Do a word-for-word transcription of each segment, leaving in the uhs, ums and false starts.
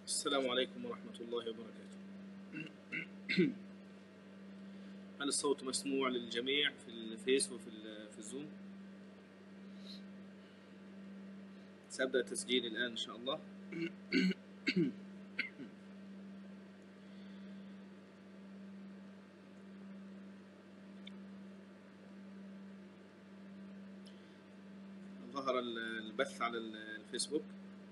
السلام عليكم ورحمة الله وبركاته. هل الصوت مسموع للجميع في الفيس وفي في الزوم؟ سأبدأ تسجيل الآن إن شاء الله. ظهر البث على الفيسبوك.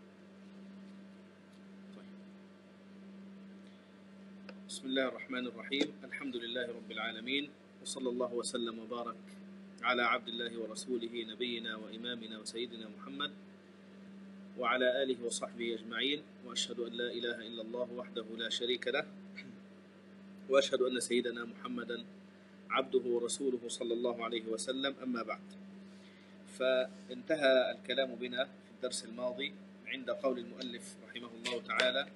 بسم الله الرحمن الرحيم. الحمد لله رب العالمين، وصلى الله وسلم وبارك على عبد الله ورسوله نبينا وإمامنا وسيدنا محمد وعلى آله وصحبه أجمعين، وأشهد أن لا إله إلا الله وحده لا شريك له، وأشهد أن سيدنا محمدا عبده ورسوله صلى الله عليه وسلم. أما بعد، فانتهى الكلام بنا في الدرس الماضي عند قول المؤلف رحمه الله تعالى: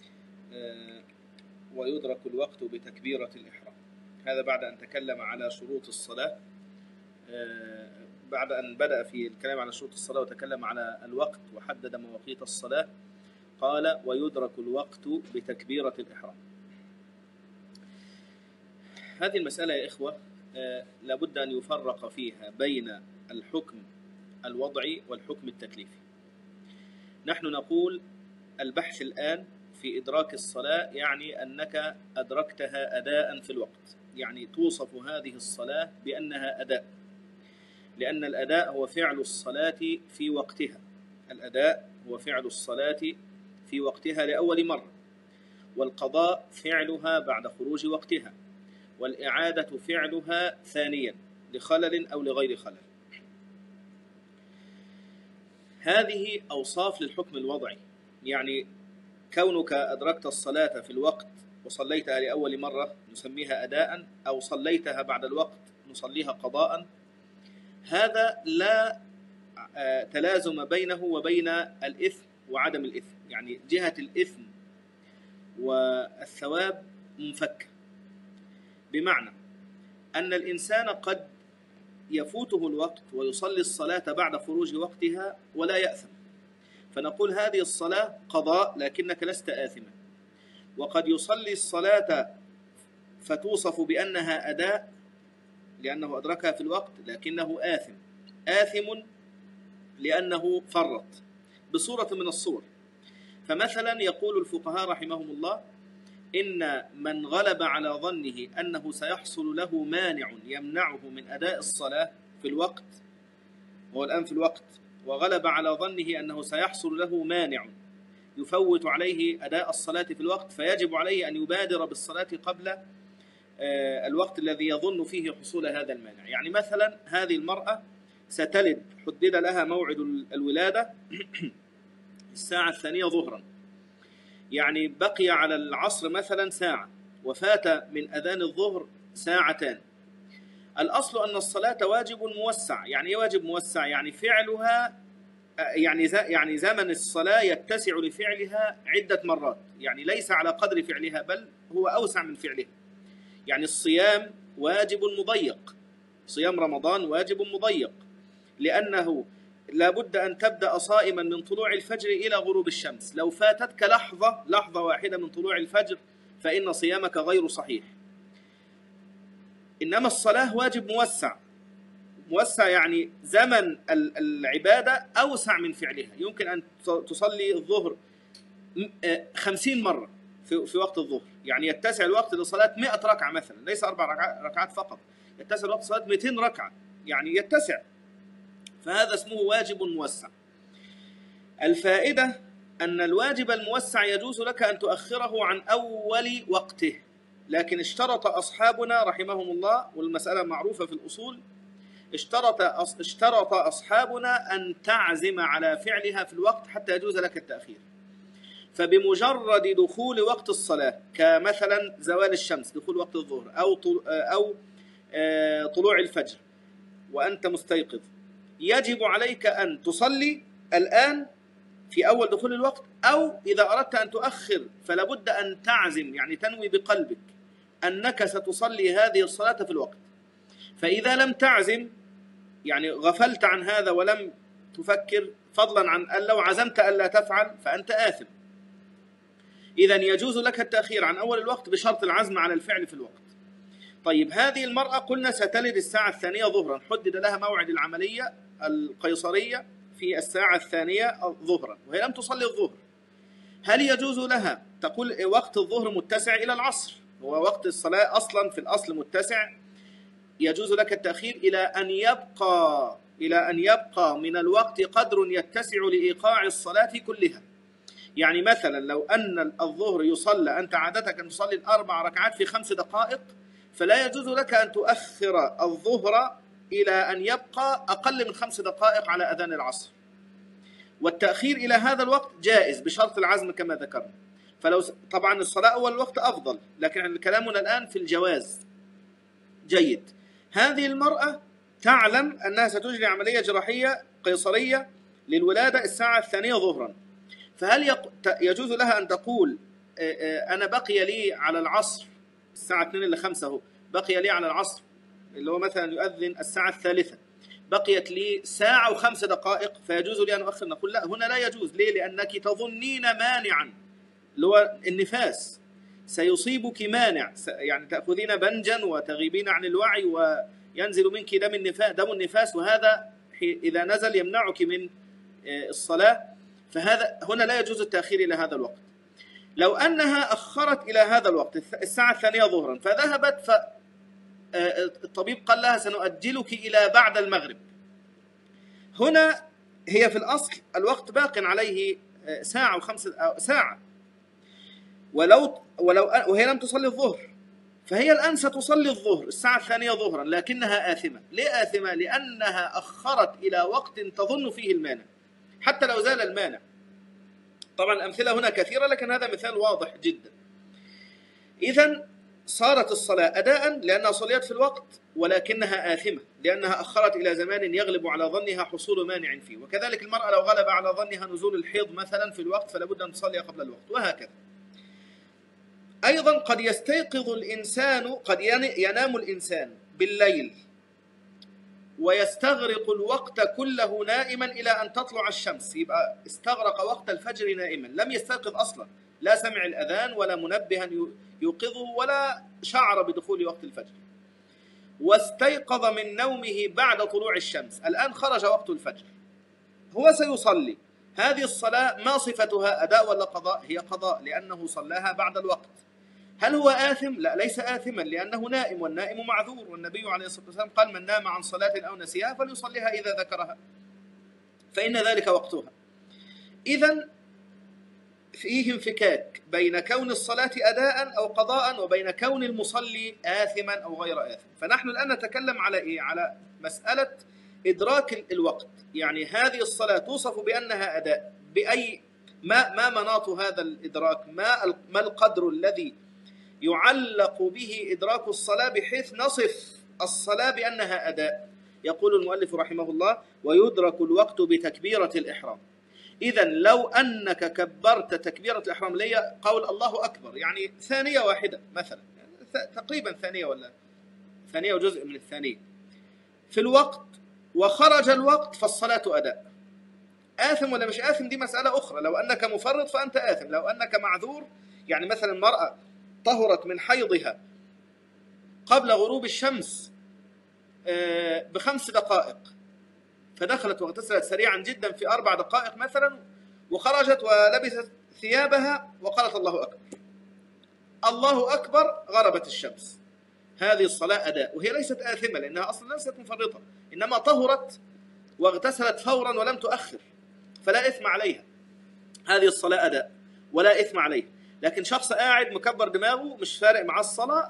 ويدرك الوقت بتكبيرة الإحرام. هذا بعد أن تكلم على شروط الصلاة، بعد أن بدأ في الكلام على شروط الصلاة وتكلم على الوقت وحدد مواقيت الصلاة، قال: ويدرك الوقت بتكبيرة الإحرام. هذه المسألة يا إخوة لابد أن يفرق فيها بين الحكم الوضعي والحكم التكليفي. نحن نقول البحث الآن في إدراك الصلاة يعني أنك أدركتها أداء في الوقت، يعني توصف هذه الصلاة بأنها أداء، لأن الأداء هو فعل الصلاة في وقتها. الأداء هو فعل الصلاة في وقتها لأول مرة، والقضاء فعلها بعد خروج وقتها، والإعادة فعلها ثانيا لخلل أو لغير خلل. هذه أوصاف للحكم الوضعي، يعني كونك أدركت الصلاة في الوقت وصليتها لأول مرة نسميها أداء، أو صليتها بعد الوقت نصليها قضاء. هذا لا تلازم بينه وبين الإثم وعدم الإثم، يعني جهة الإثم والثواب منفكة، بمعنى أن الإنسان قد يفوته الوقت ويصلي الصلاة بعد خروج وقتها ولا يأثم، فنقول هذه الصلاة قضاء لكنك لست آثما. وقد يصلي الصلاة فتوصف بأنها أداء لأنه أدركها في الوقت لكنه آثم، آثم لأنه فرط بصورة من الصور. فمثلا يقول الفقهاء رحمهم الله: إن من غلب على ظنه أنه سيحصل له مانع يمنعه من أداء الصلاة في الوقت، هو الآن في الوقت، وغلب على ظنه أنه سيحصل له مانع يفوت عليه أداء الصلاة في الوقت، فيجب عليه أن يبادر بالصلاة قبل الوقت الذي يظن فيه حصول هذا المانع. يعني مثلا هذه المرأة ستلد، حدد لها موعد الولادة الساعة الثانية ظهرا، يعني بقي على العصر مثلا ساعة، وفات من أذان الظهر ساعتان. الأصل أن الصلاة واجب موسع. يعني إيه واجب موسع؟ يعني فعلها، يعني يعني زمن الصلاة يتسع لفعلها عدة مرات، يعني ليس على قدر فعلها بل هو أوسع من فعلها. يعني الصيام واجب مضيق، صيام رمضان واجب مضيق، لأنه لابد أن تبدأ صائما من طلوع الفجر إلى غروب الشمس. لو فاتتك لحظة لحظة واحدة من طلوع الفجر فإن صيامك غير صحيح. إنما الصلاة واجب موسع. موسع يعني زمن العبادة أوسع من فعلها، يمكن أن تصلي الظهر خمسين مرة في وقت الظهر، يعني يتسع الوقت لصلاة مئة ركعة مثلا، ليس أربع ركعات فقط، يتسع الوقت لصلاة مئتين ركعة، يعني يتسع. فهذا اسمه واجب موسع. الفائدة أن الواجب الموسع يجوز لك أن تؤخره عن أول وقته، لكن اشترط أصحابنا رحمهم الله، والمسألة معروفة في الأصول، اشترط اشترط أصحابنا أن تعزم على فعلها في الوقت حتى يجوز لك التأخير. فبمجرد دخول وقت الصلاة، كمثلا زوال الشمس، دخول وقت الظهر، أو أو طلوع الفجر وأنت مستيقظ، يجب عليك أن تصلي الآن في أول دخول الوقت، أو إذا أردت أن تؤخر فلا بد أن تعزم، يعني تنوي بقلبك أنك ستصلي هذه الصلاة في الوقت. فإذا لم تعزم، يعني غفلت عن هذا ولم تفكر، فضلا عن أن لو عزمت ألا تفعل فأنت آثم. إذن يجوز لك التأخير عن أول الوقت بشرط العزم على الفعل في الوقت. طيب هذه المرأة قلنا ستلد الساعة الثانية ظهرا، حدد لها موعد العملية القيصرية في الساعة الثانية ظهرا وهي لم تصلي الظهر، هل يجوز لها تقول وقت الظهر متسع إلى العصر؟ هو وقت الصلاة أصلا في الأصل متسع، يجوز لك التأخير إلى أن يبقى إلى أن يبقى من الوقت قدر يتسع لإيقاع الصلاة كلها. يعني مثلا لو أن الظهر يصلى، أنت عادتك أن تصلي الأربع ركعات في خمس دقائق، فلا يجوز لك أن تؤخر الظهر إلى أن يبقى أقل من خمس دقائق على أذان العصر. والتأخير إلى هذا الوقت جائز بشرط العزم كما ذكرنا. فلو طبعا الصلاة أول الوقت أفضل، لكن كلامنا الآن في الجواز. جيد. هذه المرأة تعلم أنها ستجري عملية جراحية قيصرية للولادة الساعة الثانية ظهرا، فهل يجوز لها أن تقول أنا بقي لي على العصر الساعة اثنين إلى خمسة، هو بقي لي على العصر اللي هو مثلا يؤذن الساعة الثالثة، بقيت لي ساعة وخمس دقائق فيجوز لي أن أؤخر؟ نقول لا، هنا لا يجوز. ليه؟ لأنك تظنين مانعا اللي هو النفاس، سيصيبك مانع، يعني تأخذين بنجا وتغيبين عن الوعي وينزل منك دم النفاس دم النفاس وهذا إذا نزل يمنعك من الصلاة، فهذا هنا لا يجوز التأخير إلى هذا الوقت. لو أنها أخرت إلى هذا الوقت الساعة الثانية ظهرا فذهبت فالطبيب قال لها سنؤجلك إلى بعد المغرب، هنا هي في الأصل الوقت باق عليه ساعة وخمس ساعة، ولو ولو وهي لم تصلي الظهر، فهي الآن ستصلي الظهر الساعة الثانية ظهرا لكنها آثمة. ليه آثمة؟ لأنها أخرت إلى وقت تظن فيه المانع حتى لو زال المانع. طبعا الأمثلة هنا كثيرة لكن هذا مثال واضح جدا. إذن صارت الصلاة أداء لأنها صليت في الوقت، ولكنها آثمة لأنها أخرت إلى زمان يغلب على ظنها حصول مانع فيه. وكذلك المرأة لو غلب على ظنها نزول الحيض مثلا في الوقت فلا بد أن تصلي قبل الوقت، وهكذا. أيضا قد يستيقظ الإنسان، قد ينام الإنسان بالليل ويستغرق الوقت كله نائما إلى أن تطلع الشمس، يبقى استغرق وقت الفجر نائما، لم يستيقظ أصلا، لا سمع الأذان ولا منبها يوقظه ولا شعر بدخول وقت الفجر، واستيقظ من نومه بعد طلوع الشمس، الآن خرج وقت الفجر، هو سيصلي هذه الصلاة، ما صفتها؟ أداء ولا قضاء؟ هي قضاء لأنه صلاها بعد الوقت. هل هو آثم؟ لا، ليس آثما لأنه نائم، والنائم معذور، والنبي عليه الصلاة والسلام قال من نام عن صلاة أو نسيها فليصليها إذا ذكرها فإن ذلك وقتها. إذن فيه انفكاك بين كون الصلاة أداء أو قضاء وبين كون المصلي آثما أو غير آثم. فنحن الآن نتكلم على إيه؟ على مسألة إدراك الوقت، يعني هذه الصلاة توصف بأنها أداء بأي ما ما مناط هذا الإدراك؟ ما ما القدر الذي يعلق به إدراك الصلاة بحيث نصف الصلاة بأنها أداء؟ يقول المؤلف رحمه الله ويدرك الوقت بتكبيرة الإحرام. إذن لو أنك كبرت تكبيرة الإحرام لي قول الله أكبر، يعني ثانية واحدة مثلا، يعني تقريبا ثانية ولا ثانية وجزء من الثانية في الوقت، وخرج الوقت فالصلاة أداء. آثم ولا مش آثم دي مسألة أخرى، لو أنك مفرط فأنت آثم، لو أنك معذور، يعني مثلا المرأة طهرت من حيضها قبل غروب الشمس بخمس دقائق فدخلت واغتسلت سريعا جدا في أربع دقائق مثلا، وخرجت ولبست ثيابها وقالت الله أكبر، الله أكبر، غربت الشمس، هذه الصلاة أداء، وهي ليست آثمة لأنها أصلا ليست مفرطة، إنما طهرت واغتسلت فورا ولم تؤخر فلا إثم عليها، هذه الصلاة أداء ولا إثم عليها. لكن شخص قاعد مكبر دماغه مش فارق مع الصلاة،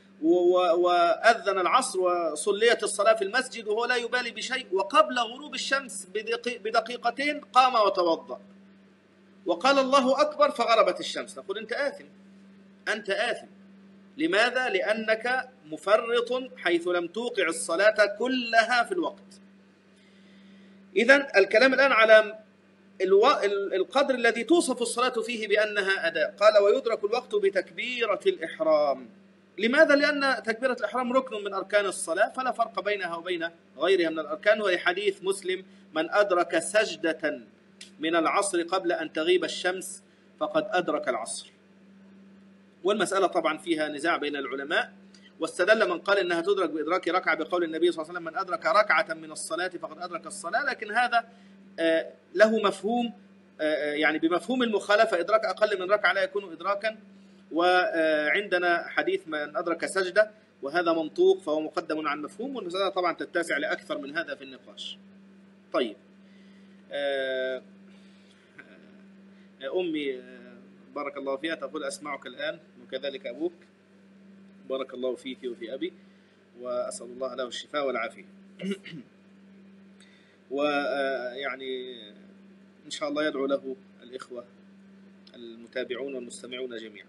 وأذن العصر وصليت الصلاة في المسجد وهو لا يبالي بشيء، وقبل غروب الشمس بدقيقتين قام وتوضأ وقال الله أكبر فغربت الشمس، نقول أنت آثم، أنت آثم. لماذا؟ لأنك مفرط حيث لم توقع الصلاة كلها في الوقت. إذن الكلام الآن على القدر الذي توصف الصلاة فيه بأنها أداء. قال ويدرك الوقت بتكبيرة الإحرام. لماذا؟ لأن تكبيرة الإحرام ركن من أركان الصلاة فلا فرق بينها وبين غيرها من الأركان، ولحديث مسلم من أدرك سجدة من العصر قبل أن تغيب الشمس فقد أدرك العصر. والمسألة طبعا فيها نزاع بين العلماء، واستدل من قال إنها تدرك بإدراك ركعة بقول النبي صلى الله عليه وسلم: من أدرك ركعة من الصلاة فقد أدرك الصلاة. لكن هذا له مفهوم، يعني بمفهوم المخالفة إدراك أقل من ركعة لا يكون إدراكا. وعندنا حديث من أدرك سجدة، وهذا منطوق فهو مقدم عن مفهوم، والمسألة طبعا تتسع لأكثر من هذا في النقاش. طيب، أمي بارك الله فيها تقول: أسمعك الآن، وكذلك أبوك، بارك الله فيك وفي أبي، وأسأل الله له الشفاء والعافية. ويعني إن شاء الله يدعو له الإخوة المتابعون والمستمعون جميعا.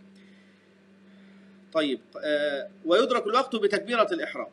طيب، ويدرك الوقت بتكبيرة الإحرام.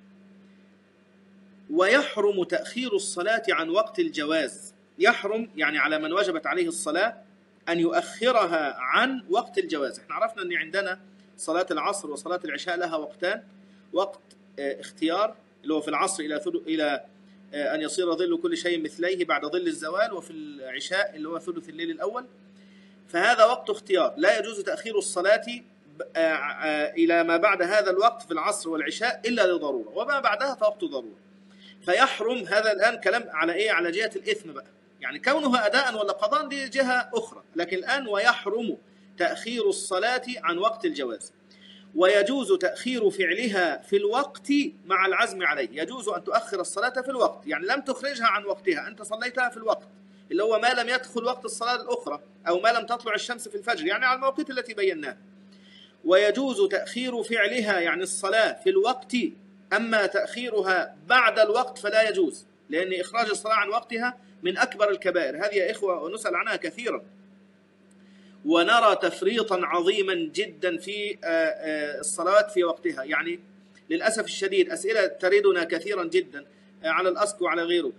ويحرم تأخير الصلاة عن وقت الجواز. يحرم يعني على من وجبت عليه الصلاة أن يؤخرها عن وقت الجواز. احنا عرفنا أن عندنا صلاة العصر وصلاة العشاء لها وقتان: وقت اختيار اللي هو في العصر إلى إلى أن يصير ظل كل شيء مثليه بعد ظل الزوال، وفي العشاء اللي هو ثلث الليل الأول. فهذا وقت اختيار، لا يجوز تأخير الصلاة إلى ما بعد هذا الوقت في العصر والعشاء إلا لضرورة، وما بعدها فوقت ضرورة. فيحرم هذا الآن كلام على إيه؟ على جهة الإثم بقى، يعني كونها أداء ولا قضاء دي جهة أخرى. لكن الآن ويحرم تأخير الصلاة عن وقت الجواز. ويجوز تأخير فعلها في الوقت مع العزم عليه. يجوز أن تؤخر الصلاة في الوقت، يعني لم تخرجها عن وقتها، أنت صليتها في الوقت اللي هو ما لم يدخل وقت الصلاة الأخرى، أو ما لم تطلع الشمس في الفجر، يعني على المواقيت التي بيناها. ويجوز تأخير فعلها يعني الصلاة في الوقت، أما تأخيرها بعد الوقت فلا يجوز، لأن إخراج الصلاة عن وقتها من أكبر الكبائر. هذه يا إخوة ونسأل عنها كثيرا، ونرى تفريطا عظيما جدا في الصلوات في وقتها. يعني للأسف الشديد أسئلة تردنا كثيرا جدا على الأسك وعلى غيره: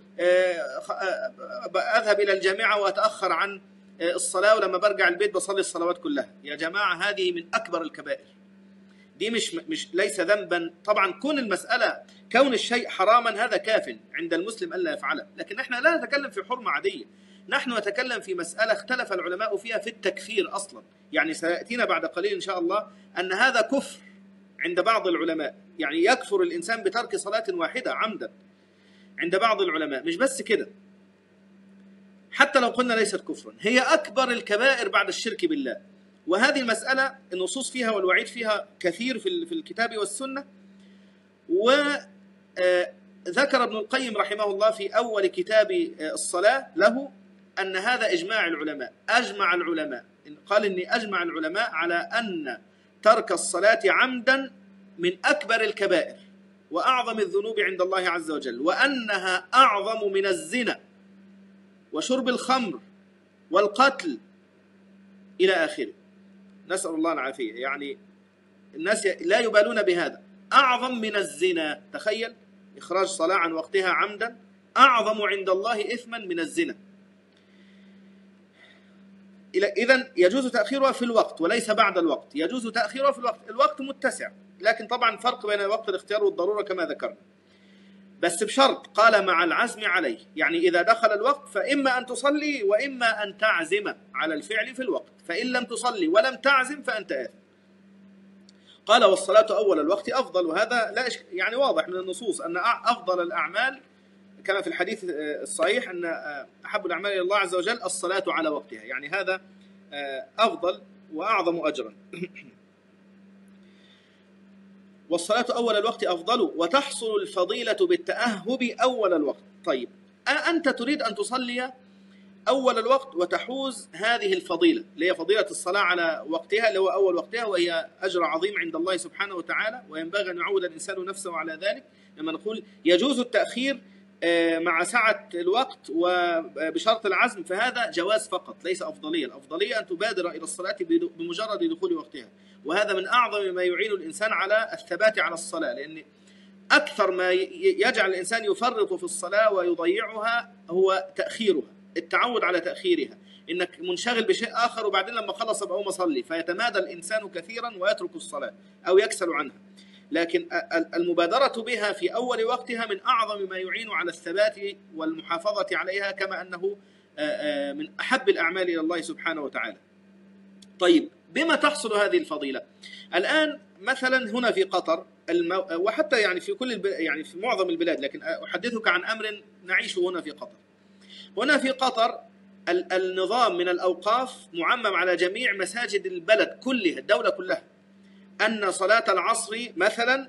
أذهب إلى الجامعة وأتأخر عن الصلاة، ولما برجع البيت بصلي الصلوات كلها. يا جماعة، هذه من أكبر الكبائر. دي مش مش ليس ذنبا طبعا. كون المسألة كون الشيء حراما هذا كاف عند المسلم ألا يفعله، لكن احنا لا نتكلم في حرمة عادية، نحن نتكلم في مسألة اختلف العلماء فيها في التكفير أصلا. يعني سيأتينا بعد قليل إن شاء الله أن هذا كفر عند بعض العلماء، يعني يكفر الإنسان بترك صلاة واحدة عمدا عند بعض العلماء. مش بس كده، حتى لو قلنا ليست كفرا، هي أكبر الكبائر بعد الشرك بالله. وهذه المسألة النصوص فيها والوعيد فيها كثير في الكتاب والسنة. وذكر ابن القيم رحمه الله في أول كتاب الصلاة له أن هذا إجماع العلماء. أجمع العلماء، قال إني أجمع العلماء على أن ترك الصلاة عمدا من أكبر الكبائر وأعظم الذنوب عند الله عز وجل، وأنها أعظم من الزنا وشرب الخمر والقتل إلى آخره. نسأل الله العافية. يعني الناس لا يبالون بهذا. أعظم من الزنا، تخيل إخراج صلاة عن وقتها عمدا أعظم عند الله إثما من الزنا. إذن يجوز تأخيرها في الوقت وليس بعد الوقت. يجوز تأخيرها في الوقت، الوقت متسع، لكن طبعا فرق بين وقت الاختيار والضرورة كما ذكرنا، بس بشرط قال مع العزم عليه. يعني إذا دخل الوقت فإما أن تصلي وإما أن تعزم على الفعل في الوقت، فإن لم تصلي ولم تعزم فأنت آثم. قال: والصلاة أول الوقت أفضل. وهذا لا يعني واضح من النصوص أن أفضل الأعمال كما في الحديث الصحيح أن أحب الأعمال إلى الله عز وجل الصلاة على وقتها، يعني هذا أفضل وأعظم أجرا. والصلاة أول الوقت أفضل، وتحصل الفضيلة بالتأهب أول الوقت. طيب، أنت تريد أن تصلي أول الوقت وتحوز هذه الفضيلة اللي هي فضيلة الصلاة على وقتها اللي هو أول وقتها، وهي أجر عظيم عند الله سبحانه وتعالى، وينبغي أن يعود الإنسان نفسه على ذلك. لما نقول يجوز التأخير مع سعة الوقت وبشرط العزم فهذا جواز فقط ليس أفضلية. الأفضلية أن تبادر إلى الصلاة بمجرد دخول وقتها، وهذا من أعظم ما يعين الإنسان على الثبات على الصلاة، لأن أكثر ما يجعل الإنسان يفرط في الصلاة ويضيعها هو تأخيرها، التعود على تأخيرها، إنك منشغل بشيء آخر وبعدين لما خلص بقوم أصلي، فيتمادى الإنسان كثيرا ويترك الصلاة أو يكسل عنها. لكن المبادرة بها في أول وقتها من أعظم ما يعين على الثبات والمحافظة عليها، كما أنه من أحب الأعمال إلى الله سبحانه وتعالى. طيب بما تحصل هذه الفضيلة؟ الآن مثلا هنا في قطر المو... وحتى يعني في كل الب... يعني في معظم البلاد، لكن أحدثك عن أمر نعيشه هنا في قطر. هنا في قطر ال... النظام من الأوقاف معمم على جميع مساجد البلد كلها، الدولة كلها، أن صلاة العصر مثلا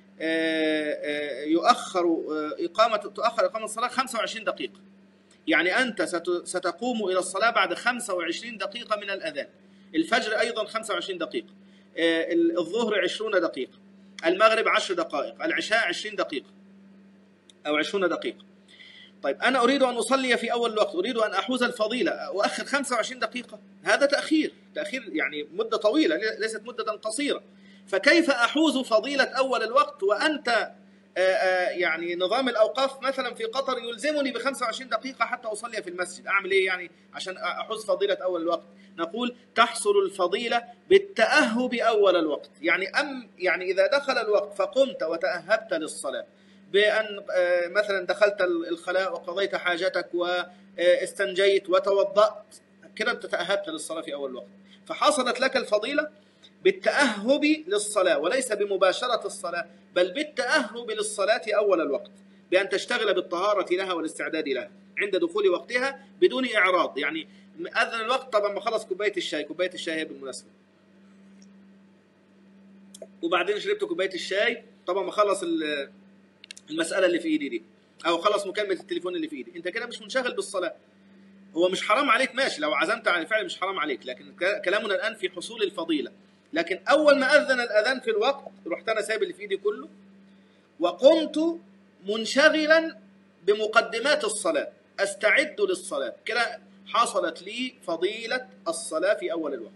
يؤخر إقامة تؤخر إقامة الصلاة خمسة وعشرين دقيقة. يعني أنت ستقوم إلى الصلاة بعد خمسة وعشرين دقيقة من الأذان. الفجر أيضا خمسة وعشرين دقيقة، الظهر عشرين دقيقة، المغرب عشر دقائق، العشاء عشرين دقيقة أو عشرين دقيقة. طيب أنا أريد أن أصلي في أول الوقت، أريد أن أحوز الفضيلة، أؤخر خمسة وعشرين دقيقة. هذا تأخير تأخير يعني مدة طويلة ليست مدة قصيرة. فكيف أحوز فضيلة أول الوقت وأنت يعني نظام الأوقاف مثلا في قطر يلزمني ب خمسة وعشرين دقيقة حتى أصلي في المسجد؟ أعمل إيه يعني عشان أحوز فضيلة أول الوقت؟ نقول تحصل الفضيلة بالتأهب أول الوقت. يعني أم يعني إذا دخل الوقت فقمت وتأهبت للصلاة بأن مثلا دخلت الخلاء وقضيت حاجتك واستنجيت وتوضأت، كده أنت تأهبت للصلاة في أول الوقت، فحصلت لك الفضيلة بالتأهب للصلاة وليس بمباشرة الصلاة، بل بالتأهب للصلاة أول الوقت، بأن تشتغل بالطهارة لها والاستعداد لها عند دخول وقتها بدون إعراض. يعني أذن الوقت، طبعا ما خلص كوباية الشاي، كوباية الشاي هي بالمناسبة، وبعدين شربت كوباية الشاي، طبعا ما خلص المسألة اللي في إيدي دي، أو خلص مكالمة التليفون اللي في إيدي، أنت كده مش منشغل بالصلاة. هو مش حرام عليك ماشي، لو عزمت على الفعل مش حرام عليك، لكن كلامنا الآن في حصول الفضيلة. لكن أول ما أذن الأذان في الوقت رحت أنا سايب اللي في إيدي كله وقمت منشغلا بمقدمات الصلاة، أستعد للصلاة، كده حصلت لي فضيلة الصلاة في أول الوقت.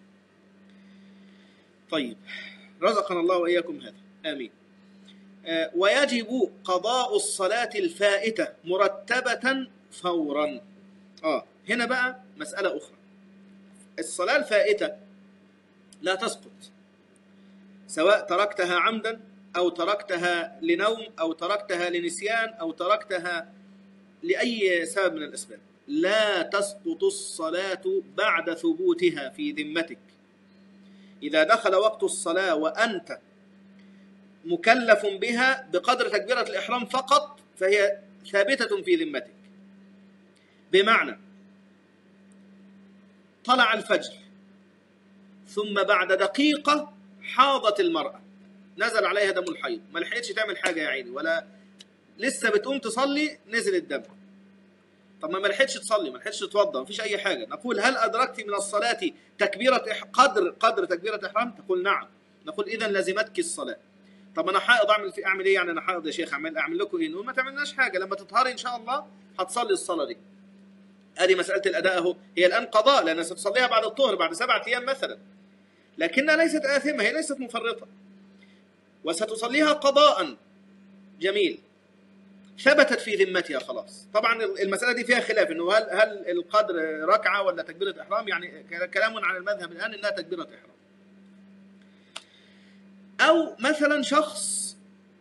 طيب رزقنا الله وإياكم هذا، آمين. آه ويجب قضاء الصلاة الفائتة مرتبة فورا. آه هنا بقى مسألة أخرى. الصلاة الفائتة لا تسقط، سواء تركتها عمدا أو تركتها لنوم أو تركتها لنسيان أو تركتها لأي سبب من الأسباب، لا تسقط الصلاة بعد ثبوتها في ذمتك. إذا دخل وقت الصلاة وأنت مكلف بها بقدر تكبيرة الإحرام فقط فهي ثابتة في ذمتك. بمعنى طلع الفجر ثم بعد دقيقة حاضت المرأة، نزل عليها دم الحيض، ما لحقتش تعمل حاجة يا عيني، ولا لسه بتقوم تصلي نزل الدم. طب ما لحقتش تصلي، ما لحقتش تتوضا، مفيش أي حاجة. نقول هل أدركت من الصلاة تكبيرة قدر قدر تكبيرة إحرام؟ تقول نعم. نقول إذا لزمتك الصلاة. طب أنا حائض أعمل في أعمل إيه يعني؟ أنا حائض يا شيخ، أعمل أعمل لكم إيه؟ نقول ما تعملناش حاجة، لما تطهري إن شاء الله هتصلي الصلاة دي. هذه مسألة الأداء أهو، هي الآن قضاء لأنها ستصليها بعد الطهر بعد سبعة أيام مثلا، لكنها ليست آثمة، هي ليست مفرطة، وستصليها قضاء. جميل، ثبتت في ذمتها خلاص. طبعا المسألة دي فيها خلاف، إنه هل هل القدر ركعة ولا تكبيرة إحرام؟ يعني كلام على المذهب الآن إنها تكبيرة إحرام. أو مثلا شخص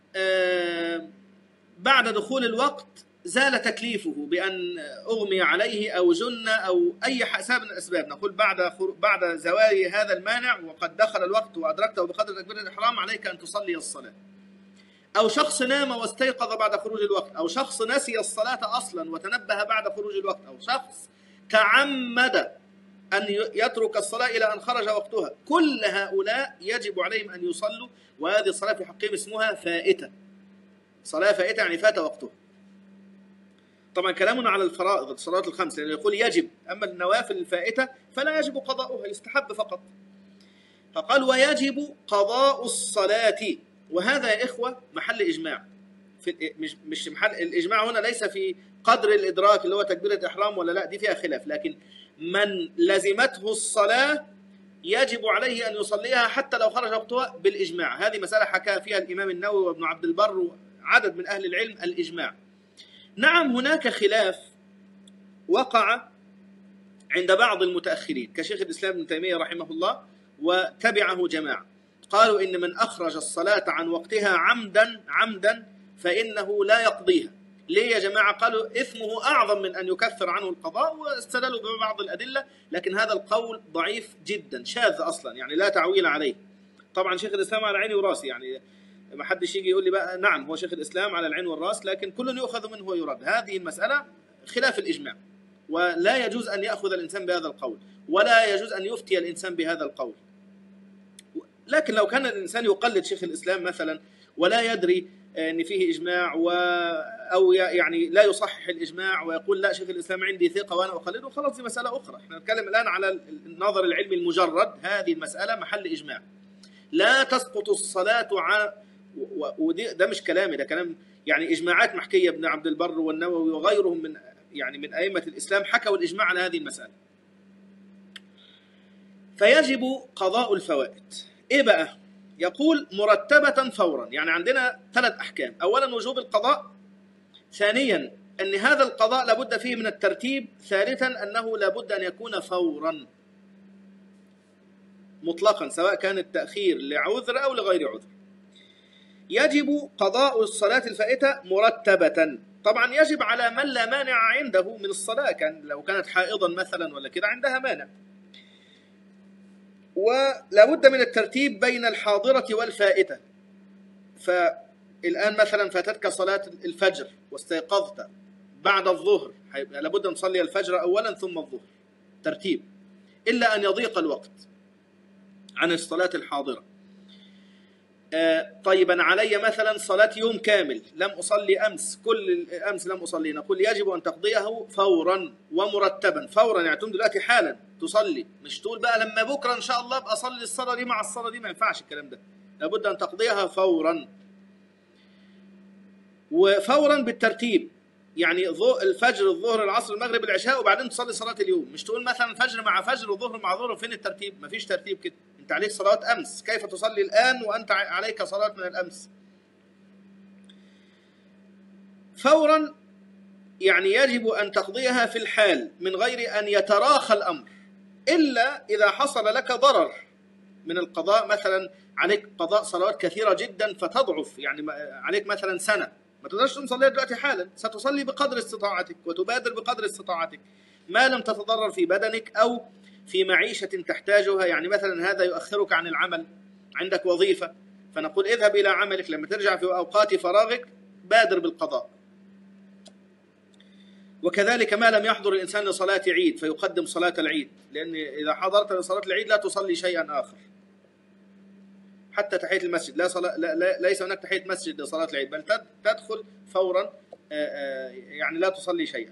بعد دخول الوقت زال تكليفه بأن أغمي عليه أو جن أو أي سبب من الأسباب، نقول بعد بعد زوال هذا المانع وقد دخل الوقت وأدركته بقدر تكبيرة الإحرام عليك أن تصلي الصلاة. أو شخص نام واستيقظ بعد خروج الوقت، أو شخص نسي الصلاة أصلا وتنبه بعد خروج الوقت، أو شخص تعمد أن يترك الصلاة إلى أن خرج وقتها. كل هؤلاء يجب عليهم أن يصلوا، وهذه الصلاة في حقهم اسمها فائتة. صلاة فائتة يعني فات وقتها. طبعا كلامنا على الفرائض الصلاة الخمس، لأنه يقول يجب، أما النوافل الفائتة فلا يجب قضاؤها، يستحب فقط. فقال ويجب قضاء الصلاة، وهذا يا إخوة محل إجماع، في مش مش محل الإجماع هنا ليس في قدر الإدراك اللي هو تكبيرة إحرام ولا لا، دي فيها خلاف، لكن من لزمته الصلاة يجب عليه أن يصليها حتى لو خرج وقتها بالإجماع. هذه مسألة حكى فيها الإمام النووي وابن عبد البر وعدد من أهل العلم، الإجماع. نعم هناك خلاف وقع عند بعض المتأخرين كشيخ الإسلام ابن تيمية رحمه الله وتبعه جماعة، قالوا إن من أخرج الصلاة عن وقتها عمدا عمدا فإنه لا يقضيها، ليه يا جماعة؟ قالوا إثمه أعظم من أن يكفر عنه القضاء، واستدلوا ببعض الأدلة، لكن هذا القول ضعيف جدا، شاذ أصلا، يعني لا تعويل عليه. طبعا شيخ الإسلام على عيني وراسي، يعني ما حدش يجي يقول لي بقى نعم هو شيخ الإسلام على العين والراس، لكن كل يؤخذ منه ويرد. هذه المسألة خلاف الإجماع، ولا يجوز أن يأخذ الإنسان بهذا القول، ولا يجوز أن يفتي الإنسان بهذا القول. لكن لو كان الإنسان يقلد شيخ الإسلام مثلا ولا يدري أن فيه إجماع، و أو يعني لا يصحح الإجماع ويقول لا شيخ الإسلام عندي ثقة وأنا أقلده، خلاص دي مسألة أخرى. احنا نتكلم الآن على النظر العلمي المجرد، هذه المسألة محل إجماع. لا تسقط الصلاة ع... ودي ده مش كلامي، ده كلام يعني إجماعات محكية، ابن عبد البر والنووي وغيرهم من يعني من أئمة الإسلام حكوا الإجماع على هذه المسألة. فيجب قضاء الفوائد. إيه بقى؟ يقول مرتبة فورا، يعني عندنا ثلاث أحكام: أولا وجوب القضاء، ثانيا أن هذا القضاء لابد فيه من الترتيب، ثالثا أنه لابد أن يكون فورا مطلقا، سواء كان التأخير لعذر أو لغير عذر. يجب قضاء الصلاة الفائتة مرتبة. طبعا يجب على من لا مانع عنده من الصلاة، كان لو كانت حائضا مثلا ولا كده عندها مانع. ولا بد من الترتيب بين الحاضرة والفائتة. فالآن مثلا فاتتك صلاة الفجر واستيقظت بعد الظهر، لابد أن تصلي الفجر أولا ثم الظهر، ترتيب، إلا أن يضيق الوقت عن الصلاة الحاضرة. آه طيب أنا علي مثلا صلاة يوم كامل لم أصلي أمس، كل أمس لم أصلي، نقول يجب أن تقضيه فورا ومرتبا. فورا يعني تقوم دلوقتي حالا تصلي، مش تقول بقى لما بكرة إن شاء الله أبقى أصلي الصلاة دي مع الصلاة دي، ما ينفعش الكلام ده، لابد أن تقضيها فورا. وفورا بالترتيب، يعني الفجر الظهر العصر المغرب العشاء وبعدين تصلي صلاة اليوم، مش تقول مثلا فجر مع فجر وظهر مع ظهر، فين الترتيب؟ مفيش ترتيب كده. انت عليك صلوات امس، كيف تصلي الان وانت عليك صلاة من الامس؟ فورا يعني يجب ان تقضيها في الحال من غير ان يتراخى الامر، الا اذا حصل لك ضرر من القضاء، مثلا عليك قضاء صلوات كثيرة جدا فتضعف، يعني عليك مثلا سنة ما تقدرش تصلي دلوقتي حالا، ستصلي بقدر استطاعتك وتبادر بقدر استطاعتك ما لم تتضرر في بدنك أو في معيشة تحتاجها. يعني مثلا هذا يؤخرك عن العمل، عندك وظيفة، فنقول اذهب إلى عملك، لما ترجع في أوقات فراغك بادر بالقضاء. وكذلك ما لم يحضر الإنسان لصلاة عيد فيقدم صلاة العيد، لأن إذا حضرت لصلاة العيد لا تصلي شيئا آخر، حتى تحية المسجد لا, صلاة لا, لا ليس هناك تحية مسجد لصلاة العيد، بل تدخل فورا يعني لا تصلي شيئا،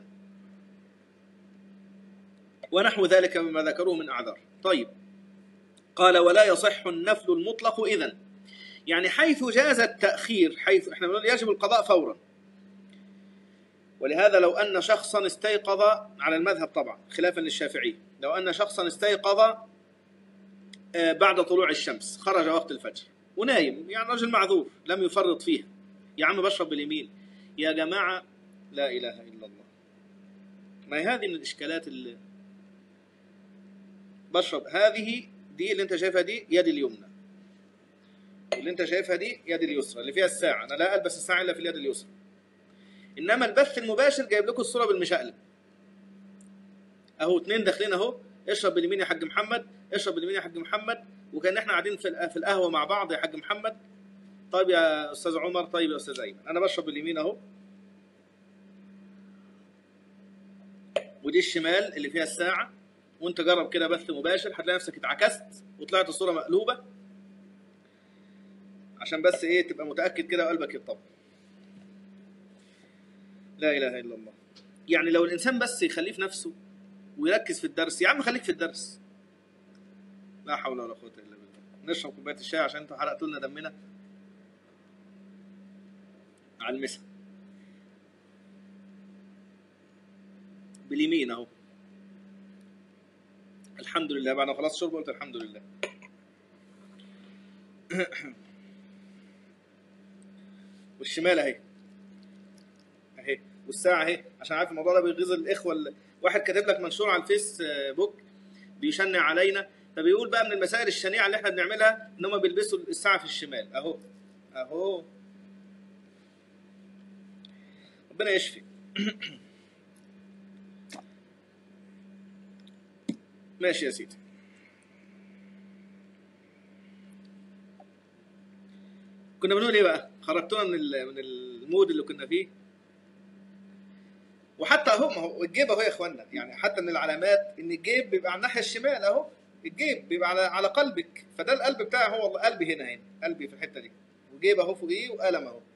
ونحو ذلك مما ذكروه من أعذار. طيب قال ولا يصح النفل المطلق إذن، يعني حيث جاز التأخير، حيث احنا بنقول يجب القضاء فورا. ولهذا لو أن شخصا استيقظ على المذهب طبعا خلافا للشافعي، لو أن شخصا استيقظ بعد طلوع الشمس، خرج وقت الفجر ونايم، يعني رجل معذور لم يفرط فيها، يا عم بشرب باليمين، يا جماعة لا إله إلا الله، ما هي هذه من الإشكالات اللي بشرب. هذه دي اللي انت شايفها دي يدي اليمنى، اللي انت شايفها دي يدي اليسرى اللي فيها الساعة، أنا لا ألبس الساعة إلا في اليد اليسرى. إنما البث المباشر جايب لكم الصورة بالمشقلب أهو، اتنين داخلين أهو، اشرب باليمين يا حاج محمد، اشرب باليمين يا حاج محمد، وكان احنا قاعدين في في القهوة مع بعض يا حاج محمد، طيب يا أستاذ عمر، طيب يا أستاذ أيمن، أنا بشرب باليمين أهو، ودي الشمال اللي فيها الساعة، وانت جرب كده بث مباشر هتلاقي نفسك اتعكست وطلعت الصورة مقلوبة، عشان بس ايه تبقى متأكد كده وقلبك يطمن. لا إله إلا الله. يعني لو الإنسان بس يخليه في نفسه ويركز في الدرس، يا عم خليك في الدرس، لا حول ولا قوة إلا بالله. نشرب كوباية الشاي عشان انتوا حرقتوا لنا دمنا على المسا. باليمين اهو، الحمد لله، بعد ما خلاص شرب قلت الحمد لله. والشمال اهي اهي، والساعة اهي، عشان عارف الموضوع ده بيغيظ الإخوة. واحد كاتب لك منشور على الفيس بوك بيشنع علينا، فبيقول بقى من المسائل الشنيعة اللي احنا بنعملها ان هم بيلبسوا الساعة في الشمال اهو اهو. ربنا يشفي. ماشي يا سيدي. كنا بنقول ايه بقى؟ خرجتونا من من المود اللي كنا فيه. وحتى اهو، ما هو الجيب اهو يا اخوانا، يعني حتى من العلامات ان الجيب بيبقى على الناحيه الشمال اهو، الجيب بيبقى على على قلبك، فده القلب بتاعي هو، والله قلبي هنا هنا، قلبي في الحته دي، وجيب اهو فوقيه وقلم اهو.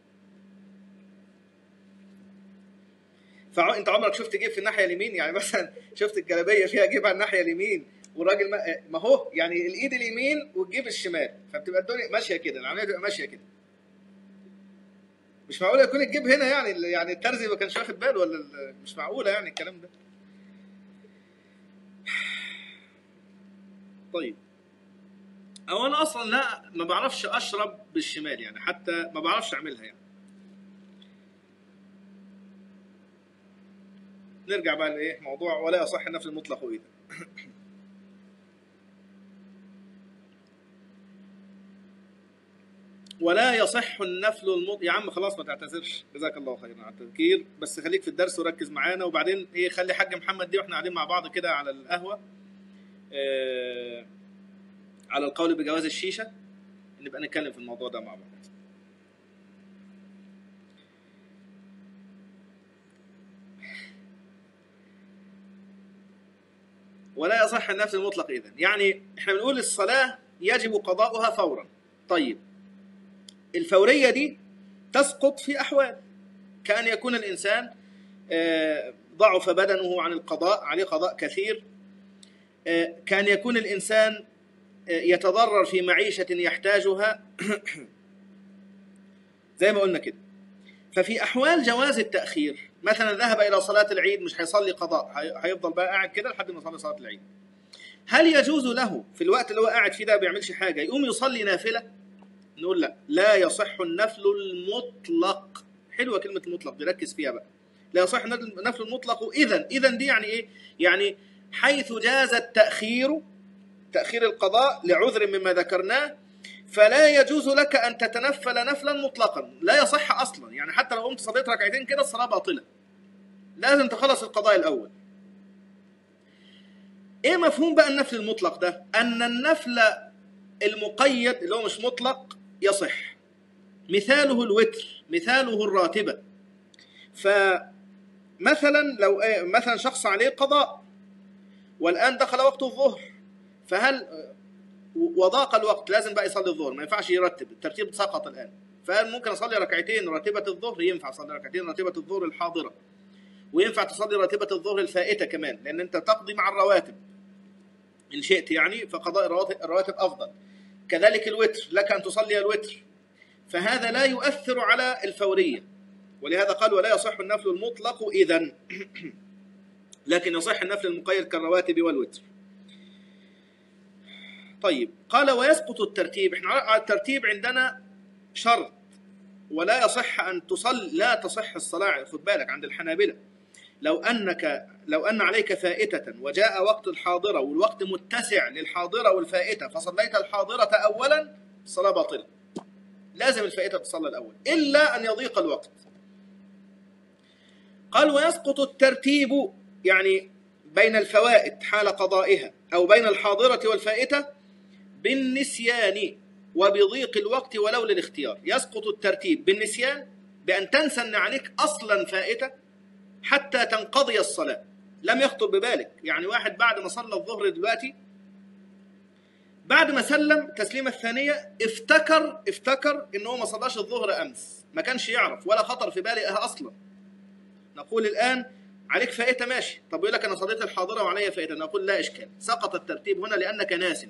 فانت عمرك شفت جيب في الناحيه اليمين؟ يعني مثلا شفت الجلابيه فيها جيب على الناحيه اليمين والراجل ما, ما هو يعني الايد اليمين والجيب الشمال، فبتبقى الدنيا ماشيه كده، العمليه بتبقى ماشيه كده. مش معقوله يكون الجيب هنا، يعني يعني الترزي ما كانش واخد باله، ولا مش معقوله يعني الكلام ده. طيب، او انا اصلا لا ما بعرفش اشرب بالشمال، يعني حتى ما بعرفش اعملها يعني. نرجع بقى لايه موضوع ولا يصح النفل المطلق اذا. ولا يصح النفل المطلق. يا عم خلاص ما تعتذرش، جزاك الله خيرا على التذكير، بس خليك في الدرس وركز معانا، وبعدين ايه خلي حاج محمد دي واحنا قاعدين مع بعض كده على القهوه آه على القول بجواز الشيشه، نبقى نتكلم في الموضوع ده مع بعض. ولا يصح النفل المطلق اذا، يعني احنا بنقول الصلاه يجب قضاؤها فورا. طيب، الفوريه دي تسقط في احوال، كأن يكون الانسان ضعف بدنه عن القضاء، عليه قضاء كثير، كان يكون الإنسان يتضرر في معيشة يحتاجها زي ما قلنا كده. ففي أحوال جواز التأخير، مثلا ذهب إلى صلاة العيد مش هيصلي قضاء، هيفضل بقى قاعد كده لحد ما يصلي صلاة العيد، هل يجوز له في الوقت اللي هو قاعد فيه ده بيعملش حاجة يقوم يصلي نافلة؟ نقول لا، لا يصح النفل المطلق. حلوة كلمة المطلق دي، ركز فيها بقى. لا يصح النفل المطلق إذن. إذن دي يعني إيه؟ يعني حيث جاز التأخير، تأخير القضاء لعذر مما ذكرناه، فلا يجوز لك أن تتنفل نفلا مطلقا، لا يصح أصلا. يعني حتى لو قمت صليت ركعتين كده الصلاة باطلة، لازم تخلص القضاء الأول. إيه مفهوم بقى النفل المطلق ده؟ أن النفل المقيد اللي هو مش مطلق يصح، مثاله الوتر، مثاله الراتبة. فمثلا لو مثلا شخص عليه قضاء والآن دخل وقت الظهر، فهل وضاق الوقت لازم بقى يصلي الظهر، ما ينفعش يرتب، الترتيب سقط الآن، فهل ممكن أصلي ركعتين راتبة الظهر؟ ينفع أصلي ركعتين راتبة الظهر الحاضرة، وينفع تصلي راتبة الظهر الفائتة كمان، لأن أنت تقضي مع الرواتب إن شئت يعني، فقضاء الرواتب أفضل. كذلك الوتر، لك أن تصلي الوتر، فهذا لا يؤثر على الفورية، ولهذا قال ولا يصح النفل المطلق إذن لكن يصح النفل المقيد كالرواتب والوتر. طيب، قال ويسقط الترتيب. احنا على الترتيب عندنا شرط، ولا يصح أن تصل، لا تصح الصلاة، خد بالك عند الحنابلة، لو أنك لو أن عليك فائتة وجاء وقت الحاضرة والوقت متسع للحاضرة والفائتة فصليت الحاضرة أولا، الصلاة باطلة، لازم الفائتة تصلى الأول إلا أن يضيق الوقت. قال ويسقط الترتيب، يعني بين الفوائت حال قضائها أو بين الحاضرة والفائتة بالنسيان وبضيق الوقت ولو للاختيار. يسقط الترتيب بالنسيان، بأن تنسى أن عليك أصلا فائتة حتى تنقضي الصلاة، لم يخطر ببالك. يعني واحد بعد ما صلى الظهر دلوقتي، بعد ما سلم تسليمة الثانية افتكر افتكر إنه ما صلاش الظهر أمس، ما كانش يعرف ولا خطر في باله أصلا. نقول الآن عليك فائتة، ماشي، طب يقول لك أنا صليت الحاضرة وعلي فائتة، نقول لا إشكال، سقط الترتيب هنا لأنك ناس.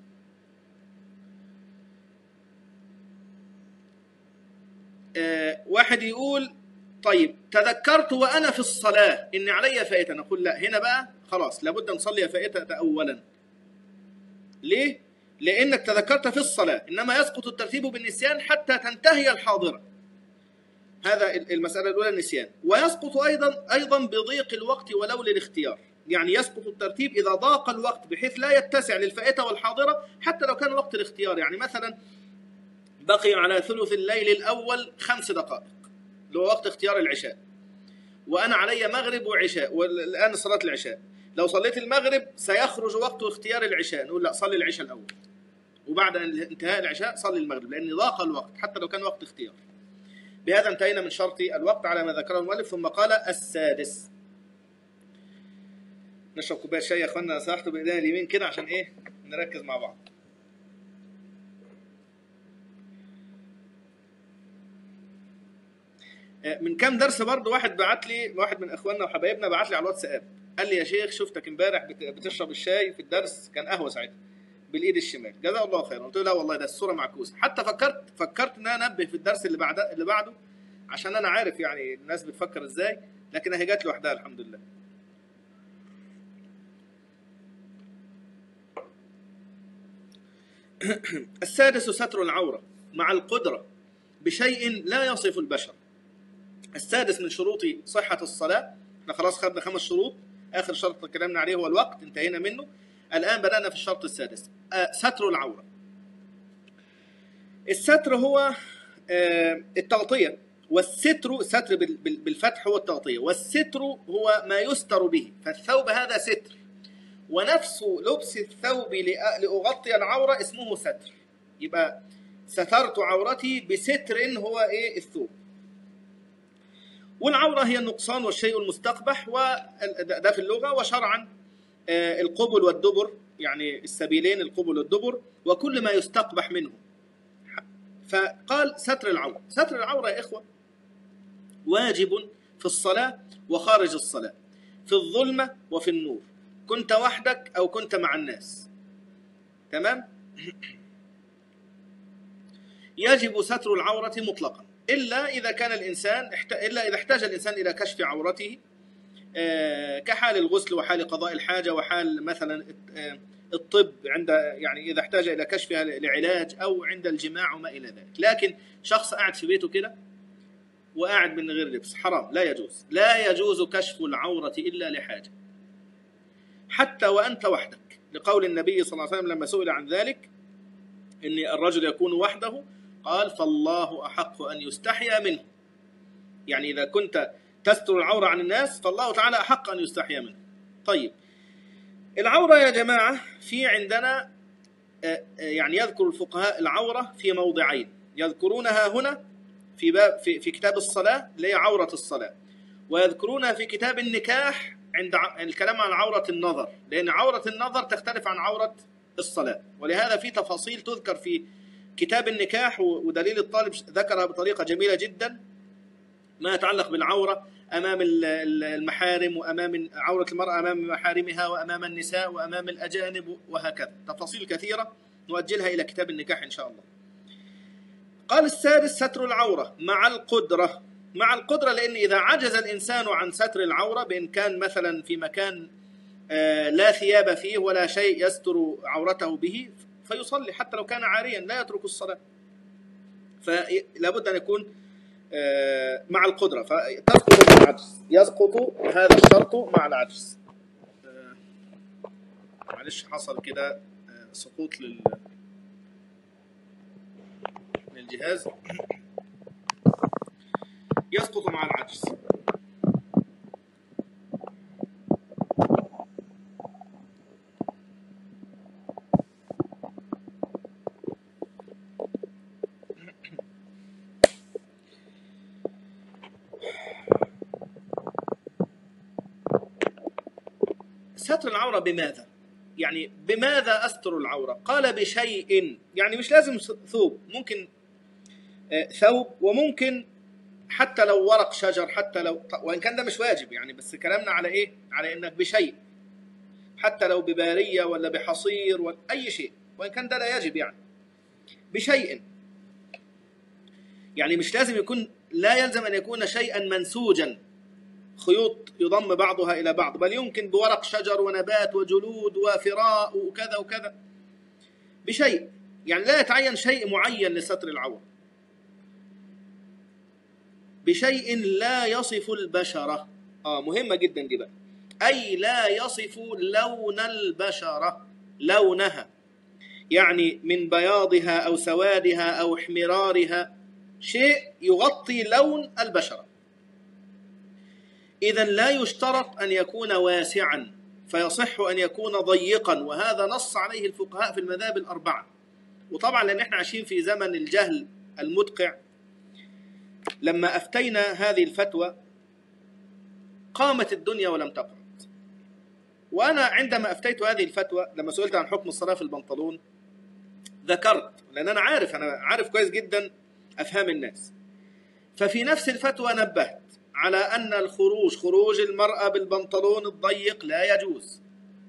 آه واحد يقول طيب تذكرت وأنا في الصلاة إن علي فائتة، نقول لا، هنا بقى خلاص لابد أن نصلي فائتة أولا. ليه؟ لأنك تذكرت في الصلاة، إنما يسقط الترتيب بالنسيان حتى تنتهي الحاضرة. هذا المسألة الأولى النسيان. ويسقط أيضا أيضا بضيق الوقت ولو للاختيار، يعني يسقط الترتيب إذا ضاق الوقت بحيث لا يتسع للفائتة والحاضرة حتى لو كان وقت الاختيار. يعني مثلا بقي على ثلث الليل الأول خمس دقائق اللي هو وقت اختيار العشاء، وأنا علي مغرب وعشاء، والآن صلاة العشاء، لو صليت المغرب سيخرج وقت اختيار العشاء، نقول لا صلي العشاء الأول، وبعد انتهاء العشاء صلي المغرب، لأن ضاق الوقت حتى لو كان وقت اختيار. بهذا انتهينا من شرط الوقت على ما ذكره المؤلف. ثم قال السادس. نشرب كوبايه شاي يا اخوانا، ساحته بايدينا اليمين كده عشان ايه نركز مع بعض. من كام درس برضه واحد بعت لي، واحد من اخواننا وحبايبنا بعت لي على الواتساب، قال لي يا شيخ شفتك امبارح بتشرب الشاي في الدرس، كان قهوه ساعتها بالايد الشمال، جزاه الله خيرا. قلت له لا والله ده الصوره معكوسه، حتى فكرت فكرت ان انا انبه في الدرس اللي بعده اللي بعده عشان انا عارف يعني الناس بتفكر ازاي، لكن هي جت لوحدها الحمد لله. السادس ستر العورة مع القدرة بشيء لا يصف البشر. السادس من شروط صحة الصلاة، احنا خلاص خدنا خمس شروط، آخر شرط تكلمنا عليه هو الوقت، انتهينا منه. الآن بدأنا في الشرط السادس، آه ستر العورة. الستر هو آه التغطية، والستر ستر بالفتح هو التغطية، والستر هو ما يستر به، فالثوب هذا ستر، ونفس لبس الثوب لأغطي العورة اسمه ستر. يبقى سترت عورتي بستر هو ايه؟ الثوب. والعورة هي النقصان والشيء المستقبح، وده في اللغة، وشرعا القبل والدبر، يعني السبيلين القبل والدبر، وكل ما يستقبح منه. فقال ستر العورة. ستر العورة يا إخوة واجب في الصلاة وخارج الصلاة، في الظلمة وفي النور، كنت وحدك أو كنت مع الناس. تمام؟ يجب ستر العورة مطلقا، إلا إذا كان الإنسان إلا إذا احتاج الإنسان إلى كشف عورته، كحال الغسل وحال قضاء الحاجة وحال مثلا الطب، عند يعني إذا احتاج إلى كشفها لعلاج، أو عند الجماع وما إلى ذلك. لكن شخص قاعد في بيته كده وقاعد من غير لبس حرام، لا يجوز. لا يجوز كشف العورة إلا لحاجة، حتى وأنت وحدك، لقول النبي صلى الله عليه وسلم لما سئل عن ذلك إن الرجل يكون وحده، قال فالله أحق أن يستحيا منه. يعني إذا كنت تستر العورة عن الناس فالله تعالى أحق أن يستحيا منه. طيب، العورة يا جماعة في عندنا يعني يذكر الفقهاء العورة في موضعين، يذكرونها هنا في باب في, في كتاب الصلاة اللي هي عورة الصلاة، ويذكرونها في كتاب النكاح عند الكلام عن عورة النظر، لأن عورة النظر تختلف عن عورة الصلاة، ولهذا في تفاصيل تذكر في كتاب النكاح، ودليل الطالب ذكرها بطريقة جميلة جدا، ما يتعلق بالعورة أمام المحارم، وأمام عورة المرأة أمام محارمها، وأمام النساء، وأمام الأجانب، وهكذا تفاصيل كثيرة نؤجلها إلى كتاب النكاح إن شاء الله. قال السادس ستر العورة مع القدرة. مع القدرة لأن إذا عجز الإنسان عن ستر العورة، بإن كان مثلا في مكان لا ثياب فيه ولا شيء يستر عورته به، فيصلي حتى لو كان عاريا، لا يترك الصلاة. فلا بد أن يكون مع القدرة، فتسقط مع العجز، يسقط هذا الشرط مع العجز. معلش حصل كده سقوط لل للجهاز، يسقط مع العجز. ستر العورة بماذا؟ يعني بماذا أستر العورة؟ قال بشيء، يعني مش لازم ثوب، ممكن ثوب، وممكن حتى لو ورق شجر، حتى لو، وإن كان ده مش واجب يعني، بس كلامنا على إيه؟ على إنك بشيء، حتى لو ببارية ولا بحصير ولا أي شيء، وإن كان ده لا يجب يعني. بشيء يعني مش لازم يكون، لا يلزم أن يكون شيئا منسوجا، خيوط يضم بعضها إلى بعض، بل يمكن بورق شجر ونبات وجلود وفراء وكذا وكذا. بشيء يعني لا يتعين شيء معين لستر العورة. بشيء لا يصف البشرة، آه مهمة جدا دي بقى، أي لا يصف لون البشرة، لونها، يعني من بياضها أو سوادها أو احمرارها، شيء يغطي لون البشرة. إذن لا يشترط أن يكون واسعا، فيصح أن يكون ضيقا، وهذا نص عليه الفقهاء في المذاهب الأربعة. وطبعا لأن احنا عايشين في زمن الجهل المدقع، لما أفتينا هذه الفتوى قامت الدنيا ولم تقعد. وأنا عندما أفتيت هذه الفتوى لما سئلت عن حكم الصلاة في البنطلون ذكرت، لأن أنا عارف أنا عارف كويس جدا أفهام الناس، ففي نفس الفتوى نبهت على أن الخروج خروج المرأة بالبنطلون الضيق لا يجوز،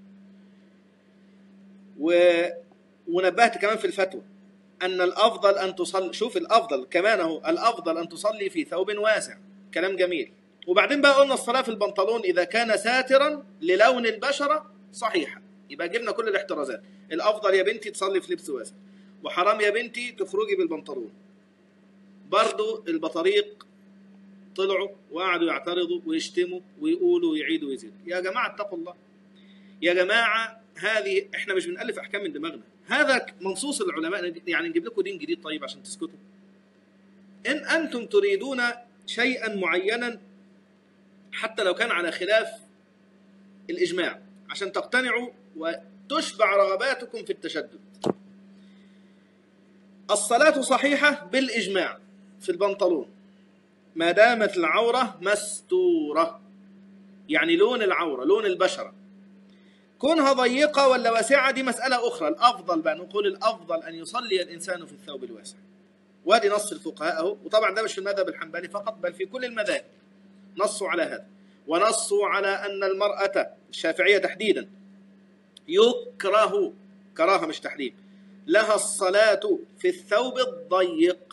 و... ونبهت كمان في الفتوى أن الأفضل أن تصلي، شوف الأفضل كمان هو الأفضل أن تصلي في ثوب واسع، كلام جميل. وبعدين بقى قلنا الصلاة في البنطلون إذا كان ساترا للون البشرة صحيحة، يبقى جبنا كل الاحترازات. الأفضل يا بنتي تصلي في لبس واسع، وحرام يا بنتي تخرجي بالبنطلون. برضو البطاريق طلعوا وقعدوا يعترضوا ويشتموا ويقولوا ويعيدوا ويزيدوا. يا جماعة اتقوا الله، يا جماعة هذه احنا مش بنألف أحكام من دماغنا، هذا منصوص العلماء. يعني نجيب لكم دين جديد طيب عشان تسكتوا؟ إن أنتم تريدون شيئا معينا حتى لو كان على خلاف الإجماع عشان تقتنعوا وتشبع رغباتكم في التشدد. الصلاة صحيحة بالإجماع في البنطلون ما دامت العورة مستورة، يعني لون العورة لون البشرة. كونها ضيقة ولا واسعة دي مسألة أخرى. الأفضل بقى نقول الأفضل أن يصلي الإنسان في الثوب الواسع، وادي نص الفقهاء أهو. وطبعا ده مش في المذهب الحنبلي فقط بل في كل المذاهب نصوا على هذا، ونصوا على أن المرأة الشافعية تحديدا يكره كراهة مش تحريم لها الصلاة في الثوب الضيق،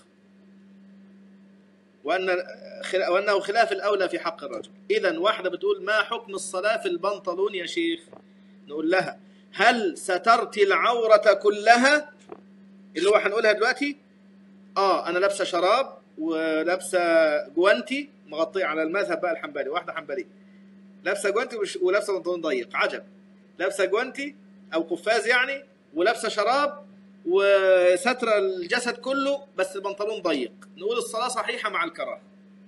وأن وأنه خلاف الأولى في حق الرجل. إذن واحدة بتقول ما حكم الصلاة في البنطلون يا شيخ؟ نقول لها هل سترت العورة كلها اللي هو هنقولها دلوقتي؟ آه أنا لابسة شراب ولابسة جوانتي مغطية على المذهب بقى الحنبلي، واحدة حنبلية لابسة جوانتي ولابسة بنطلون ضيق، عجب، لابسة جوانتي أو قفاز يعني ولابسة شراب وستر الجسد كله بس البنطلون ضيق، نقول الصلاة صحيحة مع الكراهة.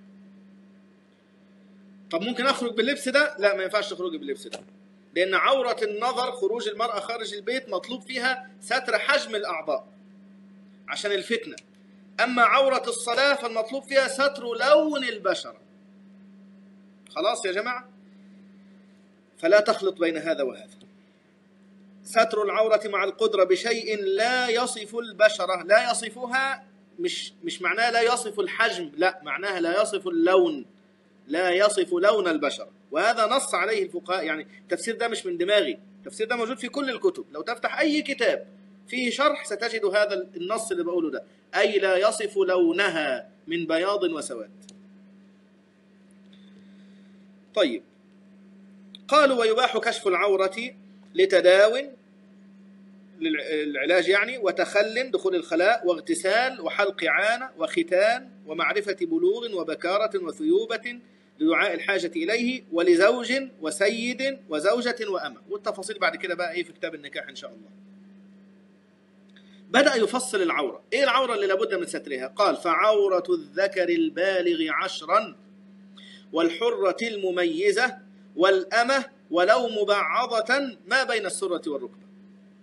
طب ممكن أخرج باللبس ده؟ لا، ما ينفعش تخرجي باللبس ده، لأن عورة النظر خروج المرأة خارج البيت مطلوب فيها ستر حجم الأعضاء عشان الفتنة. أما عورة الصلاة فالمطلوب فيها ستر لون البشرة. خلاص يا جماعة، فلا تخلط بين هذا وهذا. ستر العورة مع القدرة بشيء لا يصف البشرة، لا يصفها، مش مش معناها لا يصف الحجم، لا معناها لا يصف اللون، لا يصف لون البشرة. وهذا نص عليه الفقهاء، يعني التفسير ده مش من دماغي، التفسير ده موجود في كل الكتب. لو تفتح أي كتاب فيه شرح ستجد هذا النص اللي بقوله ده، أي لا يصف لونها من بياض وسواد. طيب، قالوا ويباح كشف العورة لتداو للعلاج يعني، وتخل دخول الخلاء، واغتسال، وحلق عانة، وختان، ومعرفة بلوغ، وبكارة، وثيوبة لدعاء الحاجة إليه، ولزوج وسيد وزوجة وأمة. والتفاصيل بعد كده بقى إيه في كتاب النكاح إن شاء الله. بدأ يفصل العورة. إيه العورة اللي لابد من سترها؟ قال فعورة الذكر البالغ عشرا، والحرة المميزة، والأمة، ولو مبعضة ما بين السرة والركبة.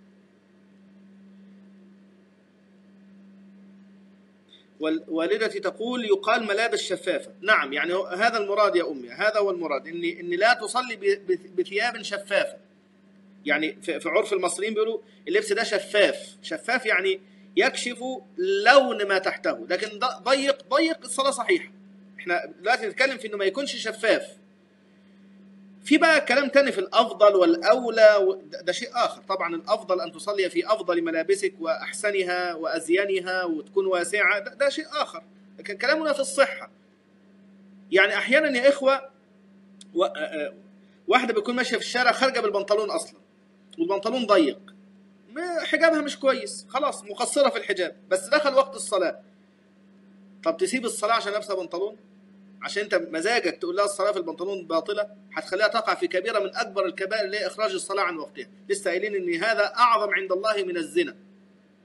والوالدة تقول يقال ملابس شفافة. نعم، يعني هذا المراد يا أمي، هذا هو المراد، إن إن لا تصلي بثياب شفافة. يعني في عرف المصريين بيقولوا اللبس ده شفاف، شفاف يعني يكشف لون ما تحته، لكن ضيق ضيق الصلاة صحيحة. احنا دلوقتي نتكلم في إنه ما يكونش شفاف. في بقى كلام تاني في الأفضل والأولى، ده شيء آخر. طبعا الأفضل أن تصلي في أفضل ملابسك وأحسنها وأزينها وتكون واسعة، ده, ده شيء آخر. لكن كلامنا في الصحة. يعني أحيانا يا إخوة واحدة بيكون ماشية في الشارع خارجة بالبنطلون أصلا، والبنطلون ضيق، حجابها مش كويس، خلاص مقصرة في الحجاب، بس دخل وقت الصلاة. طب تسيب الصلاة عشان لابسة بنطلون؟ عشان انت مزاجك تقول لها الصلاه في البنطلون باطله؟ هتخليها تقع في كبيره من اكبر الكبائر اللي هي اخراج الصلاه عن وقتها. لسه قايلين ان هذا اعظم عند الله من الزنا،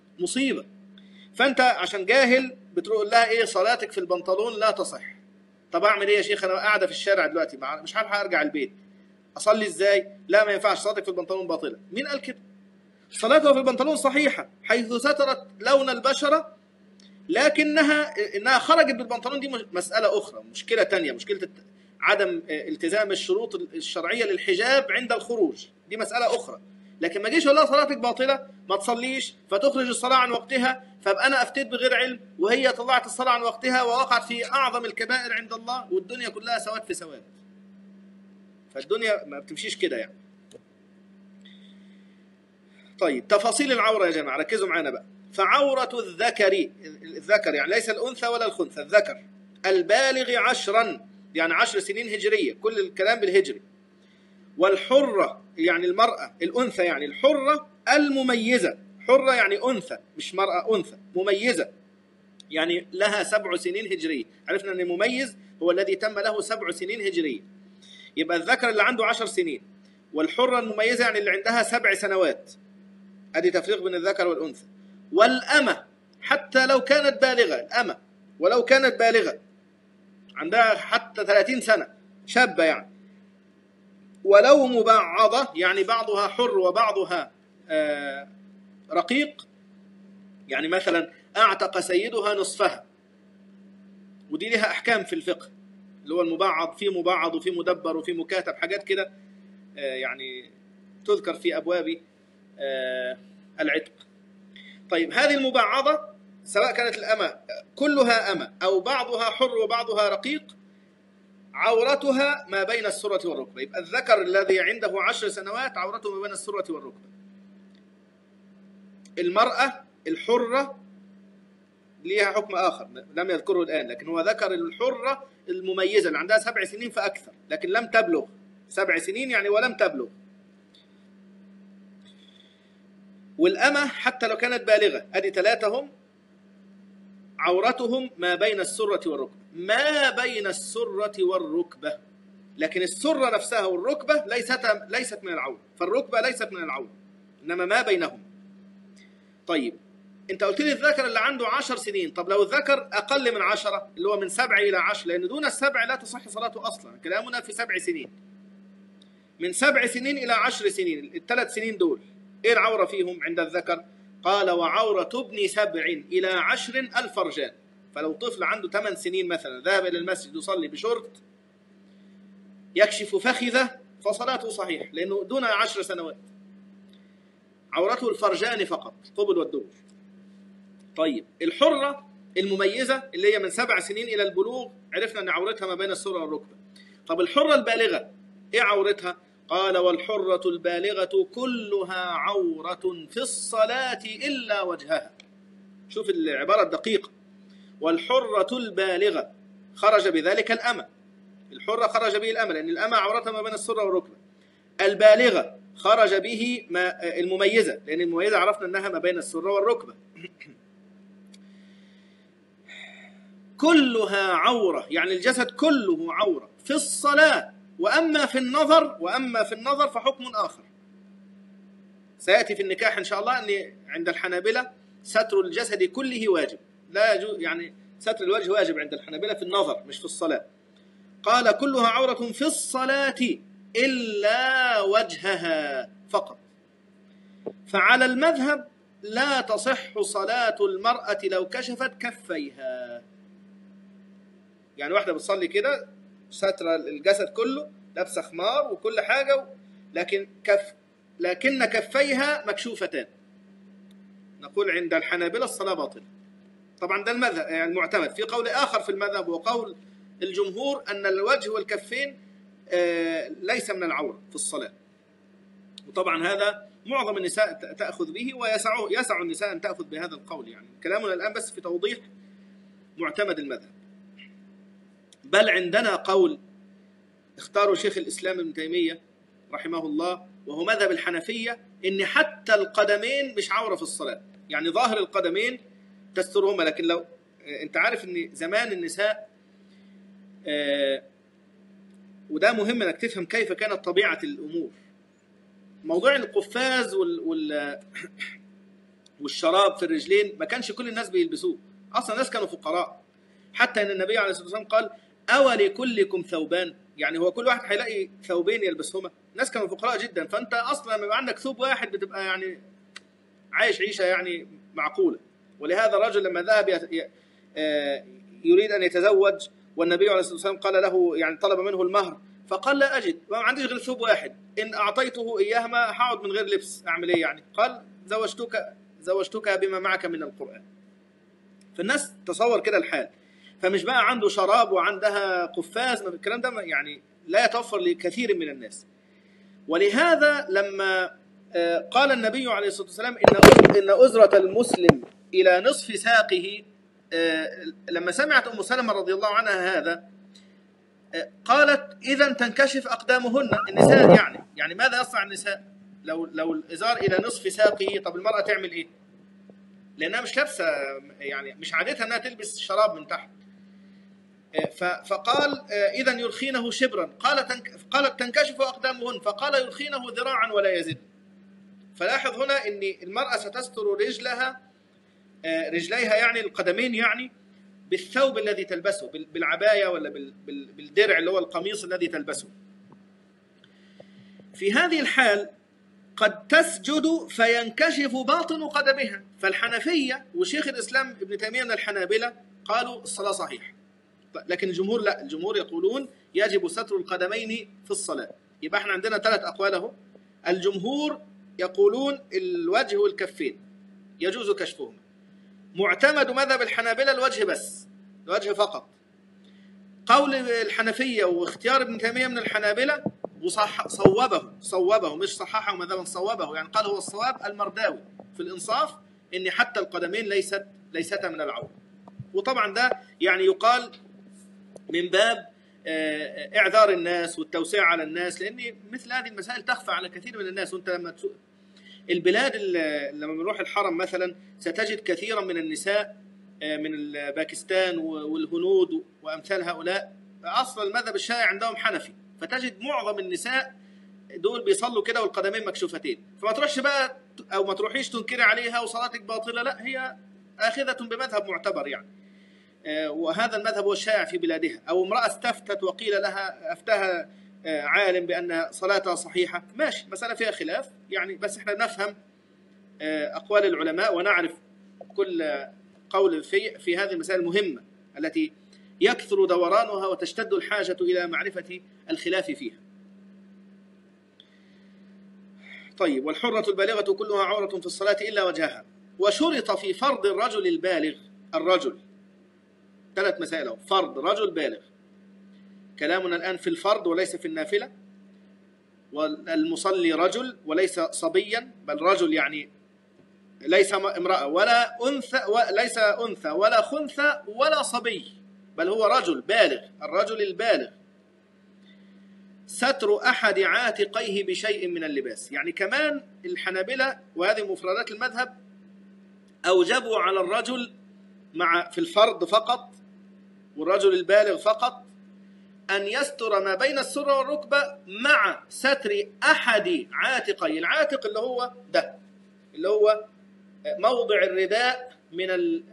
مصيبه. فانت عشان جاهل بتقول لها ايه صلاتك في البنطلون لا تصح. طب اعمل ايه يا شيخ؟ انا قاعده في الشارع دلوقتي مش هلحق ارجع البيت، اصلي ازاي؟ لا ما ينفعش، صلاتك في البنطلون باطله. مين قال كده؟ صلاته في البنطلون صحيحه حيث سترت لون البشره، لكنها انها خرجت بالبنطلون دي مساله اخرى، مشكله ثانيه، مشكله عدم التزام الشروط الشرعيه للحجاب عند الخروج، دي مساله اخرى. لكن ما جيش اقول لها صلاتك باطله ما تصليش فتخرج الصلاه عن وقتها، فابقى انا افتيت بغير علم وهي طلعت الصلاه عن وقتها ووقعت في اعظم الكبائر عند الله، والدنيا كلها سواد في سواد. فالدنيا ما بتمشيش كده يعني. طيب تفاصيل العوره يا جماعه ركزوا معانا بقى. فعوره الذكر، الذكر يعني ليس الانثى ولا الخنثى، الذكر البالغ عشرا يعني عشر سنين هجريه، كل الكلام بالهجري. والحرة يعني المرأة، الأنثى يعني الحرة المميزة، حرة يعني أنثى مش مرأة، أنثى مميزة يعني لها سبع سنين هجرية. عرفنا أن مميز هو الذي تم له سبع سنين هجرية. يبقى الذكر اللي عنده عشر سنين، والحرة المميزة يعني اللي عندها سبع سنوات. أدي تفريق بين الذكر والأنثى. والأمة حتى لو كانت بالغة، الأمة ولو كانت بالغة عندها حتى ثلاثين سنة، شابة يعني. ولو مبعضة يعني بعضها حر وبعضها آه رقيق، يعني مثلا اعتق سيدها نصفها، ودي لها احكام في الفقه، اللي هو المبعض، في مبعض وفي مدبر وفي مكاتب، حاجات كده آه يعني تذكر في ابواب آه العتق. طيب هذه المبعضة سواء كانت الأمة كلها أمة أو بعضها حر وبعضها رقيق، عورتها ما بين السرة والركبة. يبقى الذكر الذي عنده عشر سنوات عورته ما بين السرة والركبة. المرأة الحرة ليها حكم آخر لم يذكره الآن، لكن هو ذكر الحرة المميزة اللي عندها سبع سنين فأكثر لكن لم تبلغ، سبع سنين يعني ولم تبلغ. والأمة حتى لو كانت بالغة، أدي ثلاثة هم، عورتهم ما بين السرة والركبة، ما بين السرة والركبة. لكن السرة نفسها والركبة ليست ليست من العورة، فالركبة ليست من العورة إنما ما بينهم. طيب أنت قلت لي الذكر اللي عنده عشر سنين، طب لو الذكر أقل من عشرة اللي هو من سبع إلى عشر، لأن دون السبع لا تصح صلاته أصلا، كلامنا في سبع سنين. من سبع سنين إلى عشر سنين، الثلاث سنين دول إيه العورة فيهم عند الذكر؟ قال وعورة ابن سبع إلى عشر الفرجان. فلو طفل عنده ثمان سنين مثلا ذهب إلى المسجد يصلي بشرط يكشف فخذه فصلاته صحيح لأنه دون عشر سنوات. عورته الفرجان فقط، قبل والدبر. طيب الحرة المميزة اللي هي من سبع سنين إلى البلوغ عرفنا أن عورتها ما بين السرة والركبة. طب الحرة البالغة إيه عورتها؟ قال والحرة البالغة كلها عورة في الصلاة إلا وجهها. شوف العبارة الدقيقة، والحرة البالغة خرج بذلك الأمة، الحرة خرج به الأمة لأن الأمة عورتها ما بين السرة والركبة. البالغة خرج به ما المميزة لأن المميزة عرفنا أنها ما بين السرة والركبة. كلها عورة يعني الجسد كله عورة في الصلاة. وأما في النظر وأما في النظر فحكم آخر سيأتي في النكاح إن شاء الله، أن عند الحنابلة ستر الجسد كله واجب، لا يجوز يعني ستر الوجه واجب عند الحنابلة في النظر مش في الصلاة. قال كلها عورة في الصلاة إلا وجهها فقط. فعلى المذهب لا تصح صلاة المرأة لو كشفت كفيها. يعني واحدة بتصلي كده ستر الجسد كله، لابسه خمار وكل حاجة، لكن كف لكن كفيها مكشوفتان، نقول عند الحنابلة الصلاة باطلة. طبعا ده المذهب يعني المعتمد. في قول آخر في المذهب وقول الجمهور أن الوجه والكفين ليس من العورة في الصلاة، وطبعا هذا معظم النساء تأخذ به ويسع يسع النساء أن تأخذ بهذا القول. يعني كلامنا الآن بس في توضيح معتمد المذهب. بل عندنا قول اختاروا شيخ الإسلام ابن تيمية رحمه الله وهو مذهب الحنفية، إن حتى القدمين مش عورة في الصلاة، يعني ظاهر القدمين تسترهما. لكن لو أنت عارف إن زمان النساء آه وده مهم انك تفهم كيف كانت طبيعة الأمور. موضوع القفاز وال وال والشراب في الرجلين ما كانش كل الناس بيلبسوه، أصلا الناس كانوا فقراء، حتى أن النبي عليه الصلاة والسلام قال أولي كلكم ثوبان، يعني هو كل واحد هيلاقي ثوبين يلبسهما؟ الناس كانوا فقراء جدا، فأنت أصلا لما يبقى عندك ثوب واحد بتبقى يعني عايش عيشة يعني معقولة. ولهذا الرجل لما ذهب يريد أن يتزوج والنبي عليه الصلاة والسلام قال له، يعني طلب منه المهر، فقال لا أجد، ما عنديش غير ثوب واحد، إن أعطيته إياهما هقعد من غير لبس، أعمل إيه يعني؟ قال زوجتك زوجتك بما معك من القرآن. فالناس تصور كده الحال، فمش بقى عنده شراب وعندها قفاز، الكلام ده يعني لا يتوفر لكثير من الناس. ولهذا لما قال النبي عليه الصلاة والسلام إن إن أزرة المسلم إلى نصف ساقه، لما سمعت أم سلمة رضي الله عنها هذا قالت إذا تنكشف أقدامهن، النساء يعني يعني ماذا يصنع النساء لو لو الإزار إلى نصف ساقه؟ طب المرأة تعمل إيه؟ لأنها مش لابسة، يعني مش عادتها أنها تلبس شراب من تحت. فقال إذا يرخينه شبرا، قالت تنكشف أقدامهن، فقال يرخينه ذراعا ولا يزد. فلاحظ هنا أن المرأة ستستر رجلها رجليها يعني القدمين، يعني بالثوب الذي تلبسه، بالعباية ولا بالدرع اللي هو القميص الذي تلبسه. في هذه الحال قد تسجد فينكشف باطن قدمها. فالحنفية وشيخ الإسلام ابن تيمية من الحنابلة قالوا الصلاة صحيح، لكن الجمهور لا، الجمهور يقولون يجب ستر القدمين في الصلاة. يبقى احنا عندنا ثلاث أقوال اهو. الجمهور يقولون الوجه والكفين يجوز كشفهما. معتمد مذهب الحنابلة الوجه بس، الوجه فقط. قول الحنفية واختيار ابن تيمية من الحنابلة وصح صوبه صوبه مش صححه مذهبا، صوبه يعني قال هو الصواب المرداوي في الإنصاف إن حتى القدمين ليست ليستا من العورة. وطبعا ده يعني يقال من باب إعذار الناس والتوسيع على الناس، لأن مثل هذه المسائل تخفى على كثير من الناس. وأنت لما تسوق البلاد لما بنروح الحرم مثلا ستجد كثيرا من النساء من باكستان والهنود وأمثال هؤلاء، أصل المذهب الشائع عندهم حنفي، فتجد معظم النساء دول بيصلوا كده والقدمين مكشوفتين. فما تروحش بقى أو ما تروحيش تنكري عليها وصلاتك باطلة، لا، هي آخذة بمذهب معتبر يعني. وهذا المذهب هو الشائع في بلادها. أو امرأة استفتت وقيل لها أفتها عالم بأن صلاتها صحيحة، ماشي، مسألة فيها خلاف يعني، بس احنا نفهم أقوال العلماء ونعرف كل قول في في هذه المسائل المهمة التي يكثر دورانها وتشتد الحاجة إلى معرفة الخلاف فيها. طيب، والحرة البالغة كلها عورة في الصلاة إلا وجهها. وشرط في فرض الرجل البالغ، الرجل ثلاث مسائل، فرض رجل بالغ، كلامنا الآن في الفرض وليس في النافلة. والمصلي رجل وليس صبيا، بل رجل يعني ليس امرأة ولا أنثى، وليس أنثى ولا خنثى ولا صبي، بل هو رجل بالغ، الرجل البالغ. ستر أحد عاتقيه بشيء من اللباس، يعني كمان الحنابلة وهذه مفردات المذهب أوجبوا على الرجل مع في الفرض فقط والرجل البالغ فقط أن يستر ما بين السرة والركبة مع ستر أحد عاتقي. العاتق اللي هو ده، اللي هو موضع الرداء من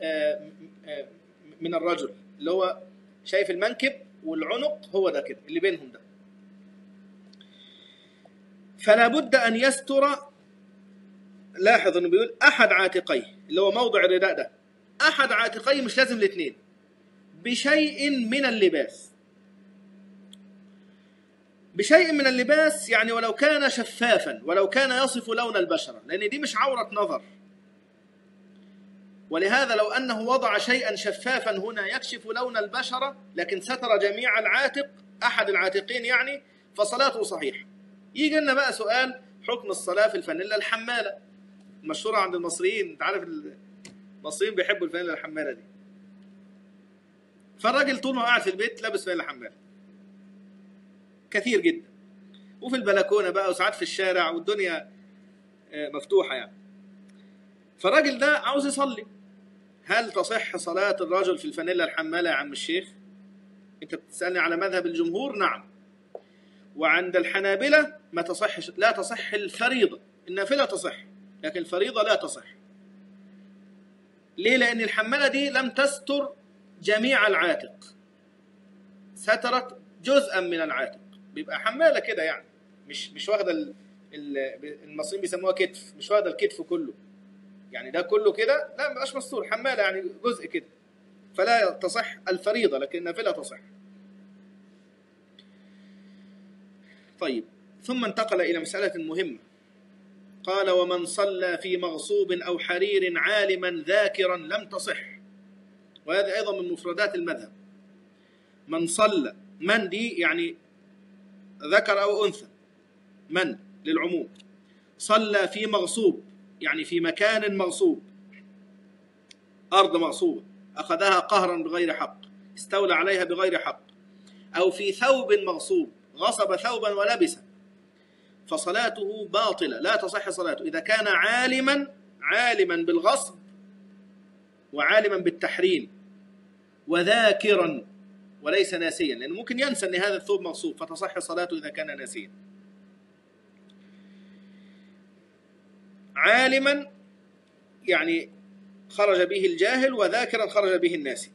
من الرجل، اللي هو شايف المنكب والعنق، هو ده كده اللي بينهم ده. فلا بد أن يستر، لاحظ أنه بيقول أحد عاتقيه اللي هو موضع الرداء ده، أحد عاتقيه مش لازم الاثنين، بشيء من اللباس. بشيء من اللباس يعني ولو كان شفافا، ولو كان يصف لون البشرة، لأن دي مش عورة نظر. ولهذا لو أنه وضع شيئا شفافا هنا يكشف لون البشرة لكن ستر جميع العاتق، أحد العاتقين يعني، فصلاته صحيحة. يجي لنا بقى سؤال حكم الصلاة في الفانيلا الحمالة المشهورة عند المصريين. انت عارف المصريين بيحبوا الفانيلا الحمالة دي. فالراجل طول ما قاعد في البيت لابس فانيلا حمالة كثير جدا، وفي البلكونة بقى وساعات في الشارع والدنيا مفتوحة يعني. فالراجل ده عاوز يصلي. هل تصح صلاة الرجل في الفانيلا الحمالة يا عم الشيخ؟ انت بتسألني على مذهب الجمهور، نعم. وعند الحنابلة ما تصحش، لا تصح الفريضة، النافلة تصح لكن الفريضة لا تصح. ليه؟ لأن الحمالة دي لم تستر جميع العاتق، سترت جزءا من العاتق، بيبقى حمالة كده يعني، مش مش واخدة ال- ال- المصريين بيسموها كتف، مش واخدة الكتف كله، يعني ده كله كده لا مبقاش مستور، حمالة يعني جزء كده، فلا تصح الفريضة لكن النافلة تصح. طيب، ثم انتقل إلى مسألة مهمة، قال: ومن صلى في مغصوب أو حرير عالما ذاكرا لم تصح. وهذا أيضا من مفردات المذهب. من صلى، من دي يعني ذكر أو أنثى، من للعموم، صلى في مغصوب يعني في مكان مغصوب، أرض مغصوبة أخذها قهرا بغير حق، استولى عليها بغير حق، أو في ثوب مغصوب غصب ثوبا ولبسه، فصلاته باطلة لا تصح صلاته إذا كان عالما عالما بالغصب وعالما بالتحريم وذاكرا وليس ناسيا، لأنه ممكن ينسى أن هذا الثوب مغصوب فتصح صلاته إذا كان ناسيا. عالما يعني خرج به الجاهل، وذاكرا خرج به الناسي.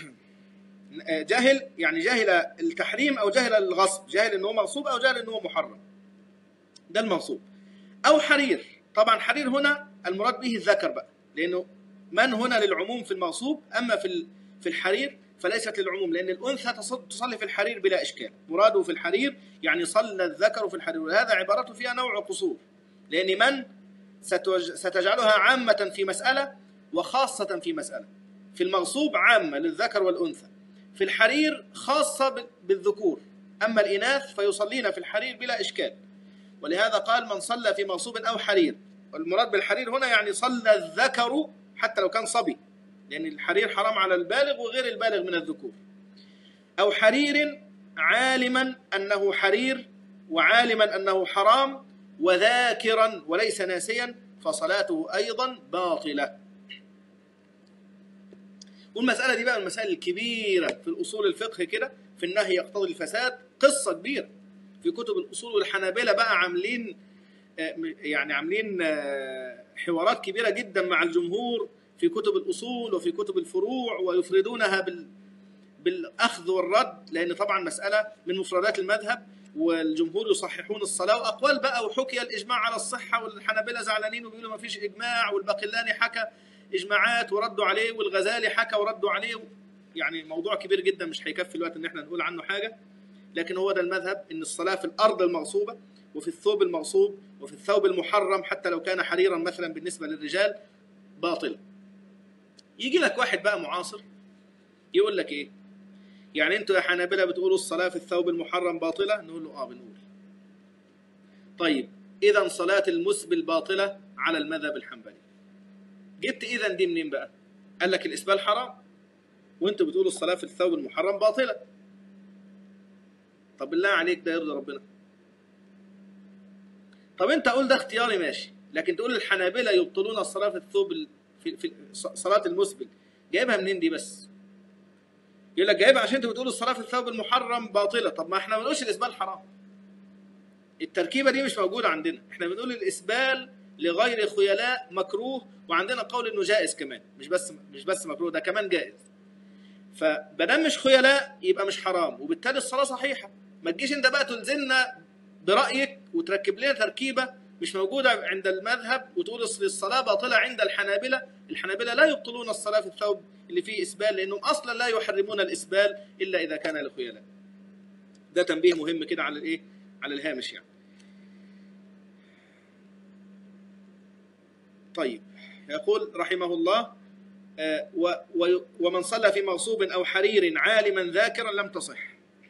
جاهل يعني جاهل التحريم أو جاهل الغصب، جاهل أنه مغصوب أو جاهل أنه محرم، ده المغصوب. أو حرير، طبعا حرير هنا المراد به الذكر بقى، لأنه من هنا للعموم في المغصوب، أما في في الحرير فليست للعموم، لأن الأنثى تصلي في الحرير بلا إشكال، مراده في الحرير يعني صلى الذكر في الحرير، وهذا عبارته فيها نوع قصور، لأن من ستجعلها عامة في مسألة وخاصة في مسألة. في المغصوب عامة للذكر والأنثى، في الحرير خاصة بالذكور، أما الإناث فيصلين في الحرير بلا إشكال. ولهذا قال: من صلى في مغصوب أو حرير، والمراد بالحرير هنا يعني صلى الذكر حتى لو كان صبي، لأن الحرير حرام على البالغ وغير البالغ من الذكور. أو حرير عالما أنه حرير وعالما أنه حرام وذاكرا وليس ناسيا، فصلاته أيضا باطلة. والمسألة دي بقى المسائل الكبيرة في الأصول الفقه كده، في النهي يقتضي الفساد، قصة كبيرة في كتب الأصول. والحنابلة بقى عاملين يعني عاملين حوارات كبيرة جدا مع الجمهور في كتب الأصول وفي كتب الفروع، ويفردونها بال بالأخذ والرد، لأن طبعا مسألة من مفردات المذهب، والجمهور يصححون الصلاة، وأقوال بقى، وحكي الإجماع على الصحة، والحنابلة زعلانين وبيقولوا ما فيش إجماع، والباقلاني حكى إجماعات وردوا عليه، والغزالي حكى وردوا عليه، يعني موضوع كبير جدا مش هيكفي الوقت إن احنا نقول عنه حاجة. لكن هو ده المذهب، إن الصلاة في الأرض المغصوبة وفي الثوب المغصوب وفي الثوب المحرم حتى لو كان حريرا مثلا بالنسبة للرجال باطل. يجي لك واحد بقى معاصر يقول لك إيه؟ يعني أنتوا يا حنابلة بتقولوا الصلاة في الثوب المحرم باطلة؟ نقول له آه بنقول. طيب إذا صلاة المسبل باطلة على المذهب الحنبلي. جبت إذا دي منين بقى؟ قال لك الإسبال حرام، وأنتوا بتقولوا الصلاة في الثوب المحرم باطلة. طب بالله عليك ده يرضي ربنا؟ طب أنت قول ده اختياري ماشي، لكن تقول الحنابلة يبطلون الصلاة في الثوب في, في صلاة المسبل، جايبها منين دي بس؟ يقول لك جايبها عشان انتوا بتقولوا الصلاة في الثوب المحرم باطلة. طب ما احنا ما بنقولش الإسبال حرام، التركيبة دي مش موجودة عندنا، احنا بنقول الإسبال لغير خيلاء مكروه، وعندنا قول انه جائز كمان، مش بس مش بس مكروه، ده كمان جائز. فبدام مش خيلاء يبقى مش حرام، وبالتالي الصلاة صحيحة. ما تجيش انت بقى تلزمنا برأيك وتركب لنا تركيبة مش موجودة عند المذهب وتقول الصلاة باطلة عند الحنابلة. الحنابلة لا يبطلون الصلاة في الثوب اللي فيه إسبال، لأنهم أصلا لا يحرمون الإسبال إلا إذا كان لخيلاء. ده تنبيه مهم كده على الإيه؟ على الهامش يعني. طيب، يقول رحمه الله: آه و و ومن صلى في مغصوب أو حرير عالما ذاكرا لم تصح.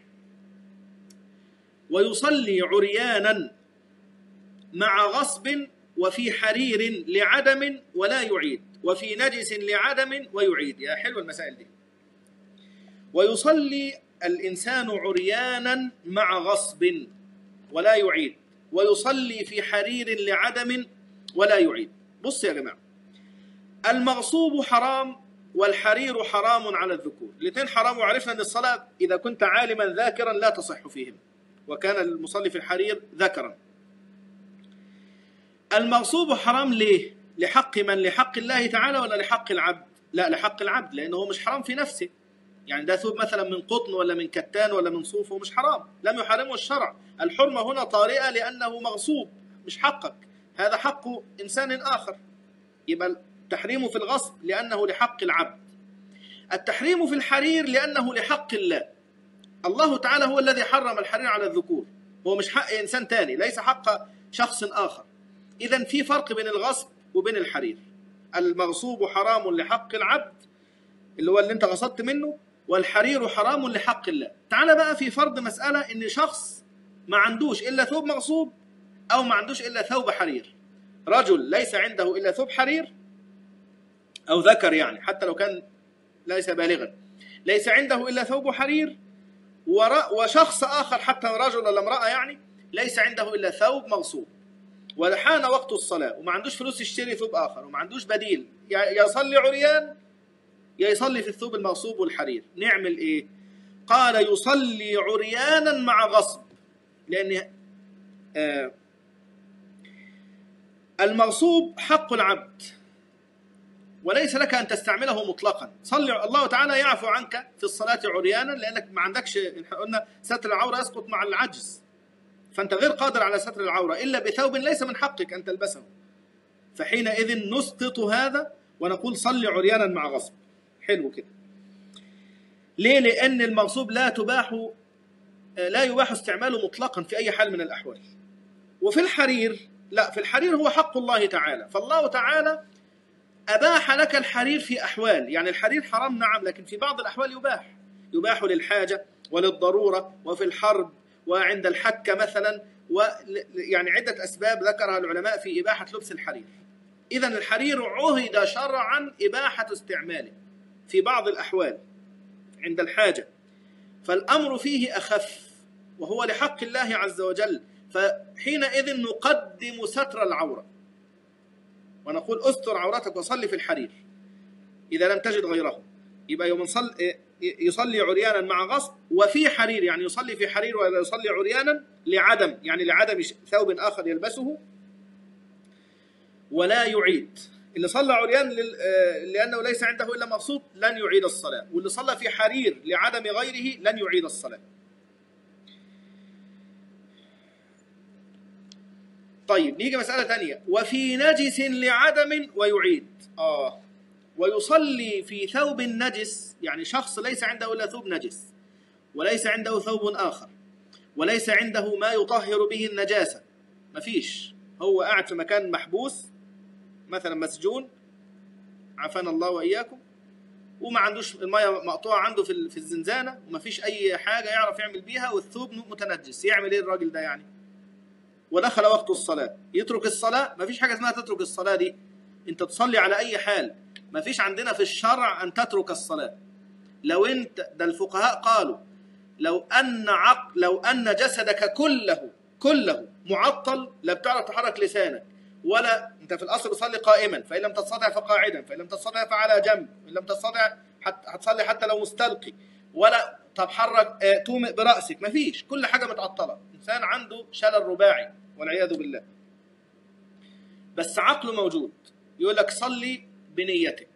ويصلي عريانا مع غصب وفي حرير لعدم ولا يعيد، وفي نجس لعدم ويعيد. يا حلو المسائل دي. ويصلي الإنسان عريانا مع غصب ولا يعيد، ويصلي في حرير لعدم ولا يعيد. بص يا جماعة، المغصوب حرام والحرير حرام على الذكور، الاثنين حرام، وعرفنا أن الصلاة إذا كنت عالما ذاكرا لا تصح فيهم، وكان المصلي في الحرير ذكرا. المغصوب حرام ليه؟ لحق من؟ لحق الله تعالى ولا لحق العبد؟ لا، لحق العبد، لأنه مش حرام في نفسه، يعني ده ثوب مثلا من قطن ولا من كتان ولا من صوف، ومش حرام، لم يحرمه الشرع. الحرمة هنا طارئة لأنه مغصوب، مش حقك، هذا حق إنسان آخر، يبقى التحريم في الغصب لأنه لحق العبد. التحريم في الحرير لأنه لحق الله. الله تعالى هو الذي حرم الحرير على الذكور، هو مش حق إنسان تاني، ليس حق شخص آخر. إذن في فرق بين الغصب وبين الحرير. المغصوب حرام لحق العبد اللي هو اللي انت غصبت منه، والحرير حرام لحق الله. تعال بقى في فرض مسألة ان شخص ما عندوش الا ثوب مغصوب او ما عندوش الا ثوب حرير. رجل ليس عنده الا ثوب حرير، او ذكر يعني حتى لو كان ليس بالغا، ليس عنده الا ثوب حرير، وشخص اخر حتى رجل ولا امرأة يعني ليس عنده الا ثوب مغصوب، ولحان وقت الصلاة وما عندوش فلوس يشتري ثوب اخر وما عندوش بديل، يصلي عريان يا يصلي في الثوب المغصوب والحرير. نعمل ايه؟ قال يصلي عريانا مع غصب، لان آه المغصوب حق العبد وليس لك ان تستعمله مطلقا. صلي، الله تعالى يعفو عنك في الصلاة عريانا لانك ما عندكش، قلنا ستر العورة يسقط مع العجز، فانت غير قادر على ستر العورة الا بثوب ليس من حقك ان تلبسه، فحينئذ نسقط هذا ونقول صلي عريانا مع غصب. حلو كده. ليه؟ لأن المغصوب لا تباح لا يباح استعماله مطلقا في أي حال من الأحوال. وفي الحرير لا، في الحرير هو حق الله تعالى، فالله تعالى أباح لك الحرير في أحوال، يعني الحرير حرام نعم، لكن في بعض الأحوال يباح، يباح للحاجة وللضرورة وفي الحرب وعند الحكة مثلا، ويعني عدة أسباب ذكرها العلماء في إباحة لبس الحرير. إذن الحرير عهد شرعا إباحة استعماله في بعض الأحوال عند الحاجة، فالأمر فيه أخف وهو لحق الله عز وجل، فحينئذ نقدم ستر العورة ونقول أستر عورتك وصلي في الحرير إذا لم تجد غيره. يبقى يوم يصلي عريانا مع غصب وفي حرير، يعني يصلي في حرير ولا يصلي عريانا لعدم، يعني لعدم ثوب آخر يلبسه، ولا يعيد. اللي صلى عريان لأنه ليس عنده إلا مغصوب لن يعيد الصلاة، واللي صلى في حرير لعدم غيره لن يعيد الصلاة. طيب نيجي مسألة ثانية، وفي نجس لعدم ويعيد. آه ويصلي في ثوب نجس، يعني شخص ليس عنده إلا ثوب نجس وليس عنده ثوب آخر وليس عنده ما يطهر به النجاسة، مفيش، هو قاعد في مكان محبوس مثلا مسجون عافانا الله وإياكم، وما عندوش المية مقطوعة عنده في في الزنزانة وما فيش أي حاجة يعرف يعمل بيها والثوب متنجس، يعمل إيه الراجل ده يعني؟ ودخل وقت الصلاة، يترك الصلاة؟ ما فيش حاجة اسمها تترك الصلاة دي، أنت تصلي على أي حال، ما فيش عندنا في الشرع أن تترك الصلاة. لو أنت ده الفقهاء قالوا لو أن عقل لو أن جسدك كله كله معطل لا بتعرف تحرك لسانك، ولا انت في الاصل بتصلي قائما، فان لم تستطع فقاعدا، فان لم تستطع فعلى جنب، ان لم تستطع هتصلي حتى لو مستلقي، ولا تتحرك اه تومئ براسك، مفيش، كل حاجه متعطله، انسان عنده شلل رباعي والعياذ بالله، بس عقله موجود، يقول لك صلي بنيتك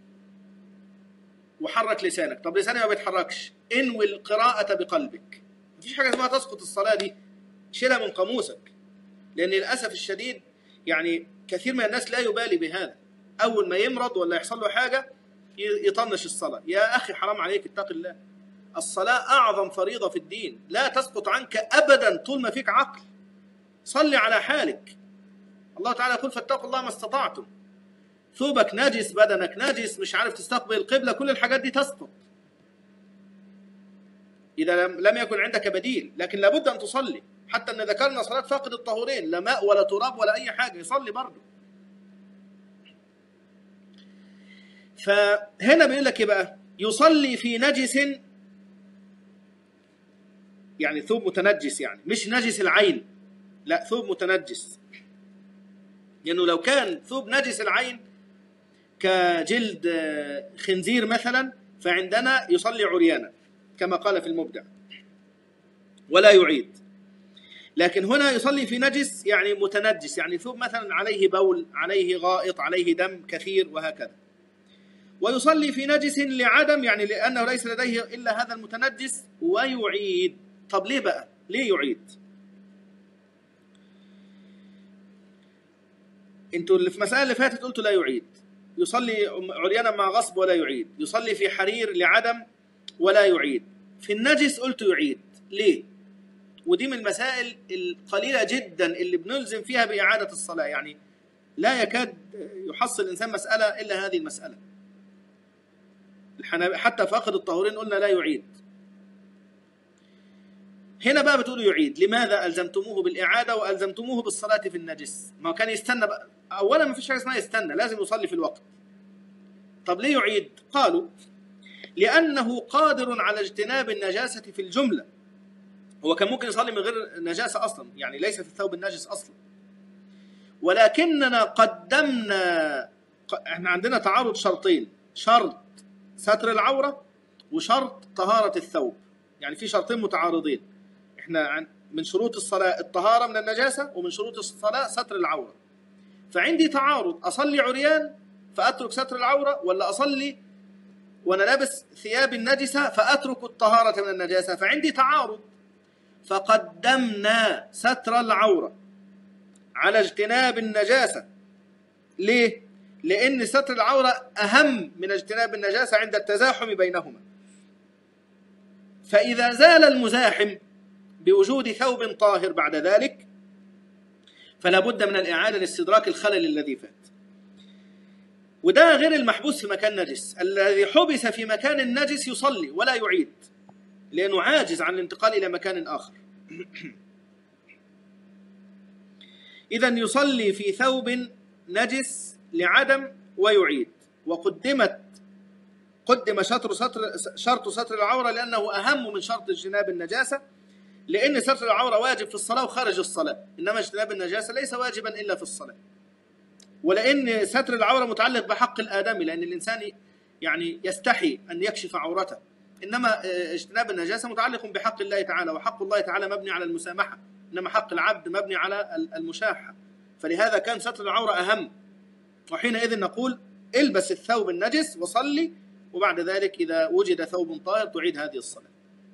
وحرك لسانك. طب لساني ما بيتحركش، انوي القراءه بقلبك. مفيش حاجه اسمها تسقط الصلاه دي، شيلها من قاموسك، لان للاسف الشديد يعني كثير من الناس لا يبالي بهذا، أول ما يمرض ولا يحصل له حاجة يطنش الصلاة. يا أخي حرام عليك، اتق الله، الصلاة أعظم فريضة في الدين، لا تسقط عنك أبدا طول ما فيك عقل، صلي على حالك. الله تعالى يقول فاتقوا الله ما استطعتم. ثوبك نجس، بدنك نجس، مش عارف تستقبل القبلة، كل الحاجات دي تسقط إذا لم يكن عندك بديل، لكن لابد أن تصلي، حتى أن ذكرنا صلاة فاقد الطهورين، لا ماء ولا تراب ولا أي حاجة، يصلي برضه. فهنا بيقول لك بقى يصلي في نجس، يعني ثوب متنجس، يعني مش نجس العين، لا ثوب متنجس، لأنه يعني لو كان ثوب نجس العين كجلد خنزير مثلا فعندنا يصلي عريانا كما قال في المبدع ولا يعيد، لكن هنا يصلي في نجس يعني متنجس، يعني ثوب مثلا عليه بول، عليه غائط، عليه دم كثير وهكذا. ويصلي في نجس لعدم، يعني لأنه ليس لديه إلا هذا المتنجس، ويعيد. طب ليه بقى؟ ليه يعيد؟ انتوا اللي في المسألة اللي فاتت قلتوا لا يعيد. يصلي عريانا مع غصب ولا يعيد، يصلي في حرير لعدم ولا يعيد. في النجس قلت يعيد. ليه؟ ودي من المسائل القليلة جدا اللي بنلزم فيها بإعادة الصلاة، يعني لا يكاد يحصل الإنسان مسألة إلا هذه المسألة. حتى فاقد الطهورين قلنا لا يعيد. هنا بقى بتقولوا يعيد. لماذا ألزمتموه بالإعادة وألزمتموه بالصلاة في النجس؟ ما كان يستنى بقى. أولا ما فيش حاجة اسمها يستنى، لازم يصلي في الوقت. طب ليه يعيد؟ قالوا لأنه قادر على اجتناب النجاسة في الجملة. هو كان ممكن يصلي من غير نجاسة أصلا، يعني ليس في الثوب النجس أصلا، ولكننا قدمنا. احنا عندنا تعارض شرطين: شرط ستر العورة وشرط طهارة الثوب. يعني في شرطين متعارضين. احنا من شروط الصلاة الطهارة من النجاسة، ومن شروط الصلاة ستر العورة. فعندي تعارض: أصلي عريان فأترك ستر العورة، ولا أصلي وأنا لابس ثياب النجسة فأترك الطهارة من النجاسة. فعندي تعارض، فقدمنا ستر العورة على اجتناب النجاسة. ليه؟ لأن ستر العورة أهم من اجتناب النجاسة عند التزاحم بينهما. فإذا زال المزاحم بوجود ثوب طاهر بعد ذلك، فلا بد من الإعادة لاستدراك الخلل الذي فات. وده غير المحبوس في مكان نجس. الذي حبس في مكان النجس يصلي ولا يعيد، لأنه عاجز عن الانتقال إلى مكان آخر. إذن يصلي في ثوب نجس لعدم ويعيد. وقدمت قدم شرط ستر شرط ستر العورة لأنه أهم من شرط اجتناب النجاسة، لأن ستر العورة واجب في الصلاة وخارج الصلاة، إنما اجتناب النجاسة ليس واجبا إلا في الصلاة. ولأن ستر العورة متعلق بحق الآدمي، لأن الإنسان يعني يستحي أن يكشف عورته، إنما اجتناب النجاسة متعلق بحق الله تعالى، وحق الله تعالى مبني على المسامحة، إنما حق العبد مبني على المشاحة. فلهذا كان ستر العورة أهم. وحينئذ نقول البس الثوب النجس وصلي، وبعد ذلك إذا وجد ثوب طاهر تعيد هذه الصلاة.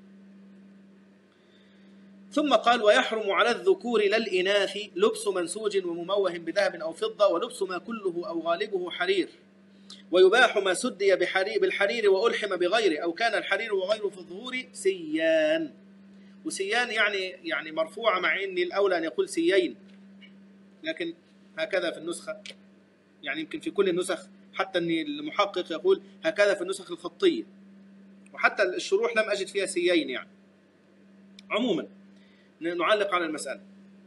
ثم قال: ويحرم على الذكور لا الإناث لبس منسوج ومموه بذهب أو فضة، ولبس ما كله أو غالبه حرير، ويباح ما سدي بالحرير وألحم بغيره، أو كان الحرير وغيره في الظهور سيان. وسيان يعني يعني مرفوعة، مع إن الأولى أن يقول سيين، لكن هكذا في النسخة، يعني يمكن في كل النسخ، حتى أن المحقق يقول هكذا في النسخ الخطية، وحتى الشروح لم أجد فيها سيين. يعني عموما نعلق على المسألة.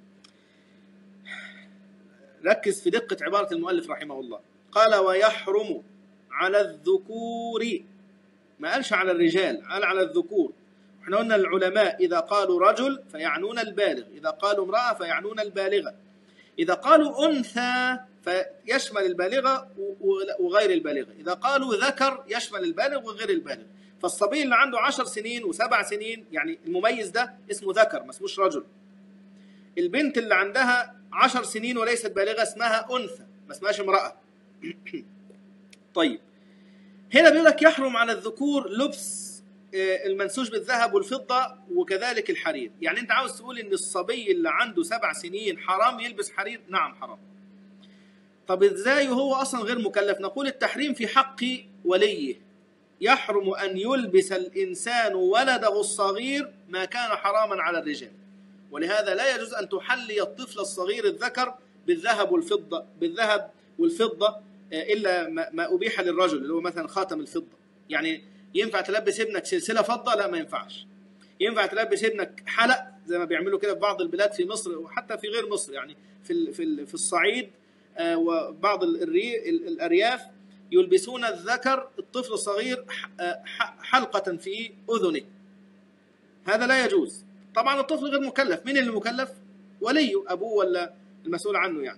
ركز في دقة عبارة المؤلف رحمه الله. قال: ويحرم على الذكور، ما قالش على الرجال، قال على الذكور. احنا قلنا العلماء إذا قالوا رجل فيعنون البالغ، إذا قالوا امرأة فيعنون البالغة، إذا قالوا أنثى فيشمل البالغة وغير البالغة، إذا قالوا ذكر يشمل البالغ وغير البالغ. فالصبي اللي عنده عشر سنين وسبع سنين، يعني المميز ده اسمه ذكر، ما اسموش رجل. البنت اللي عندها عشر سنين وليست بالغة اسمها أنثى، ما اسمهاش امرأة. طيب هنا بيقول لك يحرم على الذكور لبس المنسوج بالذهب والفضة وكذلك الحرير. يعني انت عاوز تقول ان الصبي اللي عنده سبع سنين حرام يلبس حرير؟ نعم حرام. طب ازاي وهو اصلا غير مكلف؟ نقول التحريم في حق وليه. يحرم ان يلبس الانسان ولده الصغير ما كان حراما على الرجال، ولهذا لا يجوز ان تحلي الطفل الصغير الذكر بالذهب والفضة بالذهب والفضة الا ما ابيح للرجل، اللي هو مثلا خاتم الفضة. يعني ينفع تلبس ابنك سلسلة فضة؟ لا، ما ينفعش. ينفع تلبس ابنك حلق زي ما بيعملوا كده في بعض البلاد في مصر وحتى في غير مصر، يعني في في في الصعيد وبعض الأرياف يلبسون الذكر الطفل الصغير حلقة في أذنه. هذا لا يجوز. طبعا الطفل غير مكلف. مين اللي مكلف؟ وليه، أبوه ولا المسؤول عنه يعني.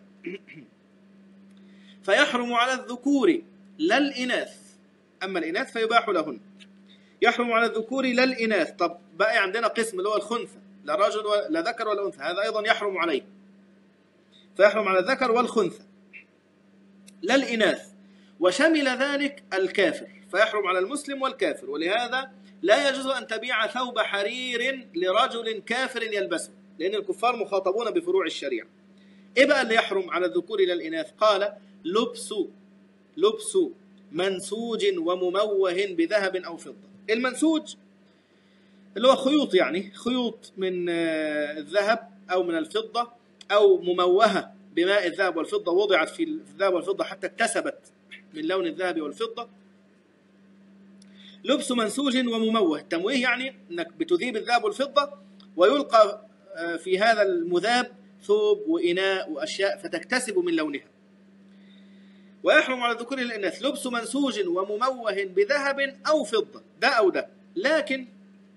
فيحرم على الذكور لا الإناث، أما الإناث فيباح لهن. يحرم على الذكور لا الإناث. طب بقى عندنا قسم اللي هو الخنثى، لا رجل ولا ذكر ولا أنثى، هذا أيضا يحرم عليه. فيحرم على الذكر والخنثى لا الإناث. وشمل ذلك الكافر، فيحرم على المسلم والكافر. ولهذا لا يجوز أن تبيع ثوب حرير لرجل كافر يلبسه، لأن الكفار مخاطبون بفروع الشريعة. إيه بقى اللي يحرم على الذكور إلى الإناث؟ قال لبس لبس منسوج ومموه بذهب أو فضة. المنسوج اللي هو خيوط، يعني خيوط من الذهب أو من الفضة، أو مموهة بماء الذهب والفضة، وضعت في الذهب والفضة حتى اكتسبت من لون الذهب والفضة. لبس منسوج ومموه، التمويه يعني أنك بتذيب الذهب والفضة ويلقى في هذا المذاب ثوب وإناء وأشياء فتكتسب من لونها. ويحرم على الذكور الإناث لبس منسوج ومموه بذهب أو فضة، ده أو ده. لكن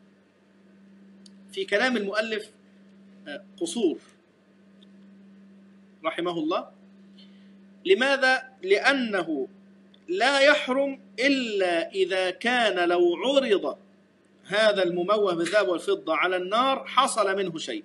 في كلام المؤلف قصور رحمه الله. لماذا؟ لأنه لا يحرم إلا إذا كان لو عرض هذا المموه بالذهب والفضة على النار حصل منه شيء.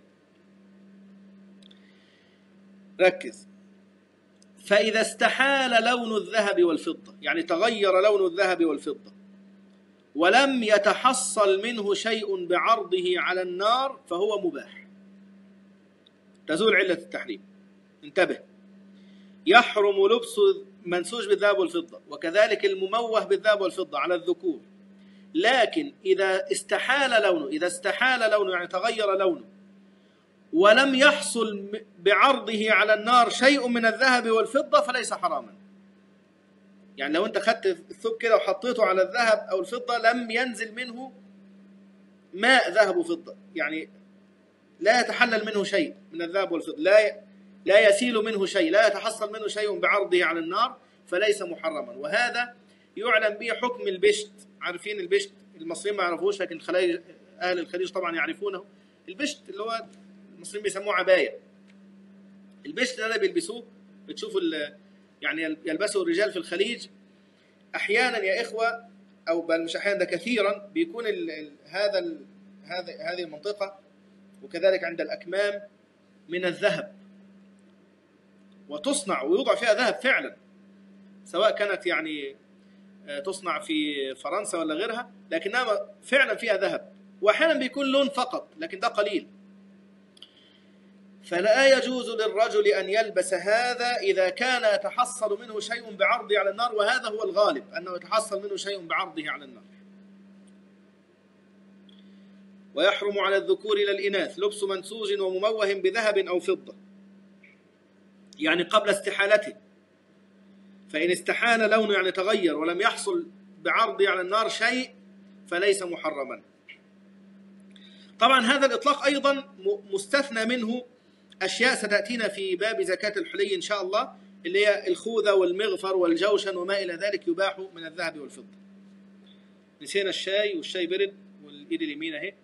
ركز. فإذا استحال لون الذهب والفضة، يعني تغير لون الذهب والفضة ولم يتحصل منه شيء بعرضه على النار فهو مباح، تزول علة التحريم. انتبه، يحرم لبس منسوج بالذهب والفضة وكذلك المموه بالذهب والفضة على الذكور، لكن إذا استحال لونه، إذا استحال لونه يعني تغير لونه ولم يحصل بعرضه على النار شيء من الذهب والفضة فليس حراما. يعني لو أنت خدت الثوب كده وحطيته على الذهب أو الفضة لم ينزل منه ماء ذهب وفضة، يعني لا يتحلل منه شيء من الذهب والفضة، لا لا يسيل منه شيء، لا يتحصل منه شيء بعرضه على النار فليس محرما. وهذا يعلم به حكم البشت. عارفين البشت؟ المصريين ما يعرفوش لكن خليج أهل الخليج طبعا يعرفونه. البشت اللي هو المصريين بيسموه عباية. البشت ده بيلبسوه، بتشوفوا يعني يلبسه الرجال في الخليج أحيانا يا إخوة، أو بل مش أحيانا، ده كثيرا بيكون ال ال هذا ال هذا هذه المنطقة وكذلك عند الأكمام من الذهب، وتصنع ويوضع فيها ذهب فعلا، سواء كانت يعني تصنع في فرنسا ولا غيرها، لكنها فعلا فيها ذهب، وأحيانا بيكون لون فقط لكن ده قليل. فلا يجوز للرجل أن يلبس هذا إذا كان يتحصل منه شيء بعرضه على النار، وهذا هو الغالب أنه يتحصل منه شيء بعرضه على النار. ويحرم على الذكور إلى الإناث لبس منسوج ومموه بذهب أو فضة، يعني قبل استحالته. فإن استحال لونه يعني تغير ولم يحصل بعرضه على النار شيء فليس محرما. طبعا هذا الإطلاق أيضا مستثنى منه أشياء ستأتينا في باب زكاة الحلي إن شاء الله، اللي هي الخوذة والمغفر والجوشن وما إلى ذلك يباح من الذهب والفضة. نسينا الشاي، والشاي برد، والإيد اليمين أهي،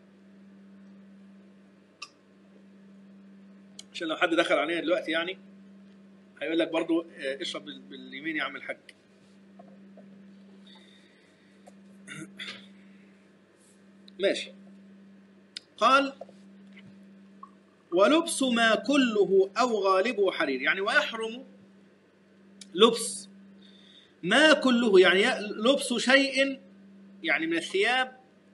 عشان لو حد دخل علينا دلوقتي يعني هيقول لك برضو اشرب باليمين يا عم الحاج. ماشي. قال ولبس ما كله أو غالبه حرير، يعني ويحرم لبس ما كله، يعني لبس شيء يعني من الثياب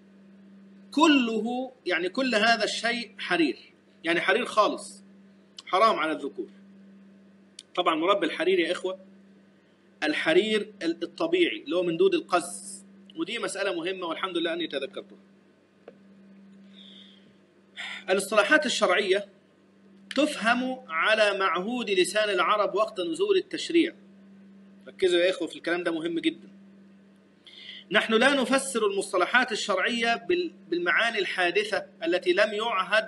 كله، يعني كل هذا الشيء حرير، يعني حرير خالص، حرام على الذكور. طبعا مراد بالحرير يا إخوة الحرير الطبيعي اللي هو من دود القز، ودي مسألة مهمة والحمد لله أني تذكرتها. الاصطلاحات الشرعية تفهم على معهود لسان العرب وقت نزول التشريع. ركزوا يا إخوة في الكلام ده مهم جدا. نحن لا نفسر المصطلحات الشرعية بالمعاني الحادثة التي لم يعهد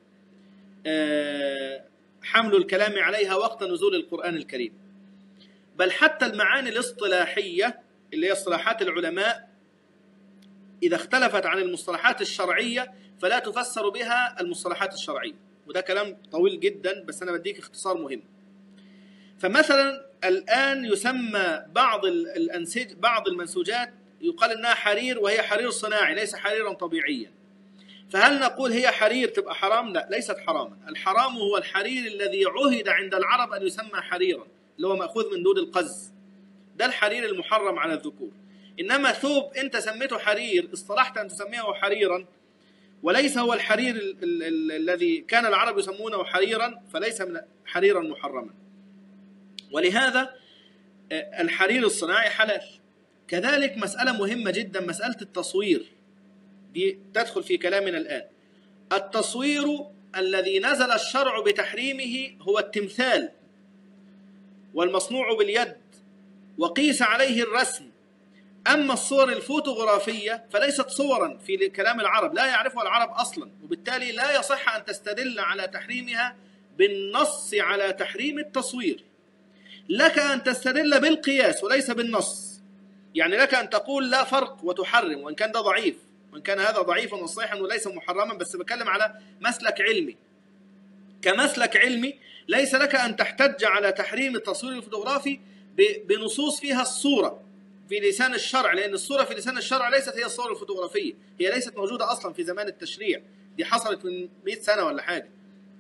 حمل الكلام عليها وقت نزول القرآن الكريم، بل حتى المعاني الاصطلاحية اللي هي اصطلاحات العلماء إذا اختلفت عن المصطلحات الشرعية فلا تفسر بها المصطلحات الشرعية. وده كلام طويل جدا بس أنا بديك اختصار مهم. فمثلا الآن يسمى بعض الأنسج بعض المنسوجات يقال إنها حرير وهي حرير صناعي ليس حريرا طبيعيا، فهل نقول هي حرير تبقى حرام؟ لا، ليست حراما. الحرام هو الحرير الذي عهد عند العرب أن يسمى حريرا، اللي هو مأخوذ من دود القز، ده الحرير المحرم على الذكور. إنما ثوب أنت سميته حرير، اصطلحت أن تسميه حريرا، وليس هو الحرير ال ال ال الذي كان العرب يسمونه حريرا، فليس من حريرا محرما. ولهذا الحرير الصناعي حلال. كذلك مسألة مهمة جدا، مسألة التصوير، دي تدخل في كلامنا الآن. التصوير الذي نزل الشرع بتحريمه هو التمثال والمصنوع باليد وقيس عليه الرسم. أما الصور الفوتوغرافية فليست صورا في كلام العرب، لا يعرفها العرب أصلا، وبالتالي لا يصح أن تستدل على تحريمها بالنص على تحريم التصوير. لك أن تستدل بالقياس وليس بالنص. يعني لك أن تقول لا فرق وتحرم، وإن كان ده ضعيف، وإن كان هذا ضعيفا وصحيحا وليس محرما، بس بتكلم على مسلك علمي. كمسلك علمي ليس لك أن تحتج على تحريم التصوير الفوتوغرافي بنصوص فيها الصورة في لسان الشرع، لأن الصورة في لسان الشرع ليست هي الصور الفوتوغرافية، هي ليست موجودة أصلا في زمان التشريع، دي حصلت من مئة سنة ولا حاجة،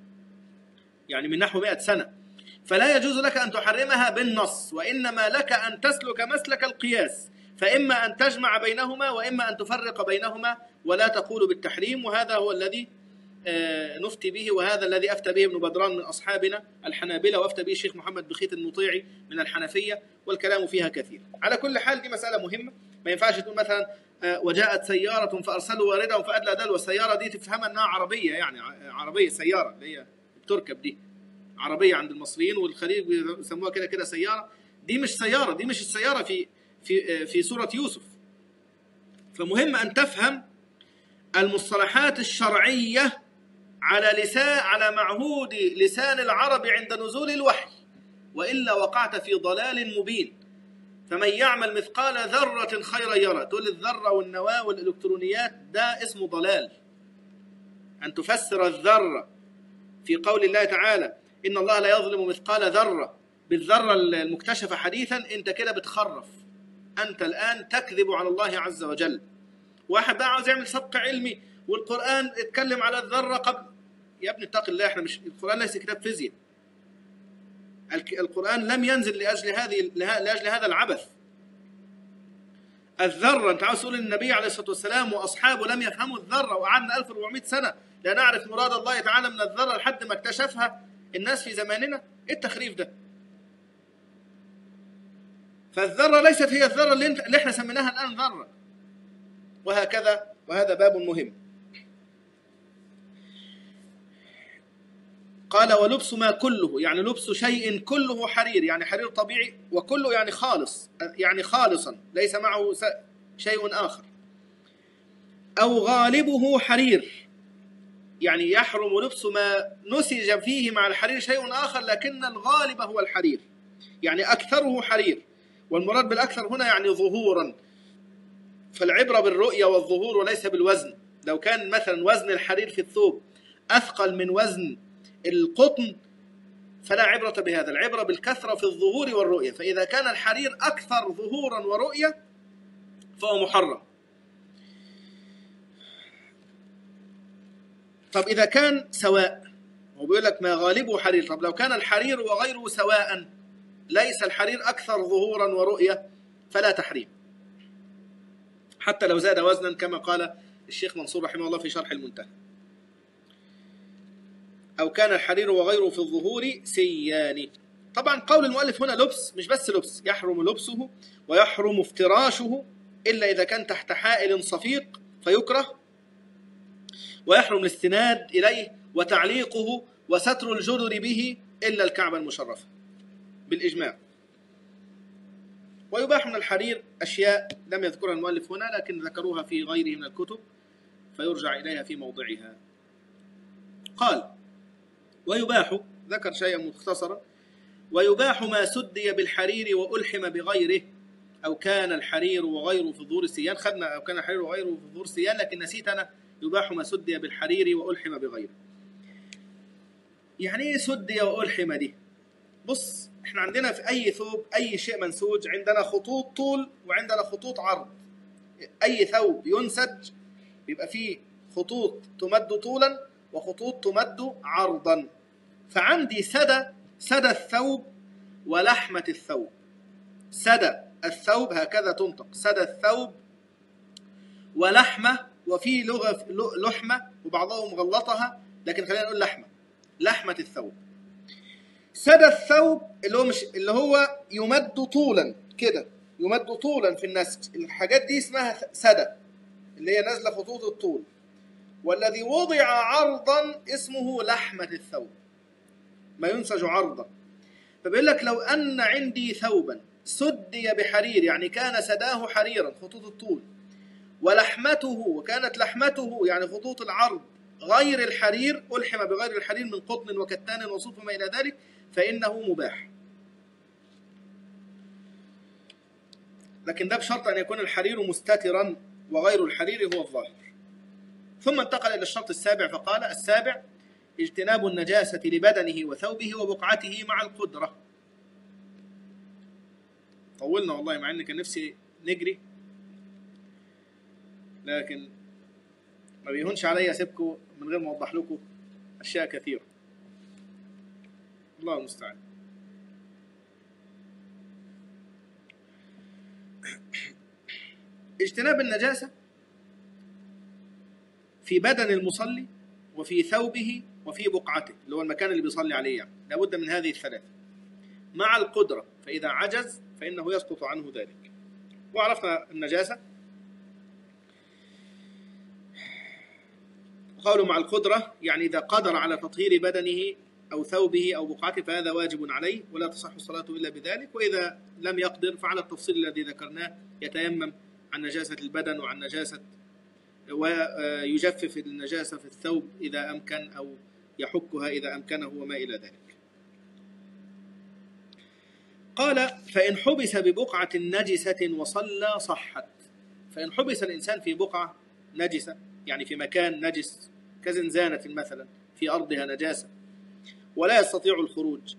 يعني من نحو مئة سنة. فلا يجوز لك أن تحرمها بالنص، وإنما لك أن تسلك مسلك القياس، فإما أن تجمع بينهما وإما أن تفرق بينهما ولا تقول بالتحريم. وهذا هو الذي نفتي به، وهذا الذي أفتى به ابن بدران من أصحابنا الحنابلة، وأفتى به الشيخ محمد بخيت المطيعي من الحنفية، والكلام فيها كثير. على كل حال دي مسألة مهمة، ما ينفعش تقول مثلا وجاءت سيارة فأرسلوا واردهم فأدلى دلو، والسيارة دي تفهمها أنها عربية، يعني عربية سيارة اللي هي بتركب، دي عربية عند المصريين والخليج بيسموها كده كده سيارة. دي مش سيارة، دي مش السيارة في في في سورة يوسف. فمهم أن تفهم المصطلحات الشرعية على لسان على معهود لسان العرب عند نزول الوحي، وإلا وقعت في ضلال مبين. فمن يعمل مثقال ذرة خيرا يرى. تقول الذرة والنواة والإلكترونيات ده اسمه ضلال. أن تفسر الذرة في قول الله تعالى إن الله لا يظلم مثقال ذرة بالذرة المكتشفة حديثا، أنت كده بتخرف، أنت الآن تكذب على الله عز وجل. واحد بقى عاوز يعمل سبق علمي والقرآن اتكلم على الذرة قبل. يا ابني اتق الله، احنا مش القرآن ليس كتاب فيزياء. القرآن لم ينزل لأجل هذه لأجل هذا العبث. الذرة انت عاوز تقول النبي عليه الصلاة والسلام وأصحابه لم يفهموا الذرة، وقعدنا ألف وأربعمائة سنة لا نعرف مراد الله تعالى من الذرة لحد ما اكتشفها الناس في زماننا؟ ايه التخريف ده؟ فالذرة ليست هي الذرة اللي, انت اللي احنا سميناها الآن ذرة، وهكذا. وهذا باب مهم. قال ولبس ما كله، يعني لبس شيء كله حرير، يعني حرير طبيعي، وكله يعني خالص، يعني خالصا ليس معه شيء آخر. أو غالبه حرير، يعني يحرم لبس ما نسج فيه مع الحرير شيء آخر لكن الغالب هو الحرير، يعني أكثره حرير. والمراد بالأكثر هنا يعني ظهورا، فالعبرة بالرؤية والظهور وليس بالوزن. لو كان مثلا وزن الحرير في الثوب أثقل من وزن القطن فلا عبرة بهذا، العبرة بالكثرة في الظهور والرؤية. فإذا كان الحرير أكثر ظهورا ورؤية فهو محرم. طب إذا كان سواء، هو بيقول لك ما غالبه حرير، طب لو كان الحرير وغيره سواء، ليس الحرير أكثر ظهورا ورؤية فلا تحريم، حتى لو زاد وزنا كما قال الشيخ منصور رحمه الله في شرح المنتهى. أو كان الحرير وغيره في الظهور سيان. طبعا قول المؤلف هنا لبس، مش بس لبس، يحرم لبسه ويحرم افتراشه إلا إذا كان تحت حائل صفيق فيكره، ويحرم الاستناد إليه وتعليقه وستر الجدر به إلا الكعبة المشرفة بالإجماع. ويباح من الحرير أشياء لم يذكرها المؤلف هنا لكن ذكروها في غيره من الكتب فيرجع إليها في موضعها. قال ويباح، ذكر شيئا مختصرا، ويباح ما سدي بالحرير وألحم بغيره. أو كان الحرير وغيره في الظهور سيان، خدنا أو كان الحرير وغيره في الظهور سيان، لكن نسيت أنا يباح ما سدي بالحرير وألحم بغيره. يعني إيه سدي وألحم دي؟ بص، احنا عندنا في أي ثوب أي شيء منسوج عندنا خطوط طول وعندنا خطوط عرض. أي ثوب ينسج بيبقى فيه خطوط تمد طولا وخطوط تمد عرضا. فعندي سدى سدى الثوب ولحمة الثوب. سدى الثوب هكذا تنطق، سدى الثوب، ولحمة، وفي لغة لحمة وبعضهم غلطها، لكن خلينا نقول لحمة، لحمة الثوب. سدى الثوب اللي هو مش اللي هو يمد طولا كده، يمد طولا في النسج، الحاجات دي اسمها سدى اللي هي نازلة خطوط الطول. والذي وضع عرضا اسمه لحمة الثوب، ما ينسج عرضا. فبيقول لك لو أن عندي ثوبا سدي بحرير، يعني كان سداه حريرا خطوط الطول، ولحمته وكانت لحمته يعني خطوط العرض غير الحرير، ألحم بغير الحرير من قطن وكتان وصوف وما إلى ذلك، فإنه مباح. لكن ده بشرط أن يكون الحرير مستترا وغير الحرير هو الظاهر. ثم انتقل إلى الشرط السابع فقال: السابع اجتناب النجاسة لبدنه وثوبه وبقعته مع القدرة. طولنا والله، مع أن كان نفسي نجري، لكن ما بيهونش علي أسيبكم من غير ما أوضح لكم أشياء كثيرة. الله المستعان. اجتناب النجاسة في بدن المصلي وفي ثوبه وفي بقعته، اللي هو المكان اللي بيصلي عليه، يعني لابد من هذه الثلاثة مع القدرة، فإذا عجز فإنه يسقط عنه ذلك. وعرفنا النجاسة. قالوا مع القدرة يعني إذا قدر على تطهير بدنه أو ثوبه أو بقعته فهذا واجب عليه ولا تصح الصلاة إلا بذلك، وإذا لم يقدر فعلى التفصيل الذي ذكرناه يتيمم عن نجاسة البدن وعن نجاسة، ويجفف النجاسة في الثوب إذا أمكن، أو يحكها إذا أمكنه وما إلى ذلك. قال: فإن حبس ببقعة نجسة وصلى صحت. فإن حبس الإنسان في بقعة نجسة، يعني في مكان نجس كزنزانة مثلا في أرضها نجاسة ولا يستطيع الخروج،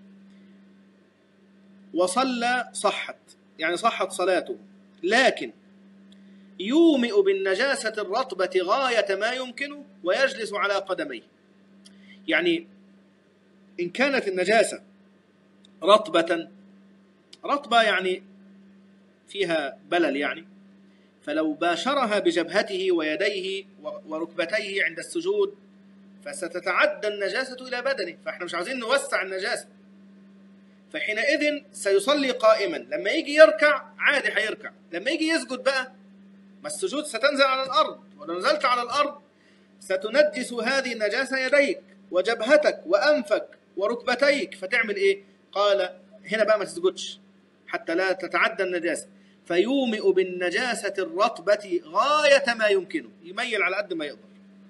وصلى صحت، يعني صحت صلاته، لكن يومئ بالنجاسة الرطبة غاية ما يمكنه ويجلس على قدميه. يعني إن كانت النجاسة رطبة، رطبة يعني فيها بلل يعني، فلو باشرها بجبهته ويديه وركبتيه عند السجود فستتعدى النجاسة إلى بدنه، فإحنا مش عايزين نوسع النجاسة، فحينئذ سيصلي قائما. لما يجي يركع عادي هيركع، لما يجي يسجد بقى ما السجود ستنزل على الأرض، ولو نزلت على الأرض ستنجس هذه النجاسة يديك وجبهتك وأنفك وركبتيك، فتعمل إيه؟ قال هنا بقى ما تسجدش حتى لا تتعدى النجاسة، فيومئ بالنجاسة الرطبة غاية ما يمكنه، يميل على قد ما يقدر،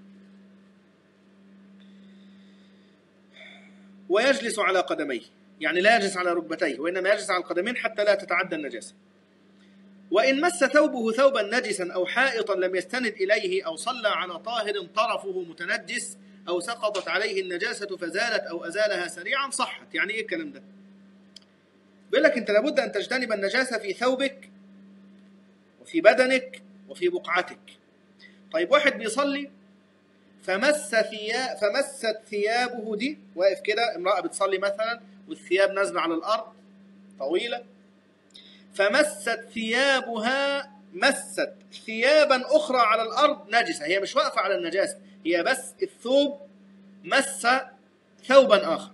ويجلس على قدميه، يعني لا يجلس على ركبتيه وإنما يجلس على القدمين حتى لا تتعدى النجاسة. وإن مس ثوبه ثوبا نجسا أو حائطا لم يستند إليه، أو صلى على طاهر طرفه متنجس، أو سقطت عليه النجاسة فزالت أو أزالها سريعا صحت. يعني إيه الكلام ده؟ بيقول لك أنت لابد أن تجتنب النجاسة في ثوبك وفي بدنك وفي بقعتك. طيب واحد بيصلي فمس ثياب فمست ثيابه دي، واقف كده، امرأة بتصلي مثلا والثياب نازلة على الأرض طويلة، فمست ثيابها مست ثيابا أخرى على الأرض نجسة، هي مش واقفة على النجاسة، هي بس الثوب مس ثوبا آخر،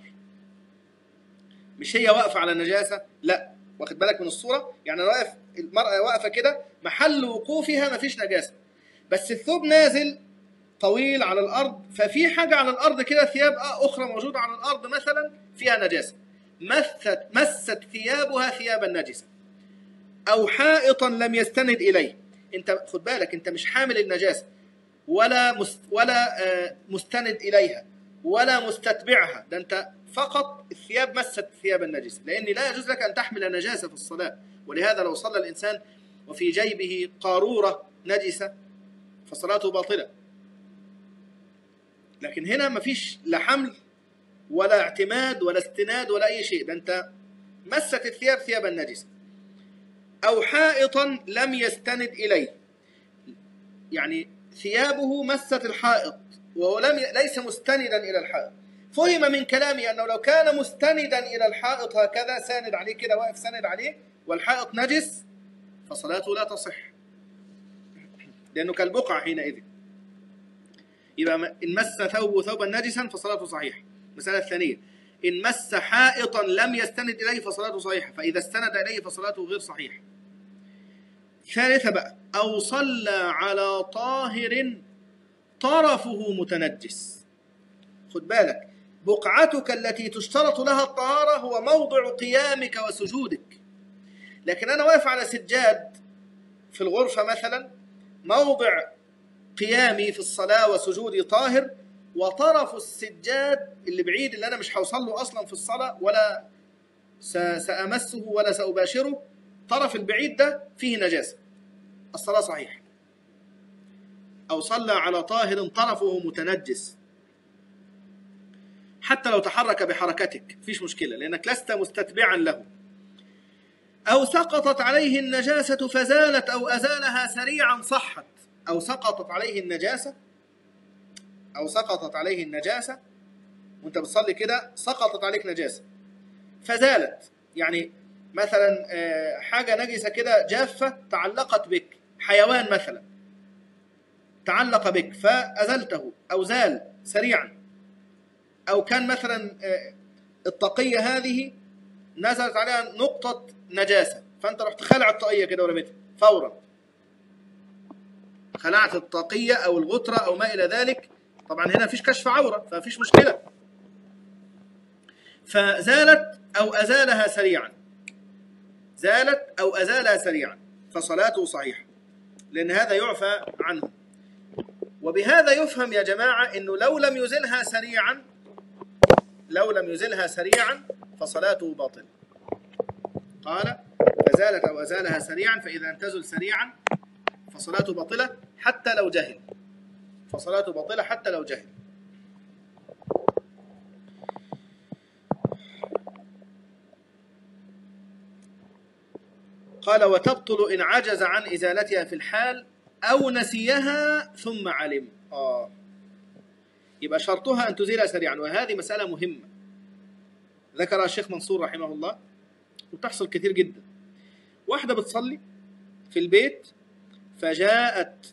مش هي واقفة على النجاسة، لا، واخد بالك من الصورة؟ يعني واقف المرأة واقفة كده محل وقوفها ما فيش نجاسة، بس الثوب نازل طويل على الأرض، ففي حاجة على الأرض كده، ثياب أخرى موجودة على الأرض مثلا فيها نجاسة، مست مست ثيابها ثيابا نجسة. أو حائطا لم يستند إليه، أنت خد بالك أنت مش حامل النجاسة ولا مست ولا مستند إليها ولا مستتبعها، ده أنت فقط الثياب مست ثياب النجسة، لأن لا يجوز لك أن تحمل نجاسة في الصلاة. ولهذا لو صلى الإنسان وفي جيبه قارورة نجسة فصلاته باطلة. لكن هنا مفيش لا حمل ولا اعتماد ولا استناد ولا أي شيء، ده أنت مست الثياب ثياب النجسة. أو حائطا لم يستند إليه، يعني ثيابه مست الحائط وهو لم ليس مستندا إلى الحائط. فهم من كلامي أنه لو كان مستندا إلى الحائط هكذا ساند عليه كده، واقف ساند عليه والحائط نجس، فصلاته لا تصح، لأنه كالبقعة حينئذ. يبقى إن مس ثوبه ثوبا نجسا فصلاته صحيحة. المسألة الثانية، إن مس حائطا لم يستند إليه فصلاته صحيحة، فإذا استند إليه فصلاته غير صحيحة. ثالثة بقى، أو صلى على طاهر طرفه متنجس. خد بالك، بقعتك التي تشترط لها الطهارة هو موضع قيامك وسجودك، لكن أنا واقف على سجاد في الغرفة مثلا، موضع قيامي في الصلاة وسجودي طاهر، وطرف السجاد اللي بعيد اللي أنا مش هوصل له أصلا في الصلاة ولا سأمسه ولا سأباشره، طرف البعيد ده فيه نجاسة، الصلاة صحيحة. أو صلى على طاهر طرفه متنجس، حتى لو تحرك بحركتك فيش مشكلة لأنك لست مستتبعا له. أو سقطت عليه النجاسة فزالت أو أزالها سريعا صحت. أو سقطت عليه النجاسة أو سقطت عليه النجاسة وأنت بتصلي كده، سقطت عليك نجاسة فزالت، يعني مثلا حاجة نجسة كده جافة تعلقت بك، حيوان مثلا تعلق بك فأزلته أو زال سريعا. أو كان مثلا الطاقية هذه نزلت عليها نقطة نجاسة فأنت رحت خلع الطاقية كده ورميتها فورا، خلعت الطاقية أو الغترة أو ما إلى ذلك. طبعا هنا فيش كشف عورة ففيش مشكلة، فزالت أو أزالها سريعا، زالت أو أزالها سريعا فصلاته صحيحة، لأن هذا يعفى عنه. وبهذا يفهم يا جماعة أنه لو لم يزلها سريعا لو لم يزلها سريعا فصلاته باطلة. قال فزالت أو أزالها سريعا، فإذا لم تزل سريعا فصلاته باطلة حتى لو جهل، فصلاته باطلة حتى لو جهل. قال وتبطل إن عجز عن إزالتها في الحال أو نسيها ثم علم. آه يبقى شرطها أن تزيلها سريعا، وهذه مسألة مهمة ذكرها الشيخ منصور رحمه الله وتحصل كثير جدا. واحدة بتصلي في البيت فجاءت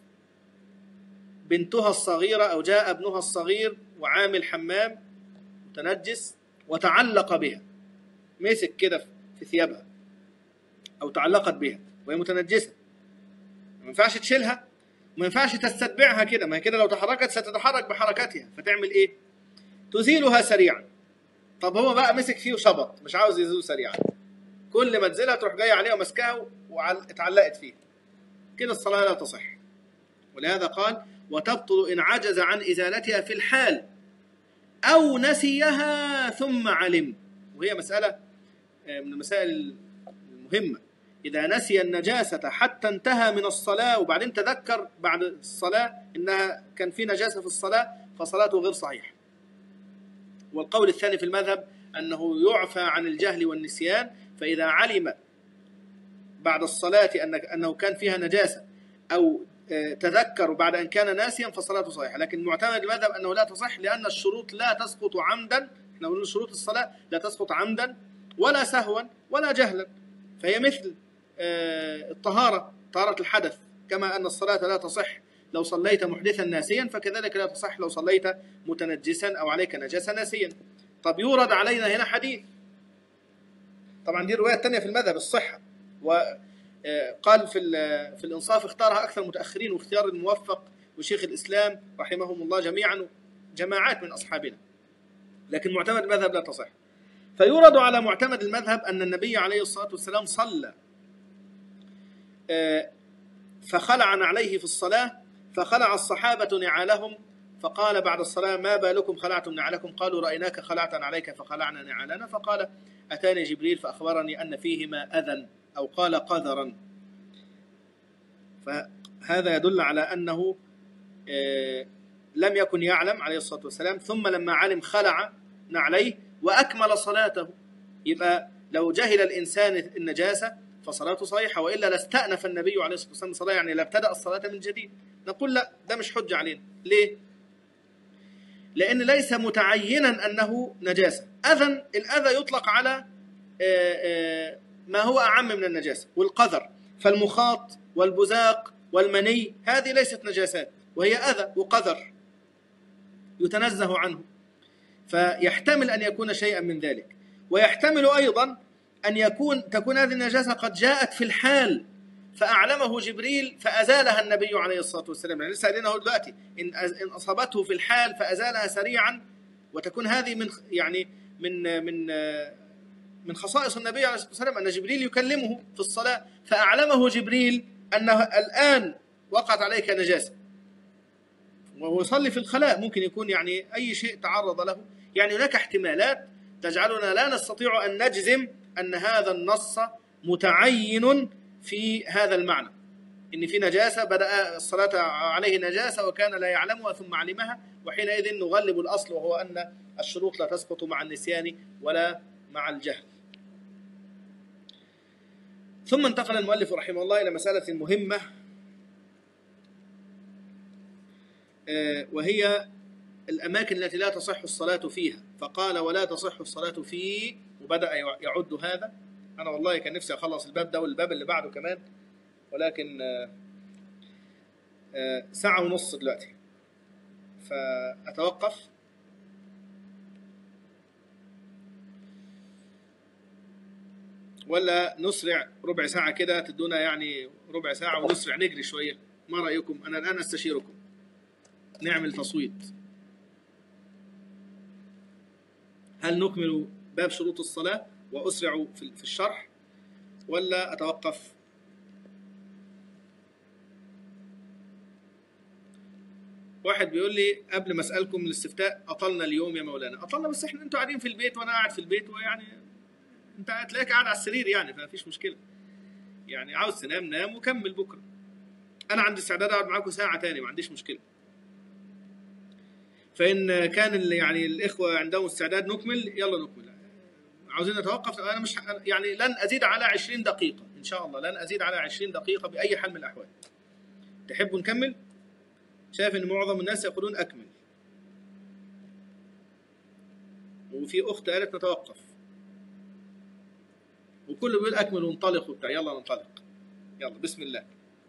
بنتها الصغيرة أو جاء ابنها الصغير وعامل حمام متنجس وتعلق بها، مسك كده في ثيابها أو تعلقت بها وهي متنجسة، ما ينفعش تشيلها وما ينفعش تستتبعها كده، ما هي كده لو تحركت ستتحرك بحركتها، فتعمل إيه؟ تزيلها سريعا. طب هو بقى مسك فيه وشبط مش عاوز يزيله سريعا، كل ما تزيلها تروح جاية عليها ومسكها واتعلقت فيه، كده الصلاة لا تصح. ولهذا قال وتبطل إن عجز عن إزالتها في الحال أو نسيها ثم علم، وهي مسألة من المسائل المهمة. إذا نسي النجاسة حتى انتهى من الصلاة وبعدين تذكر بعد الصلاة إنها كان في نجاسة في الصلاة فصلاته غير صحيحة. والقول الثاني في المذهب أنه يعفى عن الجهل والنسيان، فإذا علم بعد الصلاة أنه كان فيها نجاسة أو تذكر بعد أن كان ناسيا فصلاته صحيحة. لكن معتمد المذهب أنه لا تصح، لأن الشروط لا تسقط عمدا، احنا نقول شروط الصلاة لا تسقط عمدا ولا سهوا ولا جهلا، فهي مثل الطهارة، طهارة الحدث، كما أن الصلاة لا تصح لو صليت محدثا ناسيا فكذلك لا تصح لو صليت متنجسا أو عليك نجاسة ناسيا. طب يورد علينا هنا حديث، طبعا دي رواية تانية في المذهب الصحة، وقال في في الإنصاف اختارها أكثر متأخرين واختيار الموفق وشيخ الإسلام رحمهم الله جميعا جماعات من أصحابنا، لكن معتمد المذهب لا تصح. فيورد على معتمد المذهب أن النبي عليه الصلاة والسلام صلى فخلع نعليه في الصلاة، فخلع الصحابة نعالهم فقال بعد الصلاة ما بالكم خلعتم نعالكم؟ قالوا رأيناك خلعت عليك فخلعنا نعالنا. فقال أتاني جبريل فأخبرني أن فيهما أذى، أو قال قذرا. فهذا يدل على أنه لم يكن يعلم عليه الصلاة والسلام، ثم لما علم خلع نعليه وأكمل صلاته. يبقى لو جهل الإنسان النجاسة فصلاته صحيحة، وإلا لاستأنف النبي عليه الصلاة والسلام الصلاة، يعني لابتدأ الصلاة من جديد. نقول لا، ده مش حجة علينا. ليه؟ لأن ليس متعينا أنه نجاسة. أذى، الأذى يطلق على ما هو أعم من النجاسة والقذر، فالمخاط والبزاق والمني هذه ليست نجاسات، وهي أذى وقذر يتنزه عنه، فيحتمل أن يكون شيئا من ذلك. ويحتمل أيضا أن يكون تكون هذه النجاسة قد جاءت في الحال فأعلمه جبريل فأزالها النبي عليه الصلاة والسلام. يعني لسه قايلينه دلوقتي، إن إن أصابته في الحال فأزالها سريعا، وتكون هذه من يعني من من من خصائص النبي عليه الصلاة والسلام أن جبريل يكلمه في الصلاة فأعلمه جبريل أنه الآن وقعت عليك نجاسة، وهو يصلي في الخلاء، ممكن يكون يعني أي شيء تعرض له. يعني هناك احتمالات تجعلنا لا نستطيع أن نجزم أن هذا النص متعين في هذا المعنى، إن في نجاسة بدأ الصلاة عليه نجاسة وكان لا يعلمها ثم علمها، وحينئذ نغلب الأصل وهو أن الشروط لا تسقط مع النسيان ولا مع الجهل. ثم انتقل المؤلف رحمه الله إلى مسألة مهمة، وهي الأماكن التي لا تصح الصلاة فيها. فقال ولا تصح الصلاة فيه، وبدأ يعد هذا. أنا والله كان نفسي أخلص الباب ده والباب اللي بعده كمان، ولكن ساعة ونص دلوقتي، فأتوقف. ولا نسرع ربع ساعة كده، تدونا يعني ربع ساعة ونسرع نجري شوية، ما رأيكم؟ أنا الآن أستشيركم، نعمل تصويت. هل نكمل باب شروط الصلاة وأسرع في الشرح، ولا أتوقف؟ واحد بيقول لي قبل ما أسألكم الاستفتاء، أطلنا اليوم يا مولانا. أطلنا، بس إحنا أنتوا قاعدين في البيت وأنا قاعد في البيت، ويعني أنت هتلاقيك قاعد على السرير يعني، فما فيش مشكلة. يعني عاوز تنام نام وكمل بكرة. أنا عندي استعداد أقعد معاكم ساعة تاني، ما عنديش مشكلة. فإن كان يعني الإخوة عندهم استعداد نكمل، يلا نكمل. عاوزين نتوقف، أنا مش يعني لن أزيد على عشرين دقيقة إن شاء الله، لن أزيد على عشرين دقيقة بأي حال من الأحوال. تحبوا نكمل؟ شايف إن معظم الناس يقولون أكمل، وفي أخت قالت نتوقف، وكله بيقول أكمل وانطلق وبتاع. يلا ننطلق، يلا بسم الله.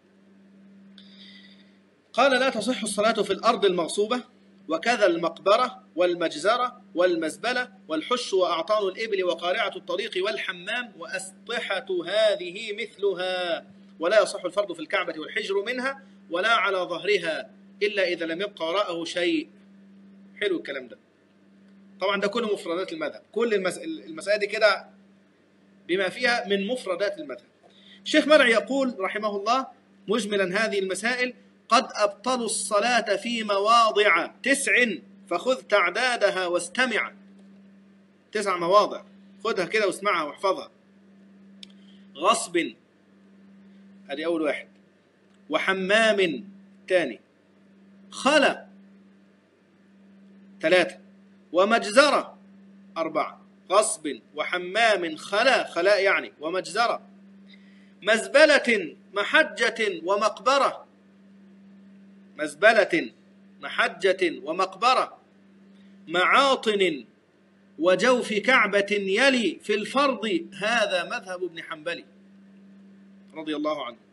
قال لا تصح الصلاة في الأرض المغصوبة، وكذا المقبرة والمجزرة والمزبلة والحش وأعطان الإبل وقارعة الطريق والحمام وأسطحة هذه مثلها، ولا يصح الفرض في الكعبة والحجر منها ولا على ظهرها إلا إذا لم يبقى وراءه شيء. حلو الكلام ده. طبعا ده كله مفردات المذهب، كل المسائل دي كده بما فيها من مفردات المذهب. الشيخ مرعي يقول رحمه الله مجملا هذه المسائل: قد أبطلوا الصلاة في مواضع تسع فخذ تعدادها واستمع. تسع مواضع، خذها كده واسمعها واحفظها. غصب، هذه أول واحد. وحمام، تاني. خلا، ثلاثة. ومجزرة، أربعة. غصب وحمام خلا، خلاء يعني، ومجزرة. مزبلة محجة ومقبرة، مزبلة محجة ومقبرة. معاطن وجوف كعبة يلي في الفرض، هذا مذهب ابن حنبل رضي الله عنه.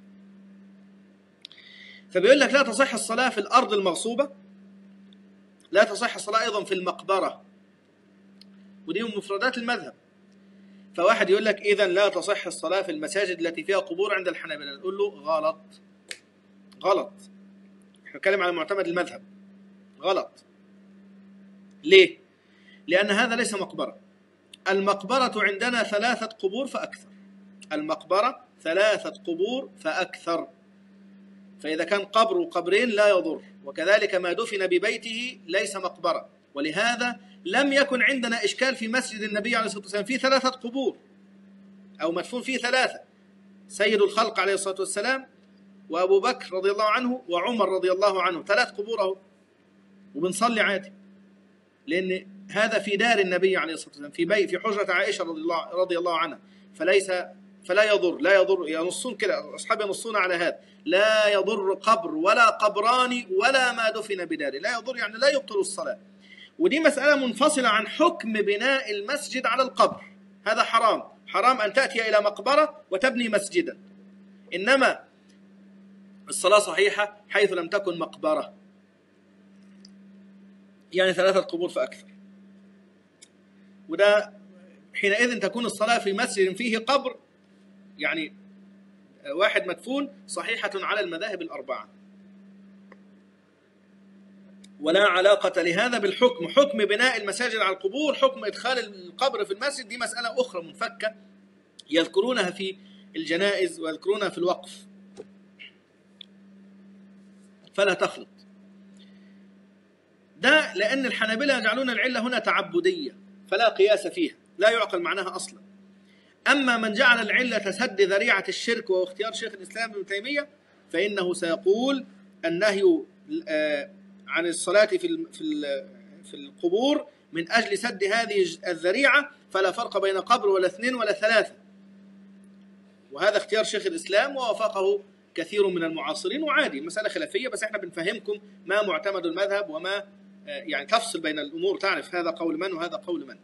فبيقول لك لا تصح الصلاة في الأرض المغصوبة، لا تصح الصلاة أيضا في المقبرة، ودي من مفردات المذهب. فواحد يقول لك إذن لا تصح الصلاة في المساجد التي فيها قبور عند الحنابلة، نقول له غلط غلط. احنا نتكلم عن معتمد المذهب، غلط. ليه؟ لأن هذا ليس مقبرة. المقبرة عندنا ثلاثة قبور فأكثر، المقبرة ثلاثة قبور فأكثر. فإذا كان قبر وقبرين لا يضر، وكذلك ما دفن ببيته ليس مقبرة. ولهذا لم يكن عندنا إشكال في مسجد النبي عليه الصلاة والسلام في ثلاثة قبور، أو مدفون فيه ثلاثة: سيد الخلق عليه الصلاة والسلام، وأبو بكر رضي الله عنه، وعمر رضي الله عنه. ثلاث قبور أهو، وبنصلي عادي، لأن هذا في دار النبي عليه الصلاة والسلام، في بيت، في حجرة عائشة رضي الله, رضي الله عنها. فليس فلا يضر، لا يضر. ينصون كده أصحاب ينصون على هذا: لا يضر قبر ولا قبران ولا ما دفن بداره. لا يضر يعني لا يبطل الصلاة. ودي مسألة منفصلة عن حكم بناء المسجد على القبر. هذا حرام، حرام أن تأتي إلى مقبرة وتبني مسجدا. إنما الصلاة صحيحة حيث لم تكن مقبرة، يعني ثلاثة قبور فأكثر، وده حينئذ تكون الصلاة في مسجد فيه قبر، يعني واحد مدفون، صحيحة على المذاهب الأربعة، ولا علاقة لهذا بالحكم. حكم بناء المساجد على القبور، حكم إدخال القبر في المسجد، دي مسألة أخرى منفكة يذكرونها في الجنائز ويذكرونها في الوقف، فلا تخلط. ده لأن الحنابلة يجعلون العلة هنا تعبدية فلا قياس فيها، لا يعقل معناها أصلا. أما من جعل العلة سد ذريعة الشرك وهو اختيار شيخ الإسلام ابن تيمية، فإنه سيقول النهي عن الصلاة في في القبور من أجل سد هذه الذريعة، فلا فرق بين قبر ولا اثنين ولا ثلاثة، وهذا اختيار شيخ الإسلام ووافقه كثير من المعاصرين، وعادي مسألة خلافية، بس احنا بنفهمكم ما معتمد المذهب وما يعني تفصل بين الأمور، تعرف هذا قول من وهذا قول من.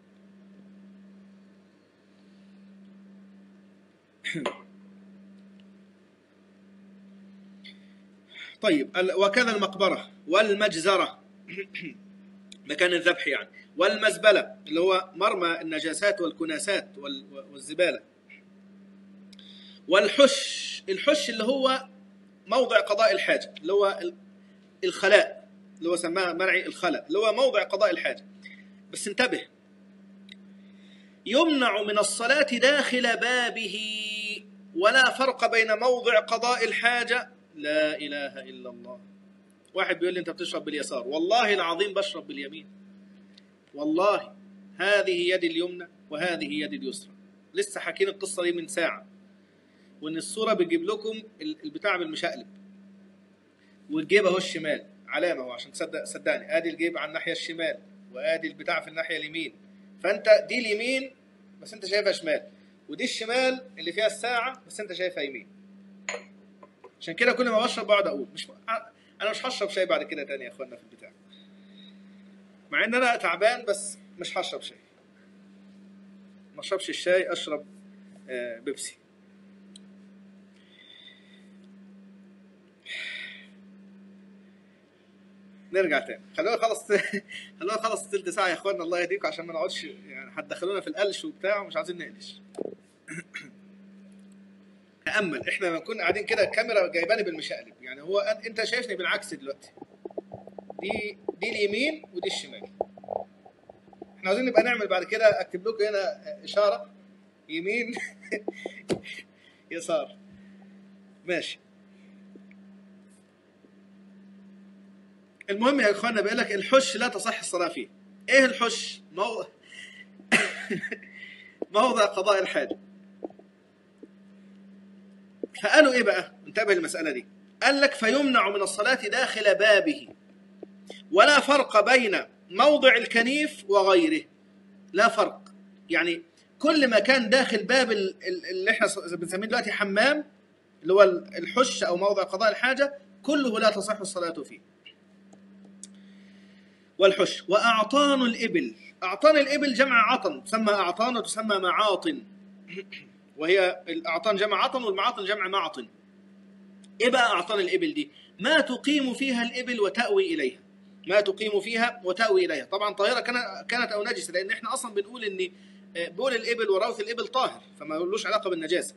طيب، وكذا المقبرة والمجزرة مكان الذبح يعني، والمزبلة اللي هو مرمى النجاسات والكناسات والزبالة، والحش، الحش اللي هو موضع قضاء الحاجة، اللي هو الخلاء، اللي هو سماها مرعي الخلاء، اللي هو موضع قضاء الحاجة. بس انتبه، يمنع من الصلاة داخل بابه، ولا فرق بين موضع قضاء الحاجة. لا إله إلا الله. واحد بيقول لي أنت بتشرب باليسار، والله العظيم بشرب باليمين، والله هذه يدي اليمنى وهذه يدي اليسرى. لسه حكينا القصة دي من ساعة، وإن الصورة بتجيب لكم البتاع بالمشقلب، والجيب أهو الشمال علامة أهو عشان تصدق صدقني، آدي الجيب على الناحية الشمال وآدي البتاع في الناحية اليمين، فأنت دي اليمين بس أنت شايفها شمال، ودي الشمال اللي فيها الساعة بس أنت شايفها يمين. عشان كده كل ما بشرب بقعد أقول مش أنا مش هشرب شاي بعد كده تاني يا إخوانا في البتاع، مع إن أنا تعبان بس مش هشرب شاي، ما أشربش الشاي، أشرب آه بيبسي. نرجع تاني، خلونا خلص خلونا خلص تلت ساعة يا إخوانا الله يهديكم، عشان ما نقعدش يعني هتدخلونا في القلش وبتاع ومش عايزين نقلش. تأمل، احنا لما نكون قاعدين كده الكاميرا جايباني بالمشقلب، يعني هو انت شايفني بالعكس دلوقتي، دي دي اليمين ودي الشمال. احنا عايزين نبقى نعمل بعد كده، اكتب لكم هنا اشاره يمين يسار، ماشي. المهم يا اخوانا بيقول لك الحش لا تصح الصلاه فيه. ايه الحش؟ مو... موضع قضاء الحاجه. فقالوا ايه بقى؟ انتبه للمساله دي، قال لك فيمنع من الصلاه داخل بابه، ولا فرق بين موضع الكنيف وغيره، لا فرق. يعني كل ما كان داخل باب اللي احنا بنسميه دلوقتي حمام، اللي هو الحش او موضع قضاء الحاجه، كله لا تصح الصلاه فيه. والحش. واعطان الابل، اعطان الابل جمع عطن، تسمى اعطان وتسمى معاطن، وهي الاعطان جمع عطن والمعاطن جمع معطن. ايه بقى اعطان الابل دي؟ ما تقيم فيها الابل وتأوي اليها، ما تقيم فيها وتأوي إليها. طبعا طاهرة كانت أو نجسة، لأن احنا أصلا بنقول إن بول الإبل وروث الإبل طاهر، فما لوش علاقة بالنجاسة.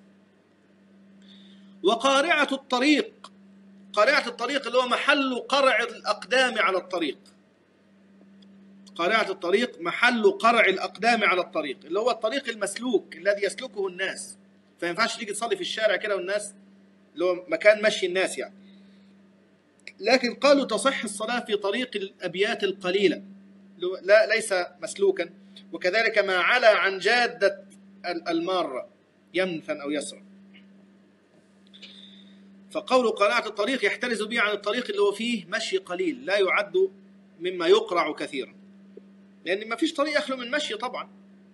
وقارعة الطريق، قارعة الطريق اللي هو محل قرع الأقدام على الطريق، قارعة الطريق محل قرع الأقدام على الطريق، اللي هو الطريق المسلوك الذي يسلكه الناس، فما ينفعش تيجي تصلي في الشارع كده والناس، اللي هو مكان مشي الناس يعني. لكن قالوا تصح الصلاة في طريق الأبيات القليلة، لا ليس مسلوكا، وكذلك ما علا عن جادة المارة يمثا أو يسرا. فقول قارعة الطريق يحترز به عن الطريق اللي هو فيه مشي قليل، لا يعد مما يقرع كثيرا، لأن ما فيش طريق يخلو من مشي طبعا.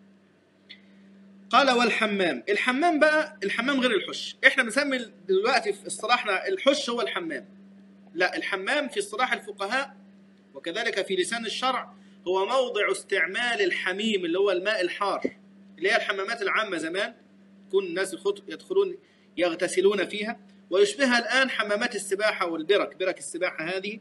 قال والحمام، الحمام بقى الحمام غير الحش، احنا بنسمي دلوقتي في اصطلاحنا الحش هو الحمام، لا، الحمام في اصطلاح الفقهاء وكذلك في لسان الشرع هو موضع استعمال الحميم، اللي هو الماء الحار، اللي هي الحمامات العامة زمان، يكون الناس يدخلون يغتسلون فيها، ويشبهها الآن حمامات السباحة والبرك، برك السباحة هذه،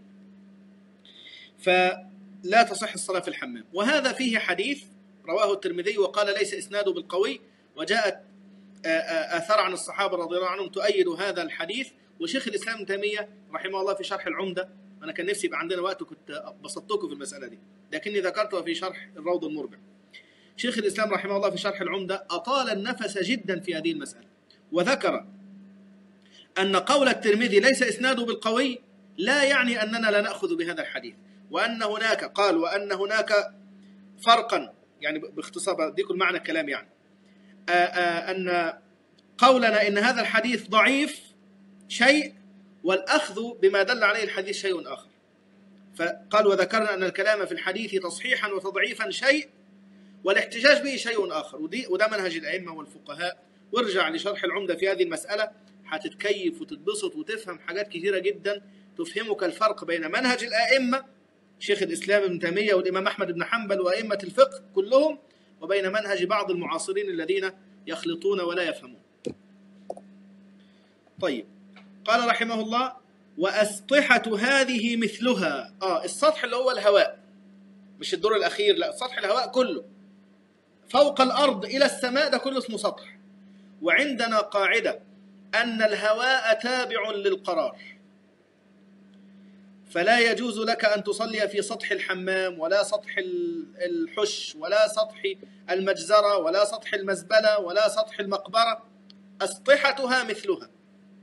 فلا تصح الصلاة في الحمام. وهذا فيه حديث رواه الترمذي وقال ليس إسناده بالقوي، وجاءت آثار عن الصحابة رضي الله عنهم تؤيد هذا الحديث. وشيخ الإسلام ابن تيمية رحمه الله في شرح العمدة، أنا كان نفسي يبقى عندنا وقت وكنت بسطتكم في المسألة دي، لكني ذكرتها في شرح الروض المربع. شيخ الإسلام رحمه الله في شرح العمدة أطال النفس جدا في هذه المسألة، وذكر أن قول الترمذي ليس إسناده بالقوي لا يعني أننا لا نأخذ بهذا الحديث، وأن هناك قال وأن هناك فرقا، يعني باختصار ديكم معنى الكلام، يعني آآ آآ أن قولنا إن هذا الحديث ضعيف شيء، والأخذ بما دل عليه الحديث شيء آخر. فقال وذكرنا أن الكلام في الحديث تصحيحا وتضعيفا شيء، والاحتجاج به شيء آخر، ودي وده منهج الأئمة والفقهاء. وارجع لشرح العمدة في هذه المسألة هتتكيف وتتبسط وتفهم حاجات كثيرة جدا تفهمك الفرق بين منهج الأئمة شيخ الإسلام ابن تيمية والإمام أحمد بن حنبل وأئمة الفقه كلهم، وبين منهج بعض المعاصرين الذين يخلطون ولا يفهمون. طيب، قال رحمه الله وأسطحة هذه مثلها. آه السطح اللي هو الهواء، مش الدور الأخير، لا، سطح الهواء كله فوق الأرض إلى السماء، ده كله اسمه سطح. وعندنا قاعدة أن الهواء تابع للقرار، فلا يجوز لك أن تصلي في سطح الحمام ولا سطح الحش ولا سطح المجزرة ولا سطح المزبلة ولا سطح المقبرة. أسطحتها مثلها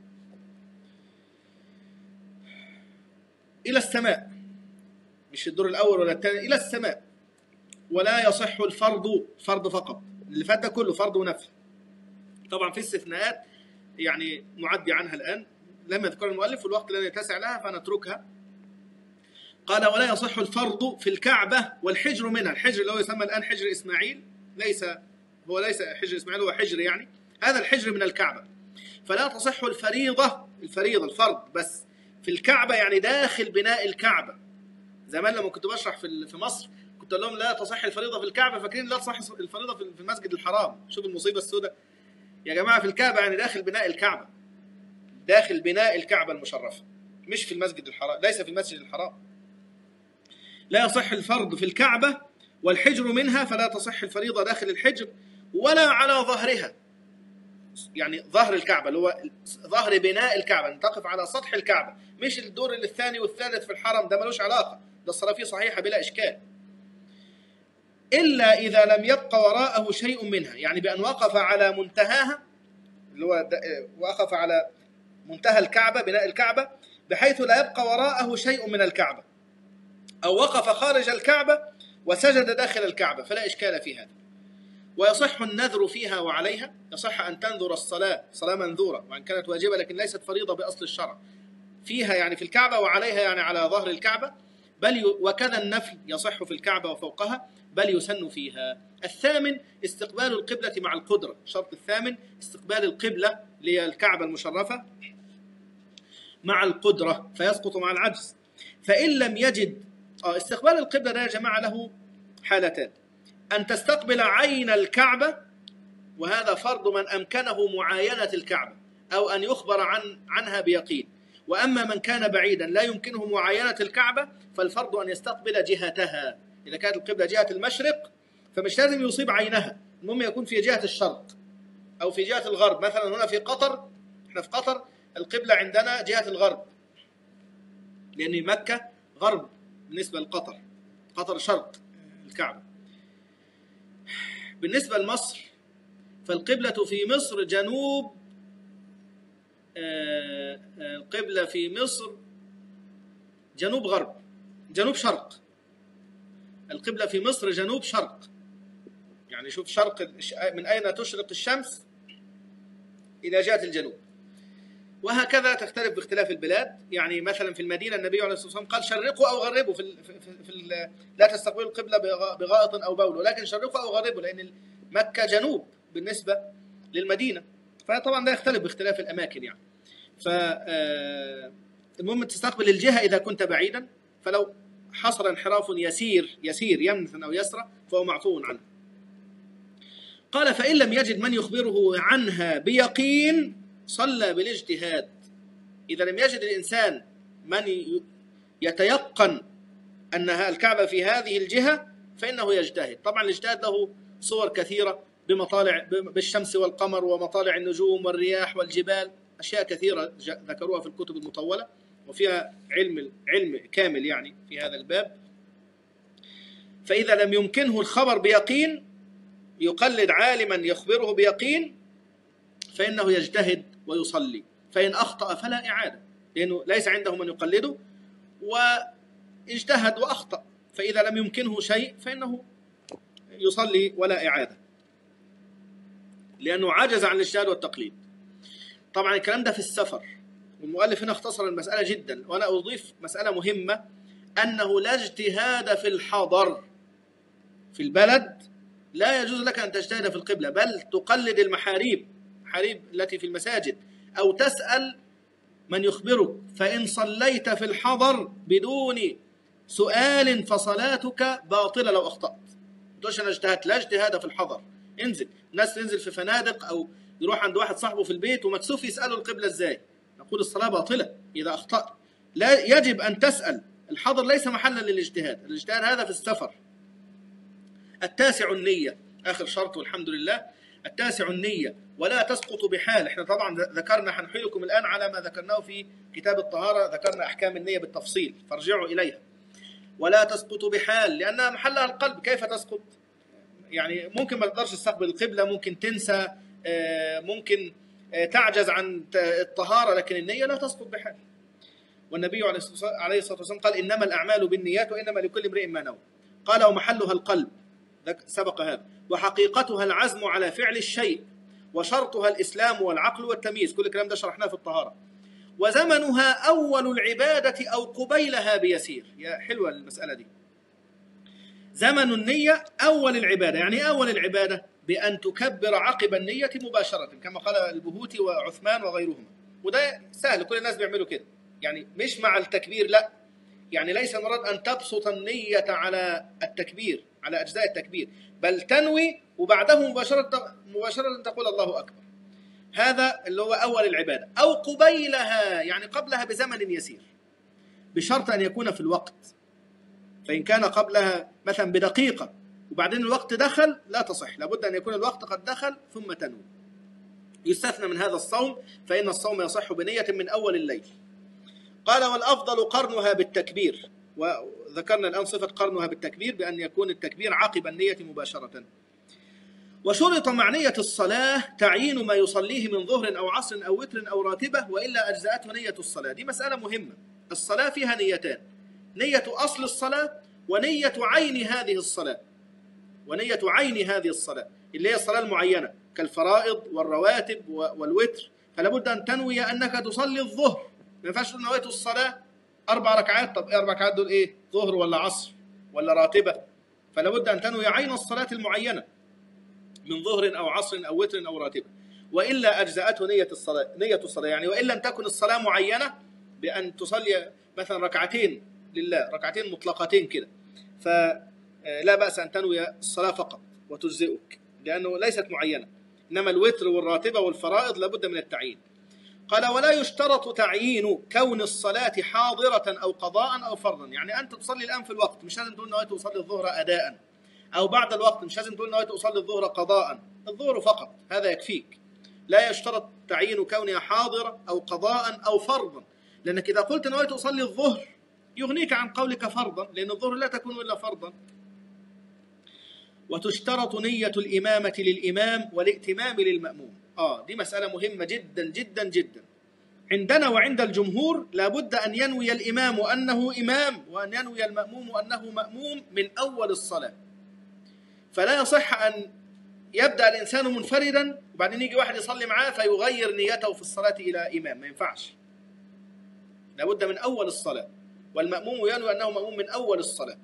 إلى السماء، مش الدور الأول ولا الثاني، إلى السماء. ولا يصح الفرض، فرض فقط، اللي فات ده كله فرض ونفل. طبعا في استثناءات يعني معدي عنها الآن لم يذكر المؤلف والوقت لن يتسع لها فنتركها. قال ولا يصح الفرض في الكعبة والحجر منها. الحجر اللي هو يسمى الآن حجر إسماعيل، ليس هو ليس حجر إسماعيل، هو حجر يعني هذا الحجر من الكعبة. فلا تصح الفريضة، الفريضة الفرض بس في الكعبة، يعني داخل بناء الكعبة. زمان لما كنت بشرح في في مصر كنت أقول لهم لا تصح الفريضة في الكعبة، فاكرين لا تصح الفريضة في المسجد الحرام. شوف المصيبة السوداء يا جماعة، في الكعبة يعني داخل بناء الكعبة، داخل بناء الكعبة المشرفة، مش في المسجد الحرام، ليس في المسجد الحرام. لا يصح الفرض في الكعبة والحجر منها، فلا تصح الفريضة داخل الحجر ولا على ظهرها، يعني ظهر الكعبة اللي هو ظهر بناء الكعبة، تقف على سطح الكعبة، مش الدور الثاني والثالث في الحرم، ده ملوش علاقة، ده الصلاة فيه صحيحة بلا إشكال. إلا إذا لم يبقى وراءه شيء منها، يعني بأن وقف على منتهاها، اللي هو وقف على منتهى الكعبة بناء الكعبة بحيث لا يبقى وراءه شيء من الكعبة، أو وقف خارج الكعبة وسجد داخل الكعبة، فلا إشكال في هذا. ويصح النذر فيها وعليها، يصح أن تنذر الصلاة صلاة منذورة وإن كانت واجبة لكن ليست فريضة بأصل الشرع، فيها يعني في الكعبة، وعليها يعني على ظهر الكعبة، بل ي... وكذا النفل يصح في الكعبة وفوقها، بل يسن فيها. الثامن استقبال القبلة مع القدرة، الشرط الثامن استقبال القبلة للكعبة المشرفة مع القدرة، فيسقط مع العجز. فإن لم يجد آه استقبال القبلة ده يا جماعة له حالتان: أن تستقبل عين الكعبة، وهذا فرض من أمكنه معاينة الكعبة أو أن يخبر عن عنها بيقين. وأما من كان بعيدا لا يمكنه معاينة الكعبة فالفرض أن يستقبل جهتها. إذا كانت القبلة جهة المشرق فمش لازم يصيب عينها، المهم يكون في جهة الشرق أو في جهة الغرب. مثلا هنا في قطر، إحنا في قطر القبلة عندنا جهة الغرب، لأن مكة غرب بالنسبة لقطر، قطر شرق الكعبة. بالنسبة لمصر فالقبلة في مصر جنوب، القبلة في مصر جنوب غرب، جنوب شرق. القبلة في مصر جنوب شرق، يعني شوف شرق من أين تشرق الشمس إلى جهة الجنوب. وهكذا تختلف باختلاف البلاد. يعني مثلا في المدينة النبي عليه الصلاة والسلام قال شرقوا أو غربوا، في, ال في, في ال لا تستقبلوا القبلة بغائط أو بول، ولكن شرقوا أو غربوا، لأن مكة جنوب بالنسبة للمدينة، فطبعا ده يختلف باختلاف الأماكن يعني. فالمهم تستقبل الجهة إذا كنت بعيدا، فلو حصل انحراف يسير يسير يمنة أو يسرى فهو معفو عنه. قال فإن لم يجد من يخبره عنها بيقين صلى بالاجتهاد. إذا لم يجد الإنسان من يتيقن أن الكعبة في هذه الجهة فإنه يجتهد. طبعا الاجتهاد له صور كثيرة بمطالع بالشمس والقمر ومطالع النجوم والرياح والجبال، أشياء كثيرة ذكروها في الكتب المطولة وفيها علم علم كامل يعني في هذا الباب. فإذا لم يمكنه الخبر بيقين يقلد عالما يخبره بيقين فإنه يجتهد ويصلي، فإن أخطأ فلا إعادة لأنه ليس عنده من يقلده واجتهد وأخطأ، فإذا لم يمكنه شيء فإنه يصلي ولا إعادة لأنه عجز عن الاجتهاد والتقليد. طبعا الكلام ده في السفر، والمؤلف هنا اختصر المسألة جدا، وأنا أضيف مسألة مهمة أنه لا اجتهاد في الحضر. في البلد لا يجوز لك أن تجتهد في القبلة، بل تقلد المحاريب المحاريب التي في المساجد أو تسأل من يخبرك. فإن صليت في الحضر بدون سؤال فصلاتك باطلة لو أخطأت. ما تقولش أنا اجتهدت، لا اجتهاد في الحضر. انزل، الناس تنزل في فنادق أو يروح عند واحد صاحبه في البيت ومكسوف يسأله القبلة إزاي، نقول الصلاة باطلة إذا أخطأت. لا يجب أن تسأل. الحضر ليس محلا للاجتهاد، الاجتهاد هذا في السفر. التاسع النية، آخر شرط والحمد لله. التاسع النية ولا تسقط بحال. احنا طبعا ذكرنا، هنحيلكم الآن على ما ذكرناه في كتاب الطهارة، ذكرنا أحكام النية بالتفصيل فارجعوا إليها. ولا تسقط بحال لأنها محلها القلب. كيف تسقط؟ يعني ممكن ما تقدرش تستقبل القبلة، ممكن تنسى، ممكن تعجز عن الطهارة، لكن النية لا تسقط بحال. والنبي عليه الصلاة والسلام قال إنما الأعمال بالنيات وإنما لكل امرئ ما نوى. قال ومحلها القلب، سبق هذا، وحقيقتها العزم على فعل الشيء، وشرطها الإسلام والعقل والتمييز. كل الكلام ده شرحناه في الطهارة. وزمنها أول العبادة أو قبيلها بيسير. يا حلوة المسألة دي. زمن النية أول العبادة، يعني أول العبادة بأن تكبر عقب النية مباشرة كما قال البهوتي وعثمان وغيرهما. وده سهل، كل الناس بيعملوا كده، يعني مش مع التكبير، لا، يعني ليس المراد أن تبسط النية على التكبير، على أجزاء التكبير، بل تنوي وبعده مباشرة مباشرة تقول الله أكبر. هذا اللي هو أول العبادة. أو قبيلها يعني قبلها بزمن يسير، بشرط أن يكون في الوقت. فإن كان قبلها مثلا بدقيقة وبعدين الوقت دخل لا تصح، لابد أن يكون الوقت قد دخل ثم تنوي. يستثنى من هذا الصوم، فإن الصوم يصح بنية من أول الليل. قال والأفضل قرنها بالتكبير، وذكرنا الآن صفة قرنها بالتكبير بأن يكون التكبير عقب النية مباشرة. وشرط مع نية الصلاة تعيين ما يصليه من ظهر أو عصر أو وتر أو راتبة، وإلا أجزأته نية الصلاة. دي مسألة مهمة. الصلاة فيها نيتان، نية أصل الصلاة ونية عين هذه الصلاة، ونية عين هذه الصلاة اللي هي الصلاة المعينة كالفرائض والرواتب والوتر. فلا بد أن تنوي أنك تصلي الظهر. ما ينفعش تقول نويت الصلاة أربع ركعات، طب أربع ركعات دول إيه؟ ظهر ولا عصر ولا راتبة؟ فلا بد أن تنوي عين الصلاة المعينة من ظهر أو عصر أو وتر أو راتبة، وإلا أجزأته نية الصلاة. نية الصلاة يعني وإن لم تكن الصلاة معينة بأن تصلي مثلا ركعتين لله، ركعتين مطلقتين كده، فلا بأس أن تنوي الصلاة فقط وتجزئك لأنه ليست معينة. إنما الوتر والراتبة والفرائض لابد من التعيين. قال ولا يشترط تعيين كون الصلاة حاضرة أو قضاء أو فرضا. يعني أنت تصلي الآن في الوقت، مش لازم تقول نويت أصلي الظهر أداء، أو بعد الوقت مش لازم تقول نويت أصلي الظهر قضاء، الظهر فقط هذا يكفيك. لا يشترط تعيين كونها حاضرة أو قضاء أو فرضا، لأنك إذا قلت نويت أصلي الظهر يغنيك عن قولك فرضا، لأن الظهر لا تكون إلا فرضا. وتشترط نية الإمامة للإمام والائتمام للمأموم. آه دي مسألة مهمة جدا جدا جدا. عندنا وعند الجمهور لابد أن ينوي الإمام أنه إمام، وأن ينوي المأموم أنه مأموم من أول الصلاة. فلا يصح أن يبدأ الإنسان منفردا وبعدين يجي واحد يصلي معاه فيغير نيته في الصلاة إلى إمام، ما ينفعش. لابد من أول الصلاة، والمأموم ينوي أنه مأموم من أول الصلاة،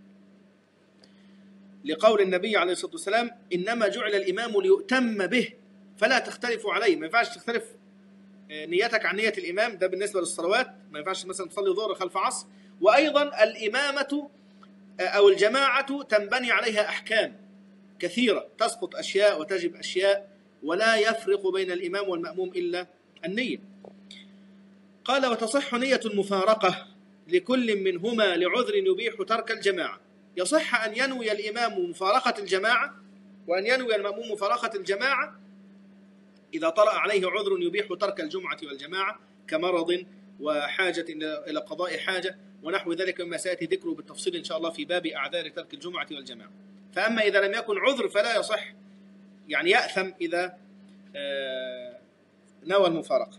لقول النبي عليه الصلاة والسلام إنما جعل الإمام ليؤتم به فلا تختلفوا عليه. ما ينفعش تختلف نيتك عن نية الإمام، ده بالنسبة للصلوات. ما ينفعش مثلا تصلي ظهر خلف عصر. وأيضا الإمامة أو الجماعة تنبني عليها أحكام كثيرة، تسقط أشياء وتجب أشياء، ولا يفرق بين الإمام والمأموم إلا النية. قال وتصح نية المفارقة لكل منهما لعذر يبيح ترك الجماعة. يصح أن ينوي الإمام مفارقة الجماعة وأن ينوي المأموم مفارقة الجماعة إذا طرأ عليه عذر يبيح ترك الجمعة والجماعة كمرض وحاجة إلى قضاء حاجة ونحو ذلك مما سيأتي ذكره بالتفصيل إن شاء الله في باب أعذار ترك الجمعة والجماعة. فأما إذا لم يكن عذر فلا يصح، يعني يأثم إذا نوى المفارقة.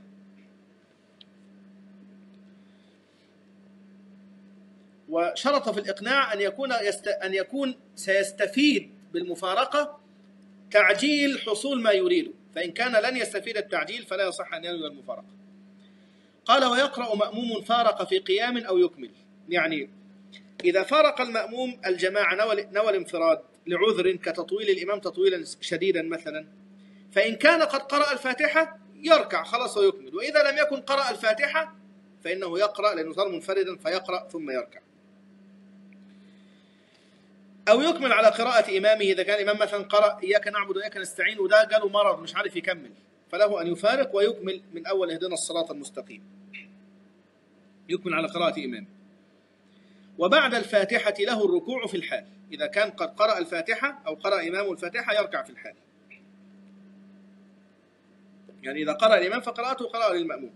وشرط في الإقناع أن يكون يست... أن يكون سيستفيد بالمفارقة تعجيل حصول ما يريده، فإن كان لن يستفيد التعجيل فلا يصح أن ينوي المفارقة. قال ويقرأ مأموم فارق في قيام أو يكمل، يعني إذا فارق المأموم الجماعة نوى, نوى الانفراد لعذر كتطويل الإمام تطويلا شديدا مثلا، فإن كان قد قرأ الفاتحة يركع خلاص ويكمل، وإذا لم يكن قرأ الفاتحة فإنه يقرأ لأنه صار منفردا فيقرأ ثم يركع. أو يكمل على قراءة إمامه، إذا كان الإمام مثلا قرأ إياك نعبد وإياك نستعين وده قالوا مرض مش عارف يكمل، فله أن يفارق ويكمل من أول اهدنا الصراط المستقيم، يكمل على قراءة إمامه. وبعد الفاتحة له الركوع في الحال، إذا كان قد قرأ الفاتحة أو قرأ إمامه الفاتحة يركع في الحال، يعني إذا قرأ الإمام فقراءته قراءة للمأموم.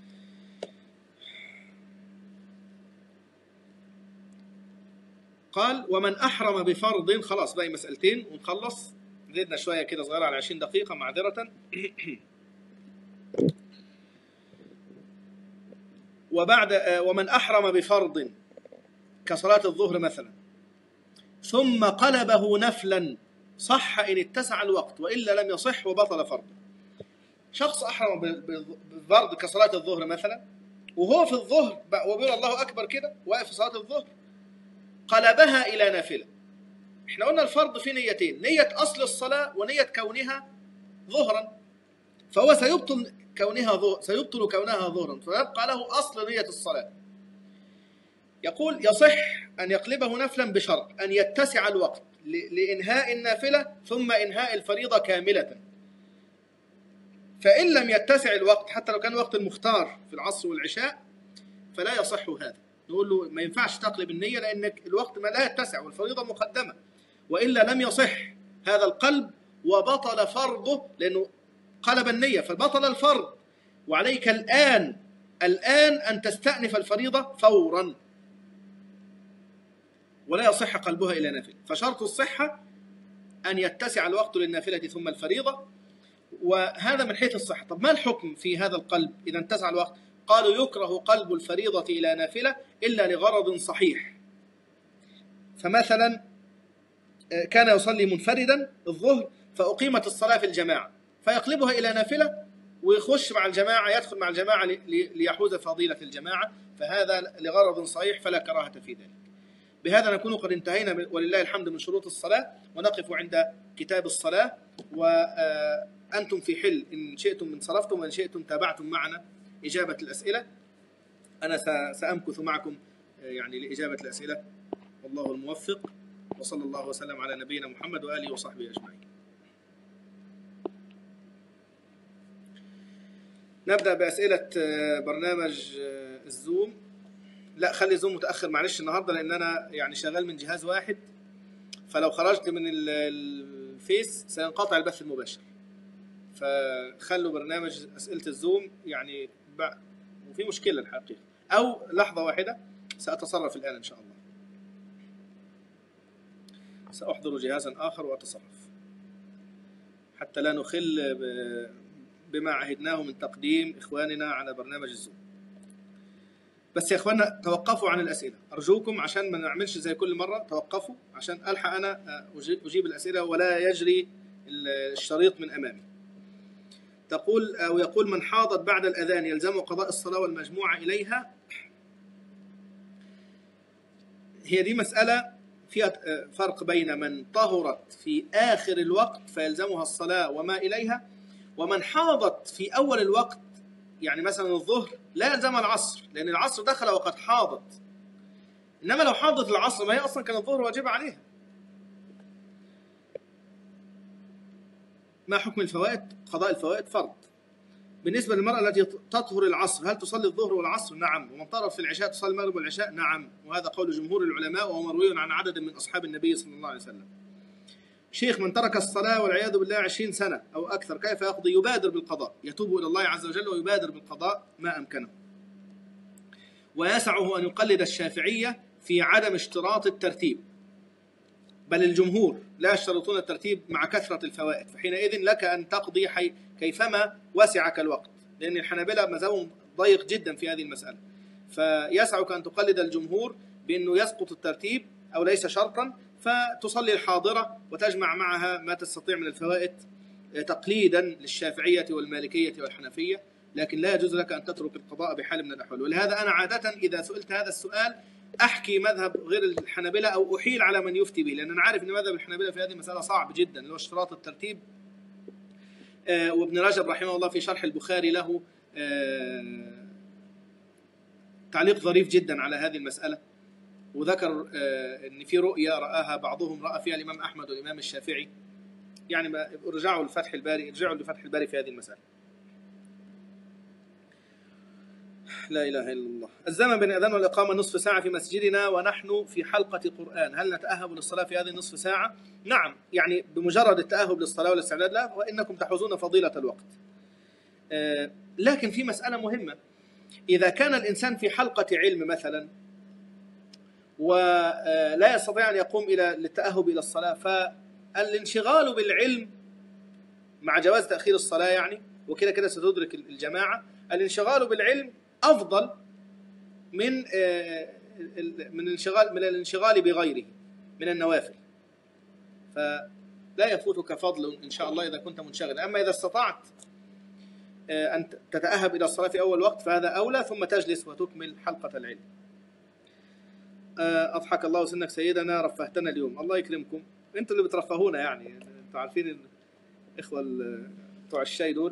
قال ومن أحرم بفرض، خلاص باقي مسألتين ونخلص، زدنا شوية كده صغيرة على عشرين دقيقة معذرة. وبعد ومن أحرم بفرض كصلاة الظهر مثلا ثم قلبه نفلا صح إن اتسع الوقت وإلا لم يصح وبطل فرضه. شخص أحرم بفرض كصلاة الظهر مثلا وهو في الظهر وبيقول الله أكبر كده واقف في صلاة الظهر قلبها إلى نافلة. احنا قلنا الفرض في نيتين، نية أصل الصلاة ونية كونها ظهرا، فهو سيبطل كونها ظهر سيبطل كونها ظهرا فيبقى له أصل نية الصلاة. يقول يصح أن يقلبه نفلا بشرط أن يتسع الوقت لإنهاء النافلة ثم إنهاء الفريضة كاملة، فإن لم يتسع الوقت حتى لو كان وقت المختار في العصر والعشاء فلا يصح هذا. نقول له ما ينفعش تقلب النية لأنك الوقت ما لا يتسع والفريضة مقدمة، وإلا لم يصح هذا القلب وبطل فرضه لأنه قلب النية فبطل الفرض، وعليك الآن الآن أن تستأنف الفريضة فورا ولا يصح قلبها إلى نافلة. فشرط الصحة أن يتسع الوقت للنافلة ثم الفريضة، وهذا من حيث الصحة. طب ما الحكم في هذا القلب إذا اتسع الوقت؟ قالوا يكره قلب الفريضة إلى نافلة إلا لغرض صحيح. فمثلا كان يصلي منفردا الظهر فأقيمت الصلاة في الجماعة فيقلبها إلى نافلة ويخش مع الجماعة يدخل مع الجماعة ليحوز فضيلة الجماعة، فهذا لغرض صحيح فلا كراهة في ذلك. بهذا نكون قد انتهينا ولله الحمد من شروط الصلاة، ونقف عند كتاب الصلاة. وأنتم في حل إن شئتم انصرفتم وإن شئتم تابعتم معنا إجابة الأسئلة. أنا سأمكث معكم يعني لإجابة الأسئلة، والله الموفق، وصلى الله وسلم على نبينا محمد وآله وصحبه أجمعين. نبدأ بأسئلة برنامج الزوم. لا خلي زوم متأخر معلش النهاردة لأن أنا يعني شغال من جهاز واحد، فلو خرجت من الفيس سينقطع البث المباشر، فخلوا برنامج أسئلة الزوم يعني وفي مشكلة الحقيقة. أو لحظة واحدة سأتصرف الآن إن شاء الله، سأحضر جهازا آخر وأتصرف حتى لا نخل بما عهدناه من تقديم إخواننا على برنامج الزوم. بس يا إخواننا توقفوا عن الأسئلة أرجوكم عشان ما نعملش زي كل مرة، توقفوا عشان ألحق أنا أجيب الأسئلة ولا يجري الشريط من أمامي. تقول أو يقول من حاضت بعد الأذان يلزم قضاء الصلاة والمجموعة إليها؟ هي دي مسألة فيها فرق بين من طهرت في آخر الوقت فيلزمها الصلاة وما إليها، ومن حاضت في أول الوقت، يعني مثلا الظهر لا يلزم العصر لأن العصر دخل وقد حاضت، إنما لو حاضت العصر ما هي أصلا كان الظهر واجب عليها. ما حكم الفوائد؟ قضاء الفوائد فرض، بالنسبة للمرأة التي تطهر العصر هل تصلي الظهر والعصر؟ نعم. ومن طهرت في العشاء تصلي المغرب والعشاء؟ نعم. وهذا قول جمهور العلماء وهو مروي عن عدد من أصحاب النبي صلى الله عليه وسلم. شيخ، من ترك الصلاة والعياذ بالله عشرين سنة أو أكثر كيف يقضي؟ يبادر بالقضاء، يتوب إلى الله عز وجل ويبادر بالقضاء ما أمكنه. ويسعه أن يقلد الشافعية في عدم اشتراط الترتيب، بل الجمهور لا يشترطون الترتيب مع كثرة الفوائد، فحينئذ لك أن تقضي حي كيفما وسعك الوقت، لأن الحنابلة مذهبهم ضيق جدا في هذه المسألة. فيسعك أن تقلد الجمهور بأنه يسقط الترتيب أو ليس شرطا، فتصلي الحاضرة وتجمع معها ما تستطيع من الفوائد تقليدا للشافعية والمالكية والحنفية، لكن لا يجوز لك أن تترك القضاء بحال من الأحوال. ولهذا أنا عادة إذا سئلت هذا السؤال أحكي مذهب غير الحنابلة أو أحيل على من يفتي به، لأن أنا عارف أن مذهب الحنابلة في هذه المسألة صعب جدا، اللي هو اشتراط الترتيب. آه وابن رجب رحمه الله في شرح البخاري له آه تعليق ظريف جدا على هذه المسألة، وذكر آه أن في رؤيا رآها بعضهم رأى فيها الإمام أحمد والإمام الشافعي. يعني ما ارجعوا لفتح الباري، ارجعوا لفتح الباري في هذه المسألة. لا إله إلا الله. الزمن بين الأذان والإقامة نصف ساعة في مسجدنا ونحن في حلقة قرآن، هل نتأهب للصلاة في هذه النصف ساعة؟ نعم، يعني بمجرد التأهب للصلاة والاستعداد لها وإنكم تحوزون فضيلة الوقت. آه لكن في مسألة مهمة، إذا كان الإنسان في حلقة علم مثلا ولا يستطيع أن يقوم إلى للتأهب إلى الصلاة، فالانشغال بالعلم مع جواز تأخير الصلاة يعني، وكده كده ستدرك الجماعة، الانشغال بالعلم أفضل من من الانشغال من الانشغال بغيره من النوافل، فلا يفوتك فضل إن شاء الله إذا كنت منشغلا. أما إذا استطعت أن تتأهب إلى الصلاة في أول وقت فهذا أولى، ثم تجلس وتكمل حلقة العلم. أضحك الله سنك سيدنا، رفهتنا اليوم. الله يكرمكم، أنتوا اللي بترفهونا يعني، أنتوا عارفين الإخوة بتوع الشاي دول.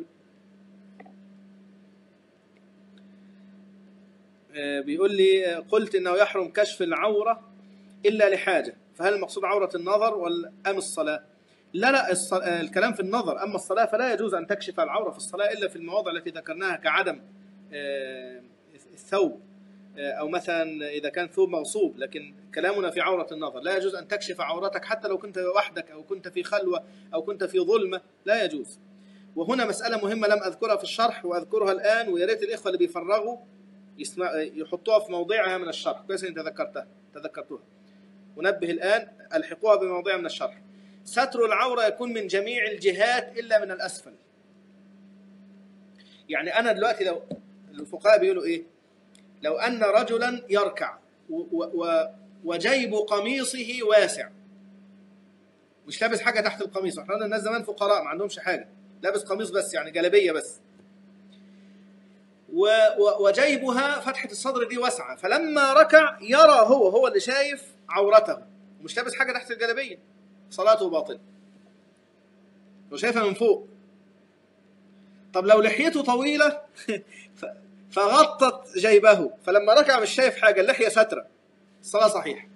بيقول لي قلت إنه يحرم كشف العورة إلا لحاجة، فهل المقصود عورة النظر ولا أم الصلاة؟ لا لا الكلام في النظر، أما الصلاة فلا يجوز أن تكشف العورة في الصلاة إلا في المواضع التي ذكرناها كعدم الثوب، أو مثلا إذا كان ثوب مغصوب، لكن كلامنا في عورة النظر لا يجوز أن تكشف عورتك حتى لو كنت وحدك أو كنت في خلوة أو كنت في ظلمة، لا يجوز. وهنا مسألة مهمة لم أذكرها في الشرح وأذكرها الآن، ويا ريت الإخوة اللي بيفرغوا يسمع يحطوها في موضعها من الشرح، كويس إن تذكرتها تذكرتوها ونبه الآن، ألحقوها بموضعها من الشرح. ستر العورة يكون من جميع الجهات إلا من الأسفل. يعني أنا دلوقتي لو الفقهاء بيقولوا إيه؟ لو أن رجلا يركع و و وجيب قميصه واسع، مش لابس حاجة تحت القميص، احنا الناس زمان فقراء ما عندهمش حاجة، لابس قميص بس يعني جلبية بس، وجيبها فتحة الصدر دي واسعة، فلما ركع يرى هو هو اللي شايف عورته ومش لابس حاجة تحت الجلبية، صلاته باطلة لو شايفها من فوق. طب لو لحيته طويلة فغطت جيبه، فلما ركع مش شايف حاجة، اللحية سترة، الصلاة صحيحة.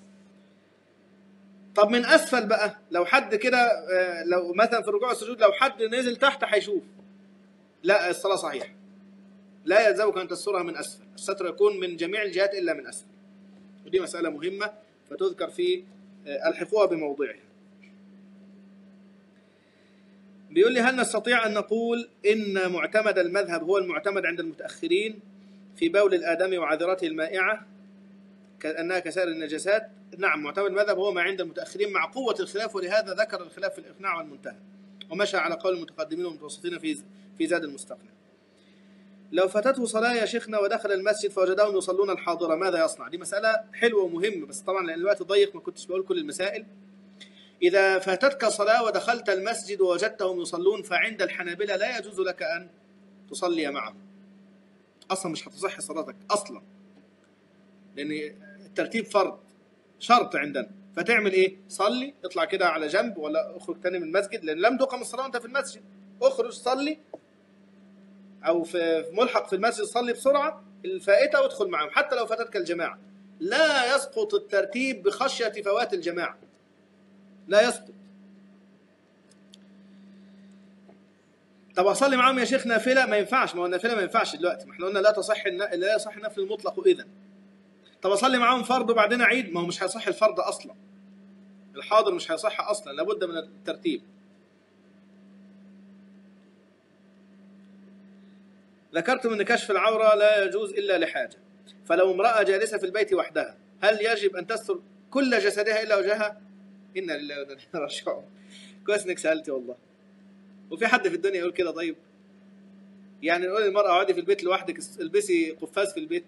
طب من أسفل بقى، لو حد كده لو مثلا في الركوع والسجود لو حد نزل تحت هيشوف، لا الصلاة صحيحة، لا يلزمك أن تسترها من أسفل، الستر يكون من جميع الجهات إلا من أسفل. ودي مسألة مهمة فتذكر في الحقوها بموضعها. بيقول لي هل نستطيع أن نقول إن معتمد المذهب هو المعتمد عند المتأخرين في بول الآدمي وعذرته المائعة كأنها كسائر النجاسات؟ نعم، معتمد المذهب هو ما عند المتأخرين مع قوة الخلاف، ولهذا ذكر الخلاف في الإقناع والمنتهى، ومشى على قول المتقدمين والمتوسطين في في زاد المستقنع. لو فاتته صلاة يا شيخنا ودخل المسجد فوجدهم يصلون الحاضرة ماذا يصنع؟ دي مسألة حلوة ومهمة، بس طبعا لأن الوقت ضيق ما كنتش بقول كل المسائل. إذا فاتتك صلاة ودخلت المسجد ووجدتهم يصلون فعند الحنابلة لا يجوز لك أن تصلي معهم، أصلا مش هتصح صلاتك أصلا، لأن الترتيب فرض شرط عندنا. فتعمل إيه؟ صلي، اطلع كده على جنب ولا اخرج تاني من المسجد، لأن لم تقم الصلاة وأنت في المسجد، اخرج صلي، أو في ملحق في المسجد صلي بسرعة الفائتة وادخل معهم حتى لو فاتتك الجماعة. لا يسقط الترتيب بخشية فوات الجماعة، لا يسقط. طب اصلي معاهم يا شيخ نافله؟ ما ينفعش، ما هو النافله ما ينفعش دلوقتي، ما احنا قلنا لا تصح لا يصح النفل المطلق اذا. طب اصلي معاهم فرض وبعدين اعيد؟ ما هو مش هيصح الفرض اصلا، الحاضر مش هيصح اصلا، لابد من الترتيب. ذكرتم ان كشف العوره لا يجوز الا لحاجه، فلو امراه جالسه في البيت وحدها هل يجب ان تستر كل جسدها الا وجهها؟ انا لله وانا اليه راجعون. كويس انك سالتي والله. وفي حد في الدنيا يقول كده؟ طيب يعني نقول للمراه اقعدي في البيت لوحدك، البسي قفاز في البيت؟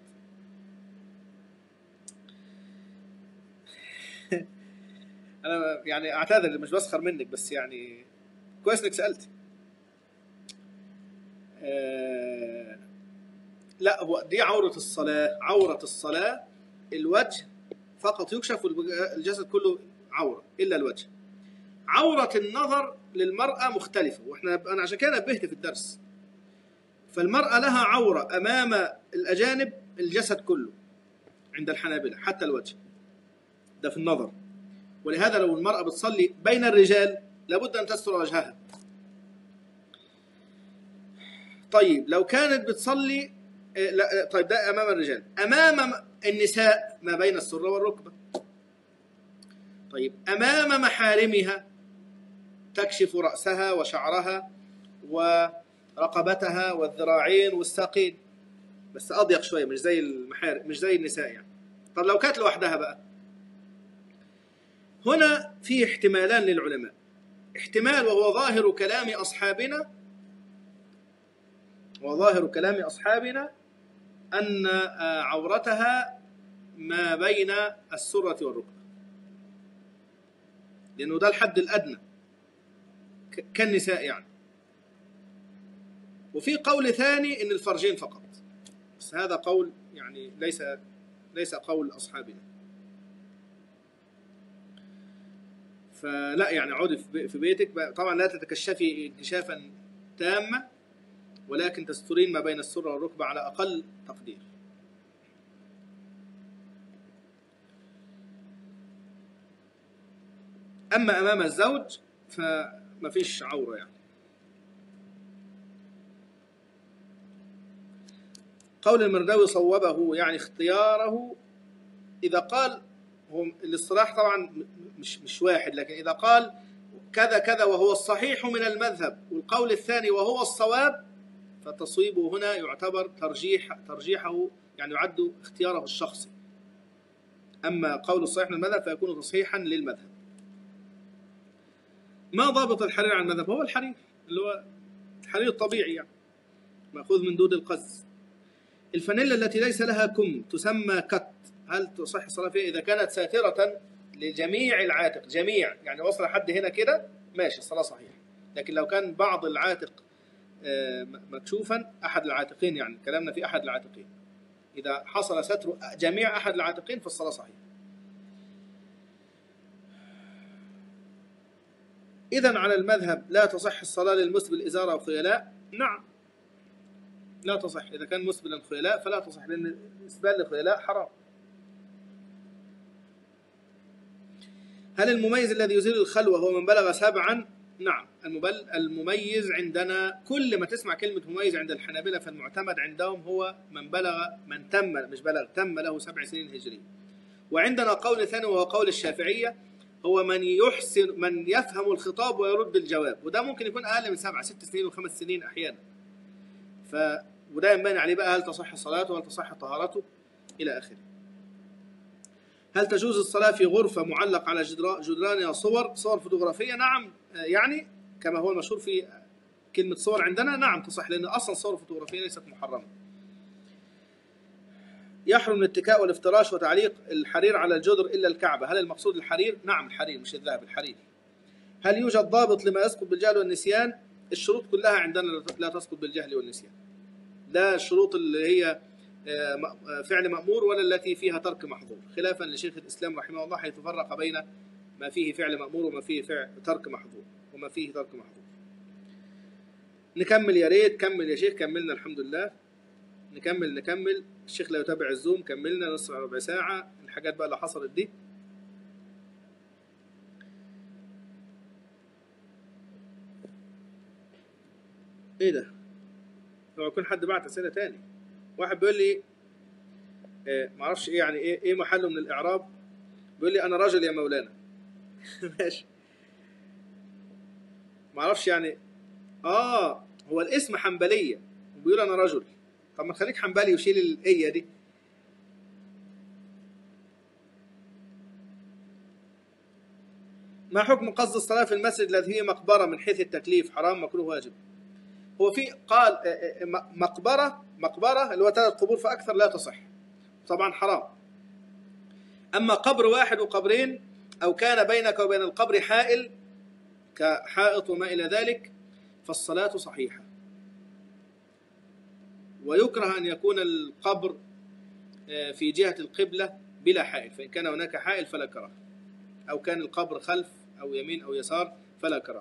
انا يعني اعتذر، مش بسخر منك، بس يعني كويس انك سالتي. آه لا، هو دي عوره الصلاه، عوره الصلاه الوجه فقط يكشف، والجسد كله عوره الا الوجه. عوره النظر للمراه مختلفه، واحنا انا عشان كده نبهت في الدرس. فالمراه لها عوره امام الاجانب الجسد كله عند الحنابلة حتى الوجه، ده في النظر. ولهذا لو المرأة بتصلي بين الرجال لابد أن تستر وجهها. طيب لو كانت بتصلي لا طيب ده أمام الرجال، أمام النساء ما بين السرة والركبة. طيب أمام محارمها تكشف رأسها وشعرها ورقبتها والذراعين والساقين، بس أضيق شوية، مش زي المحارم، مش زي النساء يعني. طب لو كانت لوحدها بقى، هنا في احتمالان للعلماء. احتمال وهو ظاهر كلام أصحابنا، وظاهر كلام أصحابنا أن عورتها ما بين السرة والركبة، لأنه ده الحد الأدنى كالنساء يعني. وفي قول ثاني إن الفرجين فقط، بس هذا قول يعني ليس ليس قول أصحابنا. فلا يعني عودي في بيتك طبعا لا تتكشفي انكشافا تاما، ولكن تسترين ما بين السرة والركبة على أقل تقدير. أما أمام الزوج فما فيش عورة يعني. قول المرداوي صوبه يعني اختياره، إذا قال هو الاصطلاح طبعا مش مش واحد، لكن إذا قال كذا كذا وهو الصحيح من المذهب، والقول الثاني وهو الصواب، فتصويبه هنا يعتبر ترجيح ترجيحه يعني يعد اختياره الشخصي. أما قول الصحيح من المذهب فيكون تصحيحا للمذهب. ما ضابط الحرير عن المذهب؟ هو الحرير اللي هو الحرير الطبيعي يعني، مأخوذ من دود القز. الفانيلا التي ليس لها كم تسمى كت، هل تصح الصلاة فيها؟ إذا كانت ساترة لجميع العاتق، جميع يعني وصل حد هنا كده ماشي الصلاة صحيحة. لكن لو كان بعض العاتق مكشوفا، أحد العاتقين يعني كلامنا في أحد العاتقين، إذا حصل ستر جميع أحد العاتقين فالصلاة صحيحة. إذن على المذهب لا تصح الصلاة للمسبل إزارة أو خيلاء؟ نعم لا تصح، إذا كان مسبلا خيلاء فلا تصح، لأن إسبال الخيلاء حرام. هل المميز الذي يزيل الخلوة هو من بلغ سبعا؟ نعم، المميز عندنا كل ما تسمع كلمة مميز عند الحنابلة فالمعتمد عندهم هو من بلغ، من تم مش بلغ، تم له سبع سنين هجري. وعندنا قول ثاني وهو قول الشافعية، هو من يحسن من يفهم الخطاب ويرد الجواب، وده ممكن يكون أقل من سبعة، ست سنين وخمس سنين أحيانا. ف وده ينبني عليه بقى هل تصح صلاته وهل تصح طهارته إلى آخره. هل تجوز الصلاة في غرفة معلق على جدرانها صور صور فوتوغرافية؟ نعم، يعني كما هو المشهور في كلمة صور عندنا، نعم تصح، لأن أصلا الصور الفوتوغرافية ليست محرمة. يحرم الاتكاء والافتراش وتعليق الحرير على الجدر إلا الكعبة، هل المقصود الحرير؟ نعم الحرير مش الذهب، الحرير. هل يوجد ضابط لما يسقط بالجهل والنسيان؟ الشروط كلها عندنا لا تسقط بالجهل والنسيان، لا الشروط اللي هي فعل مأمور ولا التي فيها ترك محظور، خلافا لشيخ الإسلام رحمه الله حيث فرق بين ما فيه فعل مأمور وما فيه فعل ترك محظور وما فيه ترك محظور. نكمل يا ريت، كمل يا شيخ. كملنا الحمد لله. نكمل نكمل الشيخ لا يتابع الزوم، كملنا نص ربع ساعة. الحاجات بقى اللي حصلت دي ايه ده؟ لو يكون حد بعت اسئله تاني. واحد بيقول لي إيه معرفش ايه يعني ايه ايه محله من الاعراب. بيقول لي انا رجل يا مولانا. ماشي. معرفش يعني. اه هو الاسم حنبليه وبيقول انا رجل. طب ما تخليك حنبلي وشيل الايه دي. ما حكم قصد الصلاه في المسجد الذي هي مقبره من حيث التكليف؟ حرام مكروه واجب؟ هو في قال مقبره مقبره اللي هو ثلاث قبور فاكثر لا تصح طبعا حرام. اما قبر واحد وقبرين او كان بينك وبين القبر حائل كحائط وما الى ذلك فالصلاه صحيحه. ويكره ان يكون القبر في جهه القبله بلا حائل، فان كان هناك حائل فلا كراهه، او كان القبر خلف او يمين او يسار فلا كراهه.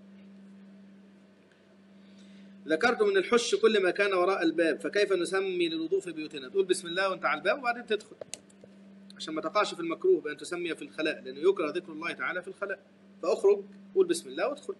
ذكرت من الحش كل ما كان وراء الباب، فكيف نسمي للوضوء في بيوتنا؟ تقول بسم الله وانت على الباب وبعدين تدخل عشان ما تقعش في المكروه بأن تسمي في الخلاء، لأنه يكره ذكر الله تعالى في الخلاء. فأخرج قول بسم الله وادخل.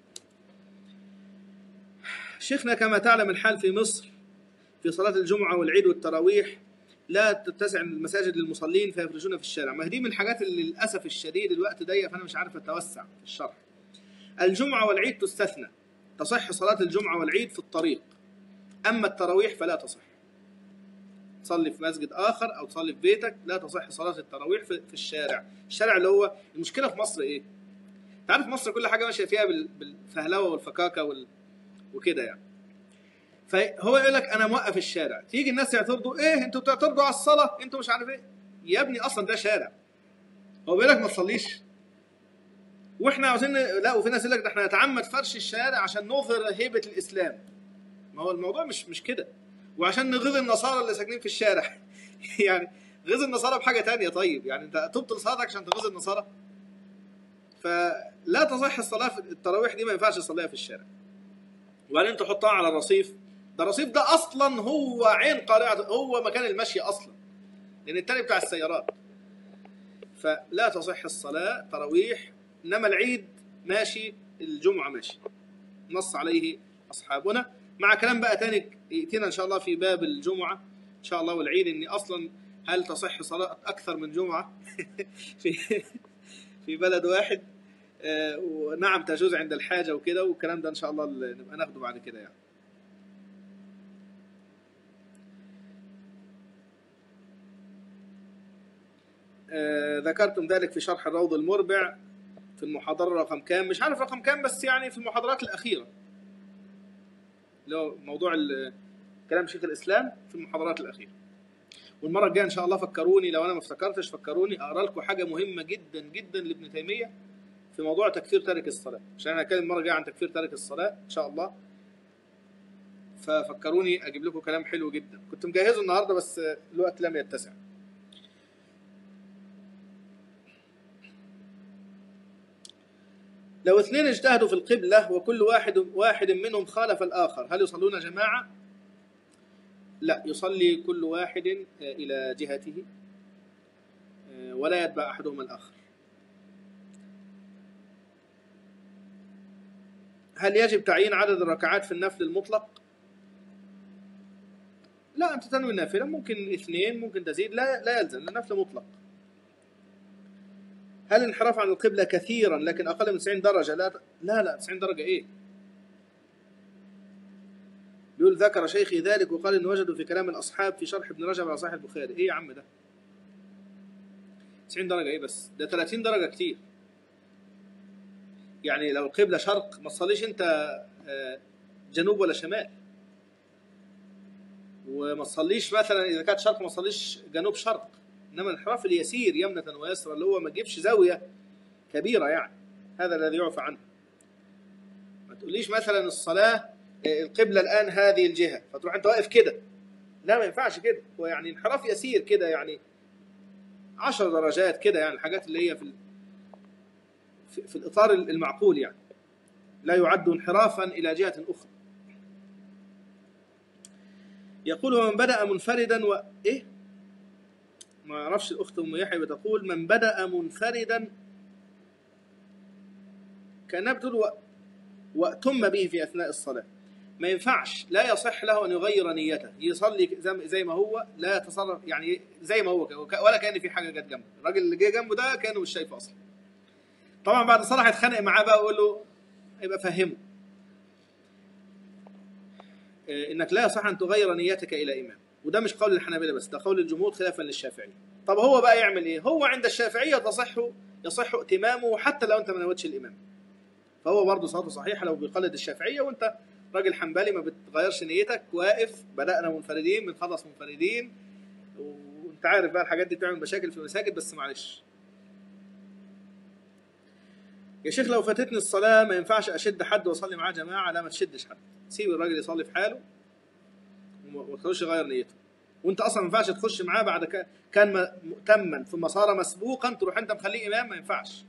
شيخنا كما تعلم الحال في مصر في صلاة الجمعة والعيد والتراويح لا تتسع المساجد للمصلين فيفرشون في الشارع. ما دي من الحاجات اللي للأسف الشديد الوقت ضيق فأنا مش عارف أتوسع في الشرح. الجمعة والعيد تستثنى، تصح صلاة الجمعة والعيد في الطريق، أما التراويح فلا تصح. تصلي في مسجد آخر أو تصلي في بيتك لا تصح صلاة التراويح في الشارع. الشارع اللي هو المشكلة في مصر إيه؟ تعرف مصر كل حاجة ماشية فيها بالفهلوة والفكاكة وال... وكده يعني. فهو يقول لك أنا موقف الشارع، تيجي الناس يعترضوا إيه أنتوا بتعترضوا على الصلاة أنتوا مش عارف إيه. يا ابني أصلا ده شارع. هو بيقول لك ما تصليش وإحنا عاوزين لا، وفي ناس يقول لك ده إحنا نتعمد فرش الشارع عشان نظهر هيبة الإسلام. ما هو الموضوع مش مش كده. وعشان نغيظ النصارى اللي ساكنين في الشارع. يعني غيظ النصارى بحاجه تانية. طيب يعني انت تبطل صلاتك عشان تغيظ النصارى؟ فلا تصح الصلاه في التراويح دي، ما ينفعش تصليها في الشارع. وبعدين تحطها على الرصيف. ده الرصيف ده اصلا هو عين قارعه، هو مكان المشي اصلا، لان التاني بتاع السيارات. فلا تصح الصلاه تراويح. انما العيد ماشي، الجمعه ماشي، نص عليه اصحابنا. مع كلام بقى تاني يأتينا إن شاء الله في باب الجمعة إن شاء الله والعيد، إني أصلا هل تصح صلاة أكثر من جمعة في في بلد واحد؟ آه ونعم تجوز عند الحاجة وكده، والكلام ده إن شاء الله نبقى ناخده بعد كده يعني. آه ذكرتم ذلك في شرح الروض المربع في المحاضرة رقم كام، مش عارف رقم كام، بس يعني في المحاضرات الأخيرة لو موضوع كلام شيخ الإسلام في المحاضرات الأخيرة. والمرة الجاية إن شاء الله فكروني لو أنا ما افتكرتش، فكروني أقرأ لكم حاجة مهمة جدا جدا لابن تيمية في موضوع تكفير تارك الصلاة، عشان أنا هتكلم المرة الجاية عن تكفير تارك الصلاة إن شاء الله. ففكروني أجيب لكم كلام حلو جدا، كنت مجهزه النهاردة بس الوقت لم يتسع. لو اثنين اجتهدوا في القبلة وكل واحد واحد منهم خالف الآخر، هل يصلون جماعة؟ لا، يصلي كل واحد إلى جهته ولا يتبع أحدهما الآخر. هل يجب تعيين عدد الركعات في النفل المطلق؟ لا، أنت تنوي النافلة ممكن اثنين ممكن تزيد، لا لا يلزم، النفل مطلق. هل انحراف عن القبلة كثيرا لكن أقل من تسعين درجة؟ لا لا لا تسعين درجة إيه؟ بيقول ذكر شيخي ذلك وقال إن وجدوا في كلام الأصحاب في شرح ابن رجب على صحيح البخاري. إيه يا عم ده؟ تسعين درجة إيه بس؟ ده ثلاثين درجة كتير. يعني لو القبلة شرق ما تصليش أنت جنوب ولا شمال، وما تصليش مثلا إذا كانت شرق ما تصليش جنوب شرق. إنما الانحراف اليسير يمنة ويسرا اللي هو ما تجيبش زاوية كبيرة يعني، هذا الذي يعفى عنه. ما تقوليش مثلا الصلاة القبلة الآن هذه الجهة فتروح أنت واقف كده، لا ما ينفعش كده. هو يعني انحراف يسير كده يعني عشر درجات كده، يعني الحاجات اللي هي في في, في الإطار المعقول يعني، لا يعد انحرافا إلى جهة أخرى. يقول ومن بدأ منفردا و إيه؟ ما أعرفش. الأخت أم يحيى بتقول من بدأ منفردا كأنها بتقول و... وأتم به في أثناء الصلاة. ما ينفعش، لا يصح له أن يغير نيته، يصلي زي ما هو، لا يتصرف يعني زي ما هو، ولا كأن في حاجة جت جنبه. الراجل اللي جه جنبه ده كانه مش شايفه أصلا. طبعا بعد الصلاة هيتخانق معاه بقى ويقول له، يبقى فهمه إنك لا يصح أن تغير نيتك إلى إمام. وده مش قول الحنابلة بس، ده قول الجمهور خلافا للشافعي. طب هو بقى يعمل إيه؟ هو عند الشافعية تصح يصح ائتمامه حتى لو أنت ما نويتش الإمام، فهو برضه صلاته صحيحة لو بيقلد الشافعية، وأنت راجل حنبلي ما بتغيرش نيتك، واقف بدأنا منفردين بنخلص منفردين، وأنت عارف بقى الحاجات دي بتعمل مشاكل في المساجد، بس معلش. يا شيخ لو فاتتني الصلاة ما ينفعش أشد حد وأصلي معاه جماعة؟ لا، ما تشدش حد، سيب الراجل يصلي في حاله وما تخلوش يغير نيته. وأنت أصلا ما ينفعش تخش معاه بعد كان مؤتما ثم صار مسبوقا تروح أنت مخليه إمام، ما ينفعش.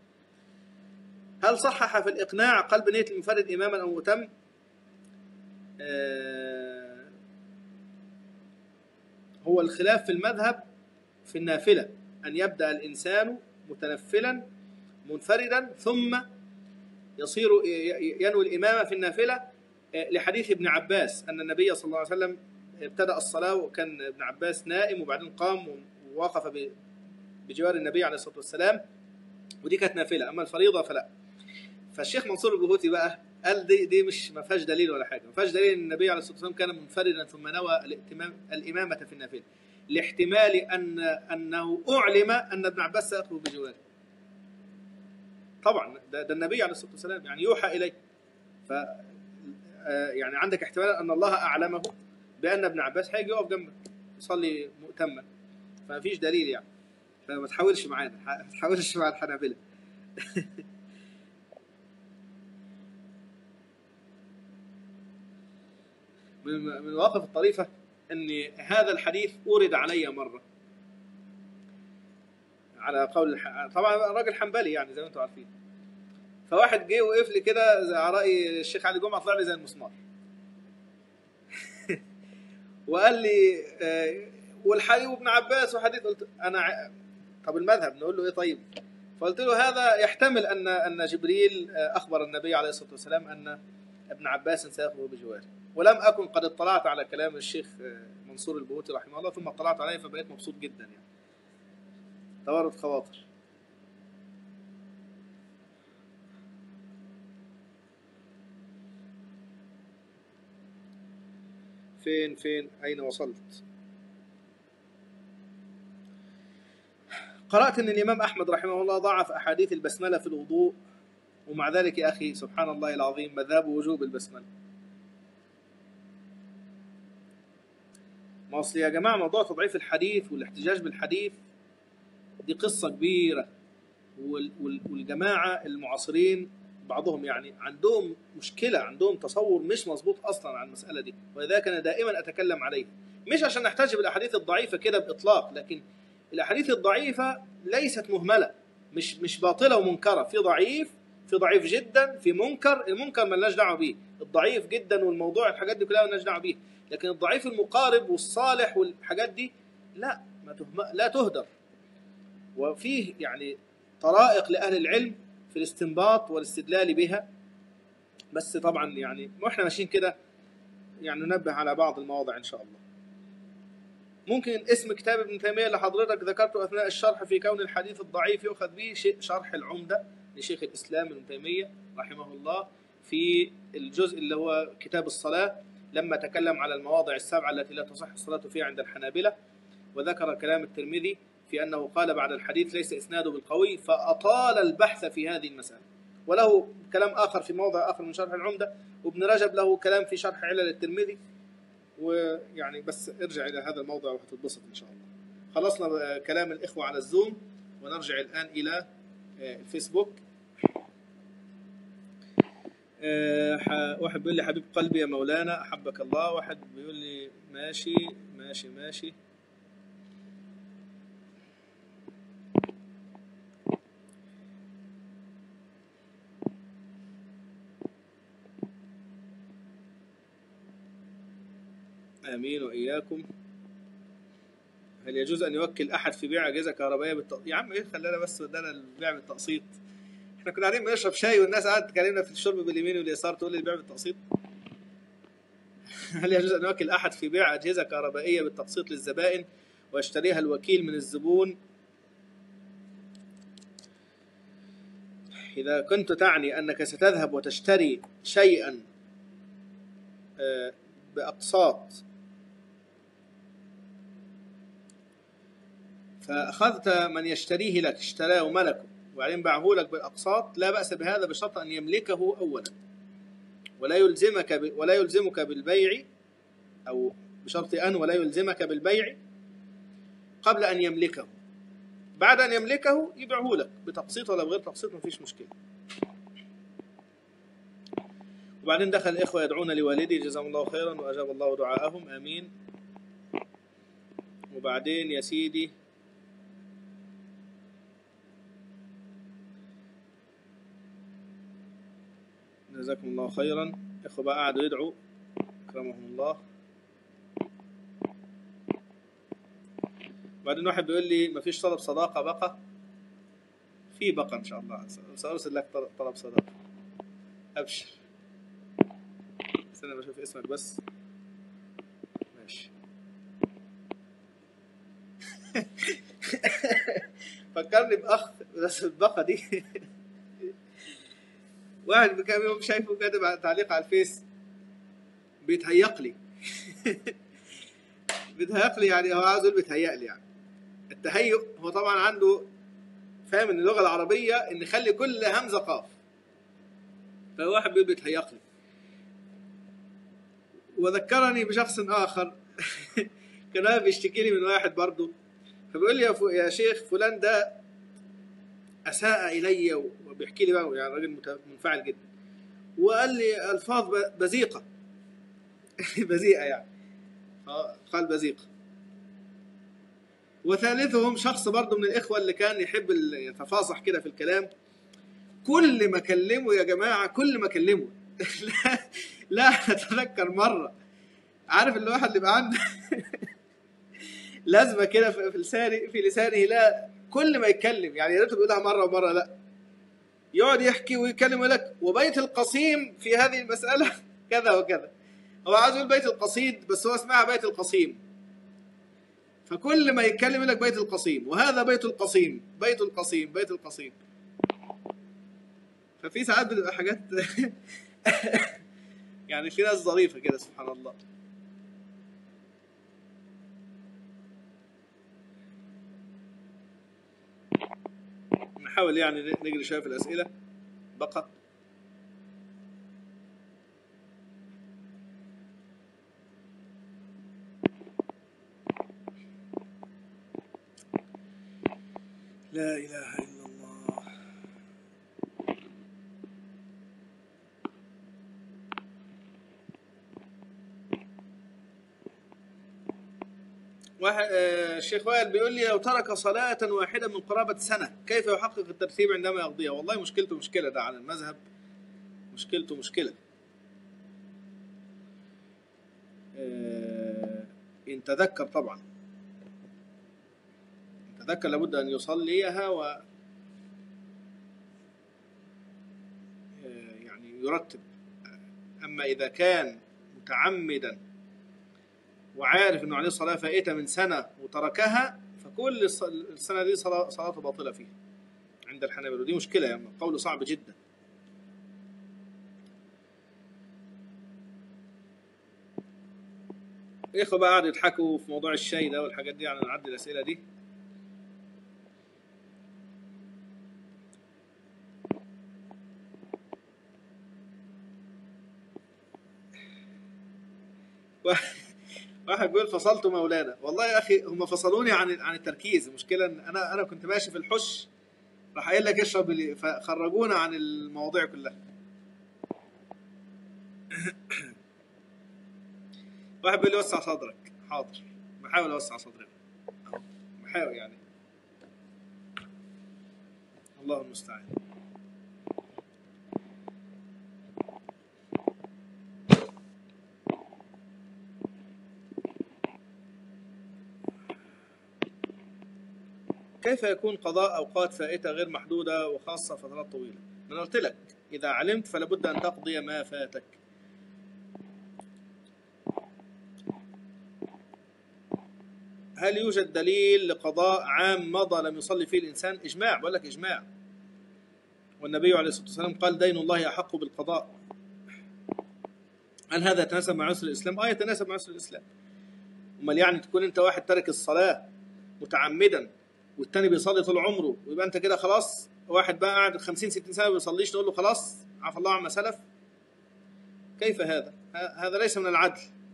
هل صحح في الإقناع قلب نية المنفرد إماما أو مؤتم؟ آه هو الخلاف في المذهب في النافلة أن يبدأ الإنسان متنفلا منفردا ثم يصير ينوي الإمامة في النافلة، لحديث ابن عباس أن النبي صلى الله عليه وسلم ابتدأ الصلاة وكان ابن عباس نائم، وبعدين قام ووقف بجوار النبي عليه الصلاة والسلام، ودي كانت نافلة. أما الفريضة فلا. فالشيخ منصور البهوتي بقى قال دي دي مش ما فيهاش دليل ولا حاجة، ما فيهاش دليل ان النبي عليه الصلاة والسلام كان منفردا ثم نوى الائتمام الإمامة في النافلة، لاحتمال أن أنه أعلم أن ابن عباس سيخطب بجواره. طبعا ده, ده النبي عليه الصلاة والسلام يعني يوحى إليه، ف يعني عندك احتمال أن الله أعلمه بأن ابن عباس هيجي يقف جنبك يصلي مؤتما، فما فيش دليل يعني. فما تحاولش معانا، ما تحاولش مع الحنابلة. من المواقف الطريفة أن هذا الحديث أورد علي مرة على قول الح... طبعا راجل حنبلي يعني زي ما انتم عارفين، فواحد جه وقف لي كده زي على رأي الشيخ علي جمعة، طلع لي زي المسمار وقال لي آه والحديث وابن عباس وحديث. قلت أنا ع... طب المذهب نقول له إيه؟ طيب فقلت له هذا يحتمل أن أن جبريل أخبر النبي عليه الصلاة والسلام أن ابن عباس سيخبر بجواره، ولم أكن قد اطلعت على كلام الشيخ منصور البهوتي رحمه الله، ثم اطلعت عليه فبقيت مبسوط جدا يعني. توارد خواطر. فين فين أين وصلت؟ قرأت أن الإمام أحمد رحمه الله ضعف أحاديث البسملة في الوضوء، ومع ذلك يا أخي سبحان الله العظيم مذهب وجوب البسملة. ما أصل يا جماعة موضوع تضعيف الحديث والاحتجاج بالحديث دي قصة كبيرة، والجماعة المعاصرين بعضهم يعني عندهم مشكلة، عندهم تصور مش مظبوط أصلا عن المسألة دي، ولذلك أنا دائما أتكلم عليه، مش عشان نحتاج بالأحاديث الضعيفة كده بإطلاق، لكن الأحاديث الضعيفة ليست مهملة، مش مش باطلة ومنكرة، في ضعيف، في ضعيف جدا، في منكر. المنكر ما لناش دعوه بيه، الضعيف جدا والموضوع الحاجات دي كلها ما لناش دعوه بيه، لكن الضعيف المقارب والصالح والحاجات دي لا ما تهم... لا تهدر. وفيه يعني طرائق لأهل العلم في الاستنباط والاستدلال بها، بس طبعا يعني واحنا ماشيين كده يعني ننبه على بعض المواضع إن شاء الله. ممكن اسم كتاب ابن تيمية اللي حضرتك ذكرته أثناء الشرح في كون الحديث الضعيف يؤخذ به، شرح العمدة لشيخ الإسلام ابن تيمية رحمه الله في الجزء اللي هو كتاب الصلاة، لما تكلم على المواضع السبعة التي لا تصح الصلاة فيها عند الحنابلة، وذكر كلام الترمذي في أنه قال بعد الحديث ليس إسناده بالقوي، فأطال البحث في هذه المسألة. وله كلام آخر في موضع آخر من شرح العمدة، وابن رجب له كلام في شرح علل الترمذي، ويعني بس ارجع إلى هذا الموضع وهتتبسط إن شاء الله. خلصنا كلام الإخوة على الزوم، ونرجع الآن إلى الفيسبوك. واحد بيقول لي حبيب قلبي يا مولانا أحبك الله، واحد بيقول لي ماشي ماشي ماشي. آمين وإياكم. هل يجوز أن يوكل أحد في بيع أجهزة كهربائية بالتقسيط؟ يا عم إيه خلانا بس ودانا البيع بالتقسيط؟ إحنا كنا قاعدين بنشرب شاي والناس قاعدة تكلمنا في الشرب باليمين واليسار تقول لي البيع بالتقسيط. هل يجوز أن يوكل أحد في بيع أجهزة كهربائية بالتقسيط للزبائن ويشتريها الوكيل من الزبون؟ إذا كنت تعني أنك ستذهب وتشتري شيئا بأقساط فأخذت من يشتريه لك، اشتراه ملكه وبعدين باعه لك بالأقساط، لا بأس بهذا بشرط أن يملكه أولا، ولا يلزمك ب... ولا يلزمك بالبيع، أو بشرط أن ولا يلزمك بالبيع قبل أن يملكه. بعد أن يملكه يبيعه لك بتقسيط ولا بغير تقسيط، مفيش مشكلة. وبعدين دخل الإخوة يدعون لوالدي جزاهم الله خيرا وأجاب الله دعاءهم، آمين. وبعدين يا سيدي جزاكم الله خيرا، إخوة بقى قعدوا يدعوا أكرمهم الله. بعدين واحد بيقول لي مفيش طلب صداقة بقى؟ في بقى إن شاء الله، سأرسل لك طلب صداقة، أبشر. استنى بشوف اسمك بس، ماشي. فكرني بأخ، بس البقى دي واحد بكام يوم شايفه كاتب تعليق على الفيس بيتهيق لي بيتهيق لي، يعني هو عاوز يقول بيتهيأ لي. يعني التهيؤ هو طبعا عنده فاهم ان اللغه العربيه ان يخلي كل همزه قاف، فواحد بيقول بيتهيق لي. وذكرني بشخص اخر كان بيشتكي لي من واحد برضه، فبيقول لي يا, يا شيخ فلان ده اساء الي، وبيحكي لي بقى يعني راجل منفعل جدا، وقال لي الفاظ بذيقه بذيئه يعني، قال بذيقه. وثالثهم شخص برضه من الاخوه اللي كان يحب يتفاصح كده في الكلام، كل ما كلمه يا جماعه كل ما كلمه لا, لا اتذكر مره، عارف الواحد اللي بقى عنده لازمه كده في لسانه في لسانه، لا كل ما يتكلم يعني يا ريته بيقولها مره ومره، لا يقعد يحكي ويتكلم ويقول لك وبيت القصيم في هذه المساله كذا وكذا. هو عايز يقول بيت القصيد بس هو اسمها بيت القصيم، فكل ما يتكلم يقول لك بيت القصيم، وهذا بيت القصيم، بيت القصيم، بيت القصيم. ففي ساعات بتبقى حاجات يعني في ناس ظريفه كده سبحان الله. نحاول يعني نجري شويه في الاسئله بقى. لا اله الا الله. واحد الشيخ وائل بيقول لي لو ترك صلاة واحدة من قرابة سنة كيف يحقق الترتيب عندما يقضيها؟ والله مشكلته مشكلة، ده على المذهب مشكلته مشكلة. إن تذكر طبعا، إن تذكر لابد أن يصليها و يعني يرتب. أما إذا كان متعمدا وعارف انه عليه صلاه فائته من سنه وتركها فكل السنه دي صلاته باطله فيها عند الحنابلة، ودي مشكله يعني، قول صعب جدا. الاخوه بقى قعدوا يضحكوا في موضوع الشاي ده والحاجات دي، يعني نعدي الاسئله دي. واحد بيقول فصلت مولانا. والله يا اخي هم فصلوني عن عن التركيز. المشكله ان انا انا كنت ماشي في الحش راح قايل لك اشرب اللي، فخرجونا عن المواضيع كلها. واحد بيقول لي وسع صدرك. حاضر بحاول اوسع صدري، بحاول يعني، الله المستعان. كيف يكون قضاء أوقات فائتة غير محدودة وخاصة فترات طويلة؟ أنا قلت لك إذا علمت فلا بد أن تقضي ما فاتك. هل يوجد دليل لقضاء عام مضى لم يصلي فيه الإنسان؟ إجماع، بقول لك إجماع. والنبي عليه الصلاة والسلام قال دين الله أحق بالقضاء. هل هذا يتناسب مع عسر الإسلام؟ آه يتناسب مع عسر الإسلام. أمال يعني تكون أنت واحد ترك الصلاة متعمدا والتاني بيصلي طول عمره، ويبقى أنت كده خلاص واحد بقى قاعد خمسين ستين سنة ما بيصليش نقول له خلاص عفى الله عما سلف؟ كيف هذا؟ هذا ليس من العدل.